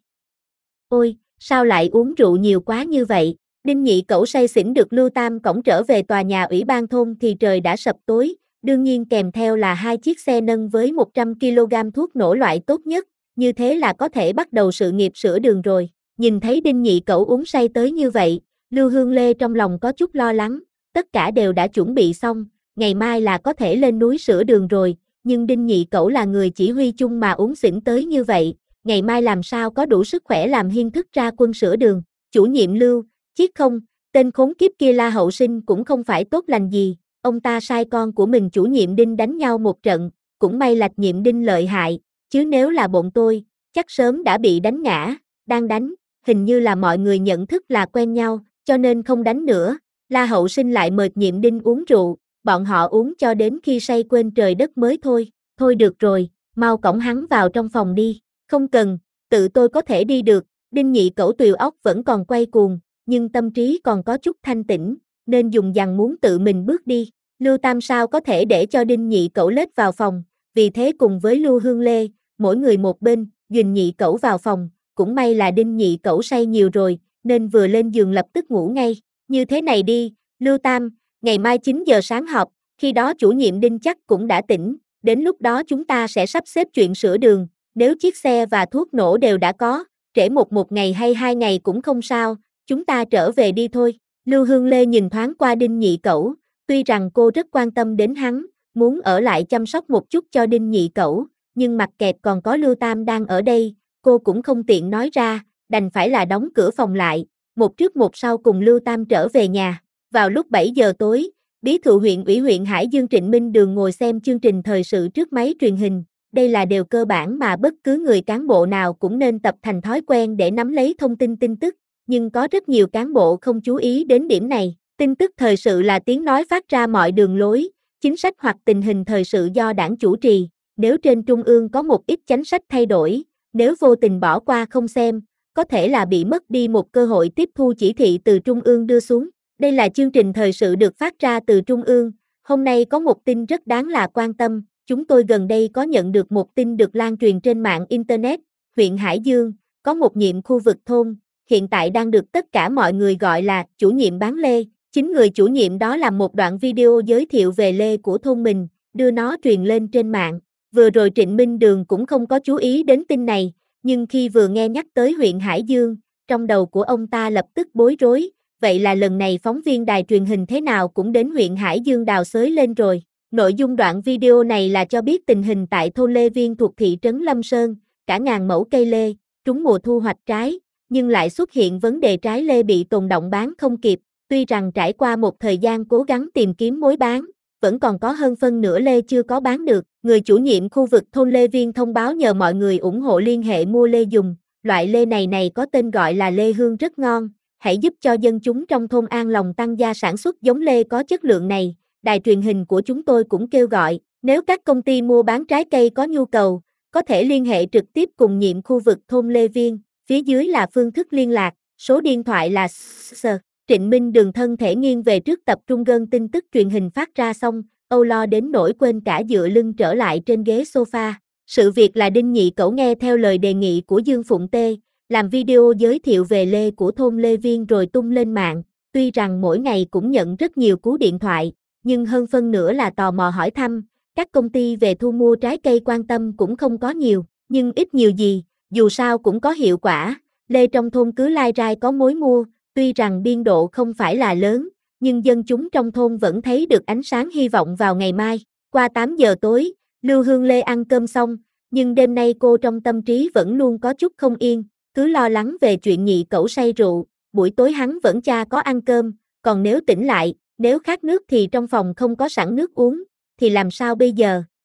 Ôi, sao lại uống rượu nhiều quá như vậy? Đinh Nhị Cẩu say xỉn được Lưu Tam cõng trở về tòa nhà ủy ban thôn thì trời đã sập tối, đương nhiên kèm theo là hai chiếc xe nâng với 100 kg thuốc nổ loại tốt nhất, như thế là có thể bắt đầu sự nghiệp sửa đường rồi. Nhìn thấy Đinh Nhị Cẩu uống say tới như vậy, Lưu Hương Lê trong lòng có chút lo lắng, tất cả đều đã chuẩn bị xong, ngày mai là có thể lên núi sửa đường rồi, nhưng Đinh Nhị Cẩu là người chỉ huy chung mà uống xỉn tới như vậy, ngày mai làm sao có đủ sức khỏe làm hiên thức ra quân sửa đường. Chủ nhiệm Lưu, chiết không, tên khốn kiếp kia La hậu sinh cũng không phải tốt lành gì, ông ta sai con của mình chủ nhiệm Đinh đánh nhau một trận, cũng may Lạch nhiệm Đinh lợi hại, chứ nếu là bọn tôi, chắc sớm đã bị đánh ngã, đang đánh, hình như là mọi người nhận thức là quen nhau, cho nên không đánh nữa. La hậu sinh lại mời nhiệm Đinh uống rượu, bọn họ uống cho đến khi say quên trời đất mới thôi. Thôi được rồi, mau cõng hắn vào trong phòng đi. Không cần, tự tôi có thể đi được. Đinh Nhị Cẩu tùy óc vẫn còn quay cuồng, nhưng tâm trí còn có chút thanh tĩnh, nên dùng dằng muốn tự mình bước đi. Lưu Tam sao có thể để cho Đinh Nhị Cẩu lết vào phòng, vì thế cùng với Lưu Hương Lê, mỗi người một bên, ghìm Nhị Cẩu vào phòng. Cũng may là Đinh Nhị Cẩu say nhiều rồi, nên vừa lên giường lập tức ngủ ngay. Như thế này đi, Lưu Tam, ngày mai 9 giờ sáng họp, khi đó chủ nhiệm Đinh chắc cũng đã tỉnh, đến lúc đó chúng ta sẽ sắp xếp chuyện sửa đường, nếu chiếc xe và thuốc nổ đều đã có, trễ một ngày hay 2 ngày cũng không sao, chúng ta trở về đi thôi. Lưu Hương Lê nhìn thoáng qua Đinh Nhị Cẩu, tuy rằng cô rất quan tâm đến hắn, muốn ở lại chăm sóc một chút cho Đinh Nhị Cẩu, nhưng mặt kẹt còn có Lưu Tam đang ở đây, cô cũng không tiện nói ra, đành phải là đóng cửa phòng lại, một trước một sau cùng Lưu Tam trở về nhà. Vào lúc 7 giờ tối, Bí thư huyện ủy huyện Hải Dương Trịnh Minh Đường ngồi xem chương trình thời sự trước máy truyền hình, đây là điều cơ bản mà bất cứ người cán bộ nào cũng nên tập thành thói quen để nắm lấy thông tin tin tức, nhưng có rất nhiều cán bộ không chú ý đến điểm này. Tin tức thời sự là tiếng nói phát ra mọi đường lối, chính sách hoặc tình hình thời sự do đảng chủ trì, nếu trên trung ương có một ít chính sách thay đổi, nếu vô tình bỏ qua không xem, có thể là bị mất đi một cơ hội tiếp thu chỉ thị từ trung ương đưa xuống. Đây là chương trình thời sự được phát ra từ trung ương, hôm nay có một tin rất đáng là quan tâm, chúng tôi gần đây có nhận được một tin được lan truyền trên mạng Internet, huyện Hải Dương, có một nhiệm khu vực thôn, hiện tại đang được tất cả mọi người gọi là chủ nhiệm bán lê, chính người chủ nhiệm đó làm một đoạn video giới thiệu về lê của thôn mình, đưa nó truyền lên trên mạng. Vừa rồi Trịnh Minh Đường cũng không có chú ý đến tin này, nhưng khi vừa nghe nhắc tới huyện Hải Dương, trong đầu của ông ta lập tức bối rối, vậy là lần này phóng viên đài truyền hình thế nào cũng đến huyện Hải Dương đào xới lên rồi. Nội dung đoạn video này là cho biết tình hình tại thôn Lê Viên thuộc thị trấn Lâm Sơn, cả ngàn mẫu cây lê, trúng mùa thu hoạch trái, nhưng lại xuất hiện vấn đề trái lê bị tồn đọng bán không kịp, tuy rằng trải qua một thời gian cố gắng tìm kiếm mối bán, vẫn còn có hơn phân nửa lê chưa có bán được. Người chủ nhiệm khu vực thôn Lê Viên thông báo nhờ mọi người ủng hộ liên hệ mua lê dùng, loại lê này có tên gọi là lê hương rất ngon, hãy giúp cho dân chúng trong thôn an lòng tăng gia sản xuất giống lê có chất lượng này. Đài truyền hình của chúng tôi cũng kêu gọi, nếu các công ty mua bán trái cây có nhu cầu, có thể liên hệ trực tiếp cùng nhiệm khu vực thôn Lê Viên, phía dưới là phương thức liên lạc, số điện thoại là Trịnh Minh Đường thân thể nghiêng về trước tập trung gân tin tức truyền hình phát ra xong, âu lo đến nỗi quên cả dựa lưng trở lại trên ghế sofa. Sự việc là Đinh Nhị Cẩu nghe theo lời đề nghị của Dương Phụng Tê, làm video giới thiệu về lê của thôn Lê Viên rồi tung lên mạng, tuy rằng mỗi ngày cũng nhận rất nhiều cú điện thoại, nhưng hơn phân nửa là tò mò hỏi thăm, các công ty về thu mua trái cây quan tâm cũng không có nhiều, nhưng ít nhiều gì, dù sao cũng có hiệu quả, lê trong thôn cứ lai rai có mối mua, tuy rằng biên độ không phải là lớn, nhưng dân chúng trong thôn vẫn thấy được ánh sáng hy vọng vào ngày mai. Qua 8 giờ tối, Lưu Hương Lê ăn cơm xong, nhưng đêm nay cô trong tâm trí vẫn luôn có chút không yên, cứ lo lắng về chuyện Nhị Cẩu say rượu, buổi tối hắn vẫn cha có ăn cơm, còn nếu tỉnh lại, nếu khát nước thì trong phòng không có sẵn nước uống, thì làm sao bây giờ,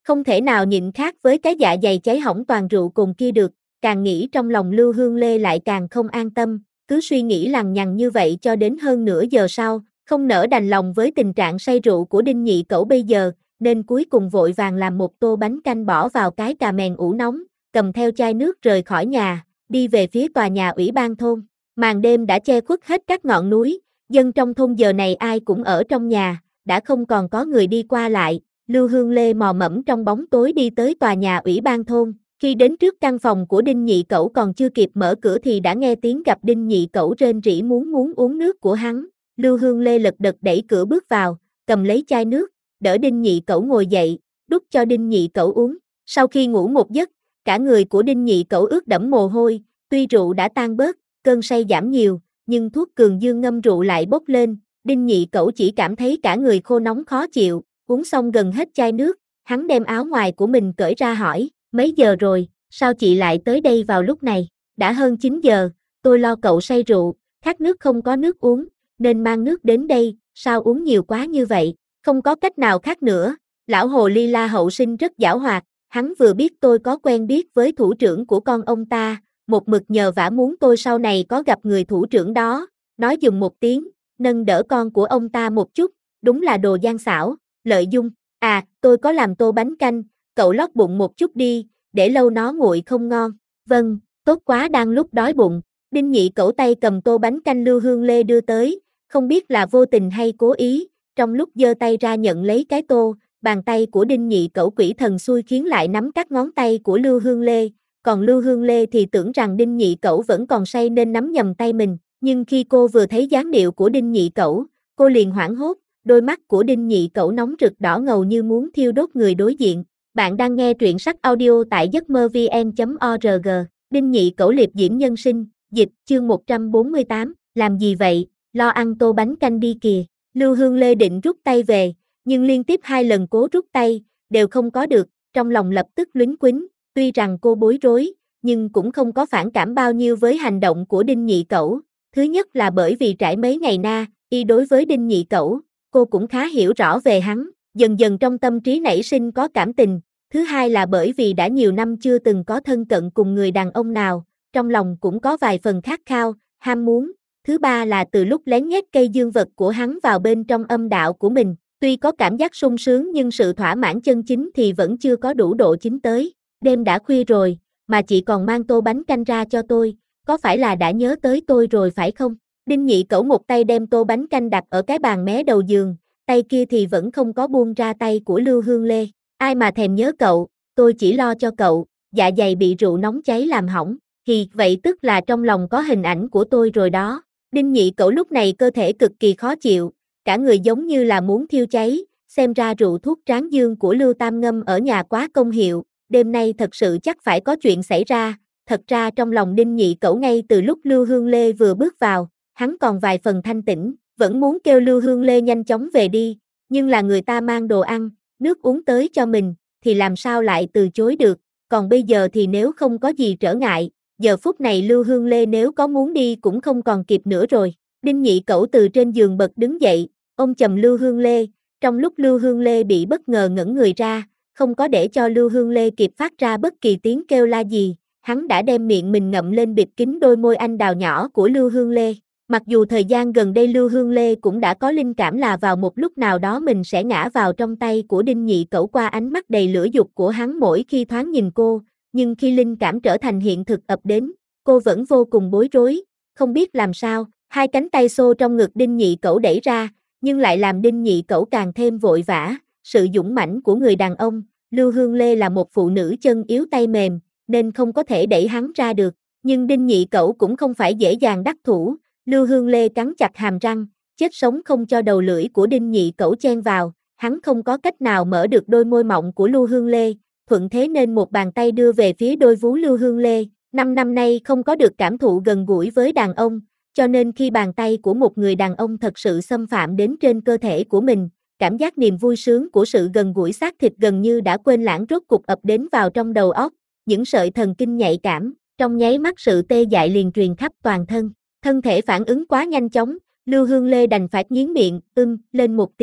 không thể nào nhịn khác với cái dạ dày cháy hỏng toàn rượu cồn kia được, càng nghĩ trong lòng Lưu Hương Lê lại càng không an tâm, cứ suy nghĩ lằng nhằng như vậy cho đến hơn nửa giờ sau, không nỡ đành lòng với tình trạng say rượu của Đinh Nhị Cẩu bây giờ, nên cuối cùng vội vàng làm một tô bánh canh bỏ vào cái cà mèn ủ nóng, cầm theo chai nước rời khỏi nhà, đi về phía tòa nhà ủy ban thôn. Màn đêm đã che khuất hết các ngọn núi, dân trong thôn giờ này ai cũng ở trong nhà, đã không còn có người đi qua lại. Lưu Hương Lê mò mẫm trong bóng tối đi tới tòa nhà ủy ban thôn, khi đến trước căn phòng của Đinh Nhị Cẩu còn chưa kịp mở cửa thì đã nghe tiếng gặp Đinh Nhị Cẩu rên rỉ muốn uống nước của hắn. Lưu Hương Lê lật đật đẩy cửa bước vào, cầm lấy chai nước, đỡ Đinh Nhị Cẩu ngồi dậy, đút cho Đinh Nhị Cẩu uống. Sau khi ngủ một giấc, cả người của Đinh Nhị Cẩu ướt đẫm mồ hôi, tuy rượu đã tan bớt, cơn say giảm nhiều, nhưng thuốc cường dương ngâm rượu lại bốc lên, Đinh Nhị Cẩu chỉ cảm thấy cả người khô nóng khó chịu, uống xong gần hết chai nước, hắn đem áo ngoài của mình cởi ra hỏi, mấy giờ rồi, sao chị lại tới đây vào lúc này? Đã hơn 9 giờ, tôi lo cậu say rượu, khát nước không có nước uống, nên mang nước đến đây, sao uống nhiều quá như vậy? Không có cách nào khác nữa, lão hồ ly La hậu sinh rất giảo hoạt, hắn vừa biết tôi có quen biết với thủ trưởng của con ông ta, một mực nhờ vả muốn tôi sau này có gặp người thủ trưởng đó, nói dùm một tiếng, nâng đỡ con của ông ta một chút, đúng là đồ gian xảo, lợi dụng. À, tôi có làm tô bánh canh, cậu lót bụng một chút đi, để lâu nó nguội không ngon. Vâng, tốt quá. Đang lúc đói bụng, Đinh Nhị Cẩu tay cầm tô bánh canh Lưu Hương Lê đưa tới, không biết là vô tình hay cố ý, trong lúc giơ tay ra nhận lấy cái tô, bàn tay của Đinh Nhị Cẩu quỷ thần xui khiến lại nắm các ngón tay của Lưu Hương Lê, còn Lưu Hương Lê thì tưởng rằng Đinh Nhị Cẩu vẫn còn say nên nắm nhầm tay mình, nhưng khi cô vừa thấy dáng điệu của Đinh Nhị Cẩu, cô liền hoảng hốt, đôi mắt của Đinh Nhị Cẩu nóng rực đỏ ngầu như muốn thiêu đốt người đối diện. Bạn đang nghe truyện sách audio tại giấc mơ vn.org. Đinh Nhị Cẩu liệp diễm nhân sinh, dịch, chương 148, làm gì vậy, lo ăn tô bánh canh đi kìa. Lưu Hương Lê định rút tay về, nhưng liên tiếp 2 lần cố rút tay, đều không có được, trong lòng lập tức lúnh quýnh, tuy rằng cô bối rối, nhưng cũng không có phản cảm bao nhiêu với hành động của Đinh Nhị Cẩu. Thứ nhất là bởi vì trải mấy ngày na, y đối với Đinh Nhị Cẩu, cô cũng khá hiểu rõ về hắn, dần dần trong tâm trí nảy sinh có cảm tình. Thứ hai là bởi vì đã nhiều năm chưa từng có thân cận cùng người đàn ông nào, trong lòng cũng có vài phần khát khao, ham muốn. Thứ ba là từ lúc lén nhét cây dương vật của hắn vào bên trong âm đạo của mình, tuy có cảm giác sung sướng nhưng sự thỏa mãn chân chính thì vẫn chưa có đủ độ chín tới. Đêm đã khuya rồi, mà chị còn mang tô bánh canh ra cho tôi, có phải là đã nhớ tới tôi rồi phải không? Đinh Nhị Cẩu một tay đem tô bánh canh đặt ở cái bàn mé đầu giường, tay kia thì vẫn không có buông ra tay của Lưu Hương Lê. Ai mà thèm nhớ cậu, tôi chỉ lo cho cậu, dạ dày bị rượu nóng cháy làm hỏng, thì vậy tức là trong lòng có hình ảnh của tôi rồi đó. Đinh Nhị Cẩu lúc này cơ thể cực kỳ khó chịu, cả người giống như là muốn thiêu cháy, xem ra rượu thuốc tráng dương của Lưu Tam ngâm ở nhà quá công hiệu, đêm nay thật sự chắc phải có chuyện xảy ra. Thật ra trong lòng Đinh Nhị Cẩu ngay từ lúc Lưu Hương Lê vừa bước vào, hắn còn vài phần thanh tĩnh, vẫn muốn kêu Lưu Hương Lê nhanh chóng về đi, nhưng là người ta mang đồ ăn, nước uống tới cho mình, thì làm sao lại từ chối được, còn bây giờ thì nếu không có gì trở ngại, giờ phút này Lưu Hương Lê nếu có muốn đi cũng không còn kịp nữa rồi. Đinh Nhị Cẩu từ trên giường bật đứng dậy, ôm chầm Lưu Hương Lê, trong lúc Lưu Hương Lê bị bất ngờ ngẩn người ra, không có để cho Lưu Hương Lê kịp phát ra bất kỳ tiếng kêu la gì, hắn đã đem miệng mình ngậm lên bịt kín đôi môi anh đào nhỏ của Lưu Hương Lê. Mặc dù thời gian gần đây Lưu Hương Lê cũng đã có linh cảm là vào một lúc nào đó mình sẽ ngã vào trong tay của Đinh Nhị Cẩu qua ánh mắt đầy lửa dục của hắn mỗi khi thoáng nhìn cô, nhưng khi linh cảm trở thành hiện thực ập đến, cô vẫn vô cùng bối rối, không biết làm sao, 2 cánh tay xô trong ngực Đinh Nhị Cẩu đẩy ra, nhưng lại làm Đinh Nhị Cẩu càng thêm vội vã, sự dũng mãnh của người đàn ông, Lưu Hương Lê là một phụ nữ chân yếu tay mềm, nên không có thể đẩy hắn ra được, nhưng Đinh Nhị Cẩu cũng không phải dễ dàng đắc thủ. Lưu Hương Lê cắn chặt hàm răng, chết sống không cho đầu lưỡi của Đinh Nhị Cẩu chen vào, hắn không có cách nào mở được đôi môi mọng của Lưu Hương Lê, thuận thế nên một bàn tay đưa về phía đôi vú Lưu Hương Lê. 5 năm nay không có được cảm thụ gần gũi với đàn ông, cho nên khi bàn tay của một người đàn ông thật sự xâm phạm đến trên cơ thể của mình, cảm giác niềm vui sướng của sự gần gũi xác thịt gần như đã quên lãng rốt cục ập đến vào trong đầu óc, những sợi thần kinh nhạy cảm, trong nháy mắt sự tê dại liền truyền khắp toàn thân. Thân thể phản ứng quá nhanh chóng, Lưu Hương Lê đành phải nghiến miệng, lên một tiếng,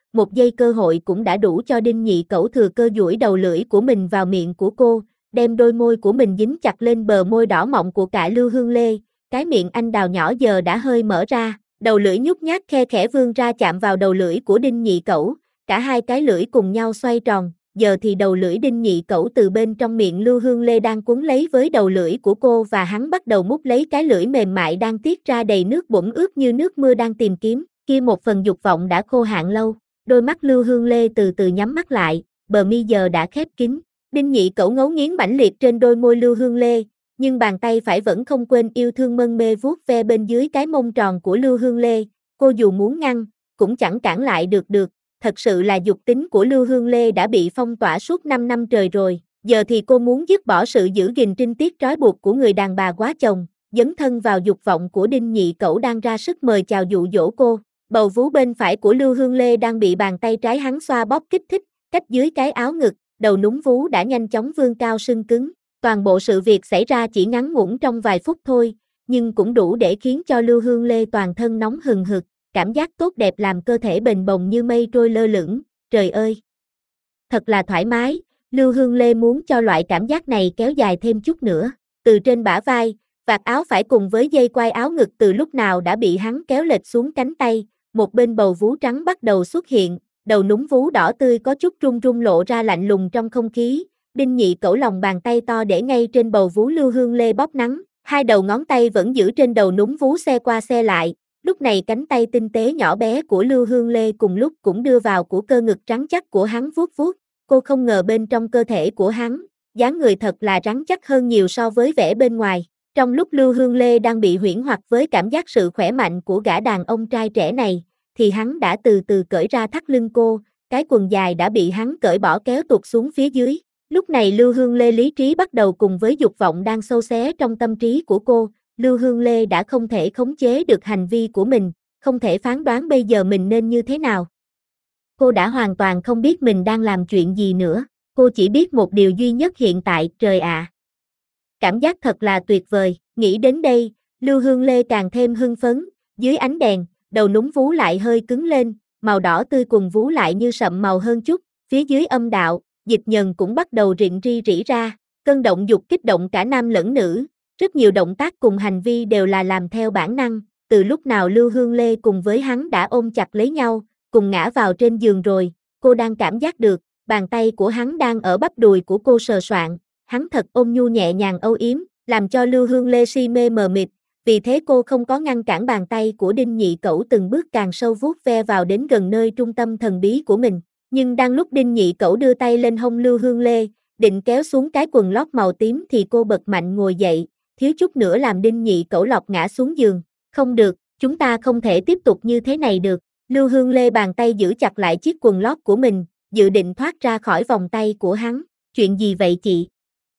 một giây cơ hội cũng đã đủ cho Đinh Nhị Cẩu thừa cơ duỗi đầu lưỡi của mình vào miệng của cô, đem đôi môi của mình dính chặt lên bờ môi đỏ mọng của cả Lưu Hương Lê, cái miệng anh đào nhỏ giờ đã hơi mở ra, đầu lưỡi nhút nhát khe khẽ vươn ra chạm vào đầu lưỡi của Đinh Nhị Cẩu, cả hai cái lưỡi cùng nhau xoay tròn, giờ thì đầu lưỡi Đinh Nhị Cẩu từ bên trong miệng Lưu Hương Lê đang cuốn lấy với đầu lưỡi của cô và hắn bắt đầu mút lấy cái lưỡi mềm mại đang tiết ra đầy nước bỗng ướt như nước mưa đang tìm kiếm, kia một phần dục vọng đã khô hạn lâu, đôi mắt Lưu Hương Lê từ từ nhắm mắt lại, bờ mi giờ đã khép kín, Đinh Nhị Cẩu ngấu nghiến mãnh liệt trên đôi môi Lưu Hương Lê, nhưng bàn tay phải vẫn không quên yêu thương mân mê vuốt ve bên dưới cái mông tròn của Lưu Hương Lê, cô dù muốn ngăn, cũng chẳng cản lại được, thật sự là dục tính của Lưu Hương Lê đã bị phong tỏa suốt 5 năm trời rồi, giờ thì cô muốn dứt bỏ sự giữ gìn trinh tiết trói buộc của người đàn bà quá chồng, dấn thân vào dục vọng của Đinh Nhị Cẩu đang ra sức mời chào dụ dỗ cô, bầu vú bên phải của Lưu Hương Lê đang bị bàn tay trái hắn xoa bóp kích thích, cách dưới cái áo ngực, đầu núm vú đã nhanh chóng vươn cao sưng cứng, toàn bộ sự việc xảy ra chỉ ngắn ngủn trong vài phút thôi, nhưng cũng đủ để khiến cho Lưu Hương Lê toàn thân nóng hừng hực, cảm giác tốt đẹp làm cơ thể bềnh bồng như mây trôi lơ lửng, trời ơi! Thật là thoải mái, Lưu Hương Lê muốn cho loại cảm giác này kéo dài thêm chút nữa, từ trên bả vai, vạt áo phải cùng với dây quai áo ngực từ lúc nào đã bị hắn kéo lệch xuống cánh tay, một bên bầu vú trắng bắt đầu xuất hiện, đầu núm vú đỏ tươi có chút rung rung lộ ra lạnh lùng trong không khí, Đinh Nhị Cẩu lòng bàn tay to để ngay trên bầu vú Lưu Hương Lê bóp nắng, hai đầu ngón tay vẫn giữ trên đầu núm vú xe qua xe lại, lúc này cánh tay tinh tế nhỏ bé của Lưu Hương Lê cùng lúc cũng đưa vào của cơ ngực trắng chắc của hắn vuốt vuốt, cô không ngờ bên trong cơ thể của hắn, dáng người thật là rắn chắc hơn nhiều so với vẻ bên ngoài. Trong lúc Lưu Hương Lê đang bị huyễn hoặc với cảm giác sự khỏe mạnh của gã đàn ông trai trẻ này, thì hắn đã từ từ cởi ra thắt lưng cô, cái quần dài đã bị hắn cởi bỏ kéo tụt xuống phía dưới. Lúc này Lưu Hương Lê lý trí bắt đầu cùng với dục vọng đang sâu xé trong tâm trí của cô, Lưu Hương Lê đã không thể khống chế được hành vi của mình, không thể phán đoán bây giờ mình nên như thế nào. Cô đã hoàn toàn không biết mình đang làm chuyện gì nữa, cô chỉ biết một điều duy nhất hiện tại, trời ạ. Cảm giác thật là tuyệt vời, nghĩ đến đây, Lưu Hương Lê càng thêm hưng phấn, dưới ánh đèn, đầu núm vú lại hơi cứng lên, màu đỏ tươi cùng vú lại như sậm màu hơn chút, phía dưới âm đạo, dịch nhần cũng bắt đầu rịn ri rỉ ra, cơn động dục kích động cả nam lẫn nữ, rất nhiều động tác cùng hành vi đều là làm theo bản năng, từ lúc nào Lưu Hương Lê cùng với hắn đã ôm chặt lấy nhau, cùng ngã vào trên giường rồi, cô đang cảm giác được, bàn tay của hắn đang ở bắp đùi của cô sờ soạng, hắn thật ôn nhu nhẹ nhàng âu yếm, làm cho Lưu Hương Lê si mê mờ mịt, vì thế cô không có ngăn cản bàn tay của Đinh Nhị Cẩu từng bước càng sâu vuốt ve vào đến gần nơi trung tâm thần bí của mình, nhưng đang lúc Đinh Nhị Cẩu đưa tay lên hông Lưu Hương Lê, định kéo xuống cái quần lót màu tím thì cô bật mạnh ngồi dậy, thiếu chút nữa làm Đinh Nhị Cẩu lọc ngã xuống giường, không được, chúng ta không thể tiếp tục như thế này được, Lưu Hương Lê bàn tay giữ chặt lại chiếc quần lót của mình, dự định thoát ra khỏi vòng tay của hắn, chuyện gì vậy chị?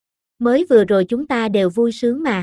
Mới vừa rồi chúng ta đều vui sướng mà.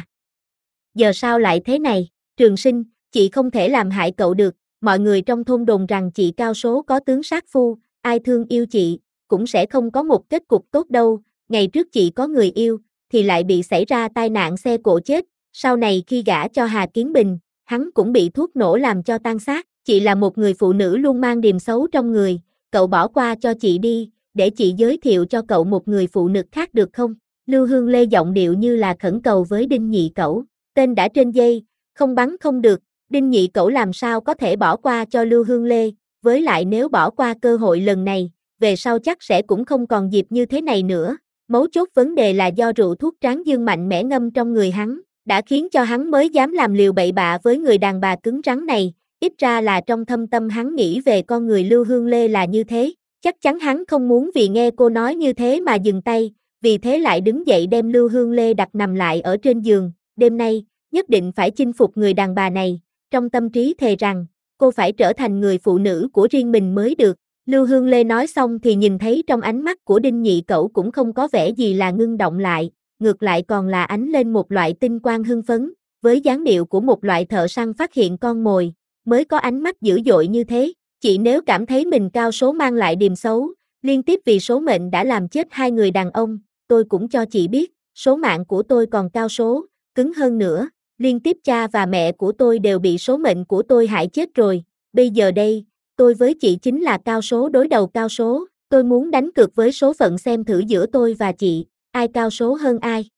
Giờ sao lại thế này, Trường Sinh, chị không thể làm hại cậu được, mọi người trong thôn đồn rằng chị cao số có tướng sát phu, ai thương yêu chị, cũng sẽ không có một kết cục tốt đâu, ngày trước chị có người yêu, thì lại bị xảy ra tai nạn xe cộ chết, sau này khi gả cho Hà Kiến Bình, hắn cũng bị thuốc nổ làm cho tan xác, chị là một người phụ nữ luôn mang điềm xấu trong người, cậu bỏ qua cho chị đi, để chị giới thiệu cho cậu một người phụ nữ khác được không? Lưu Hương Lê giọng điệu như là khẩn cầu với Đinh Nhị Cẩu, tên đã trên dây, không bắn không được, Đinh Nhị Cẩu làm sao có thể bỏ qua cho Lưu Hương Lê, với lại nếu bỏ qua cơ hội lần này, về sau chắc sẽ cũng không còn dịp như thế này nữa, mấu chốt vấn đề là do rượu thuốc tráng dương mạnh mẽ ngâm trong người hắn, đã khiến cho hắn mới dám làm liều bậy bạ với người đàn bà cứng rắn này, ít ra là trong thâm tâm hắn nghĩ về con người Lưu Hương Lê là như thế, chắc chắn hắn không muốn vì nghe cô nói như thế mà dừng tay, vì thế lại đứng dậy đem Lưu Hương Lê đặt nằm lại ở trên giường, đêm nay, nhất định phải chinh phục người đàn bà này, trong tâm trí thề rằng, cô phải trở thành người phụ nữ của riêng mình mới được. Lưu Hương Lê nói xong thì nhìn thấy trong ánh mắt của Đinh Nhị Cẩu cũng không có vẻ gì là ngưng động lại, ngược lại còn là ánh lên một loại tinh quang hưng phấn, với dáng điệu của một loại thợ săn phát hiện con mồi, mới có ánh mắt dữ dội như thế. Chị nếu cảm thấy mình cao số mang lại điềm xấu, liên tiếp vì số mệnh đã làm chết hai người đàn ông, tôi cũng cho chị biết, số mạng của tôi còn cao số, cứng hơn nữa, liên tiếp cha và mẹ của tôi đều bị số mệnh của tôi hại chết rồi, bây giờ đây, tôi với chị chính là cao số đối đầu cao số, tôi muốn đánh cược với số phận xem thử giữa tôi và chị, ai cao số hơn ai.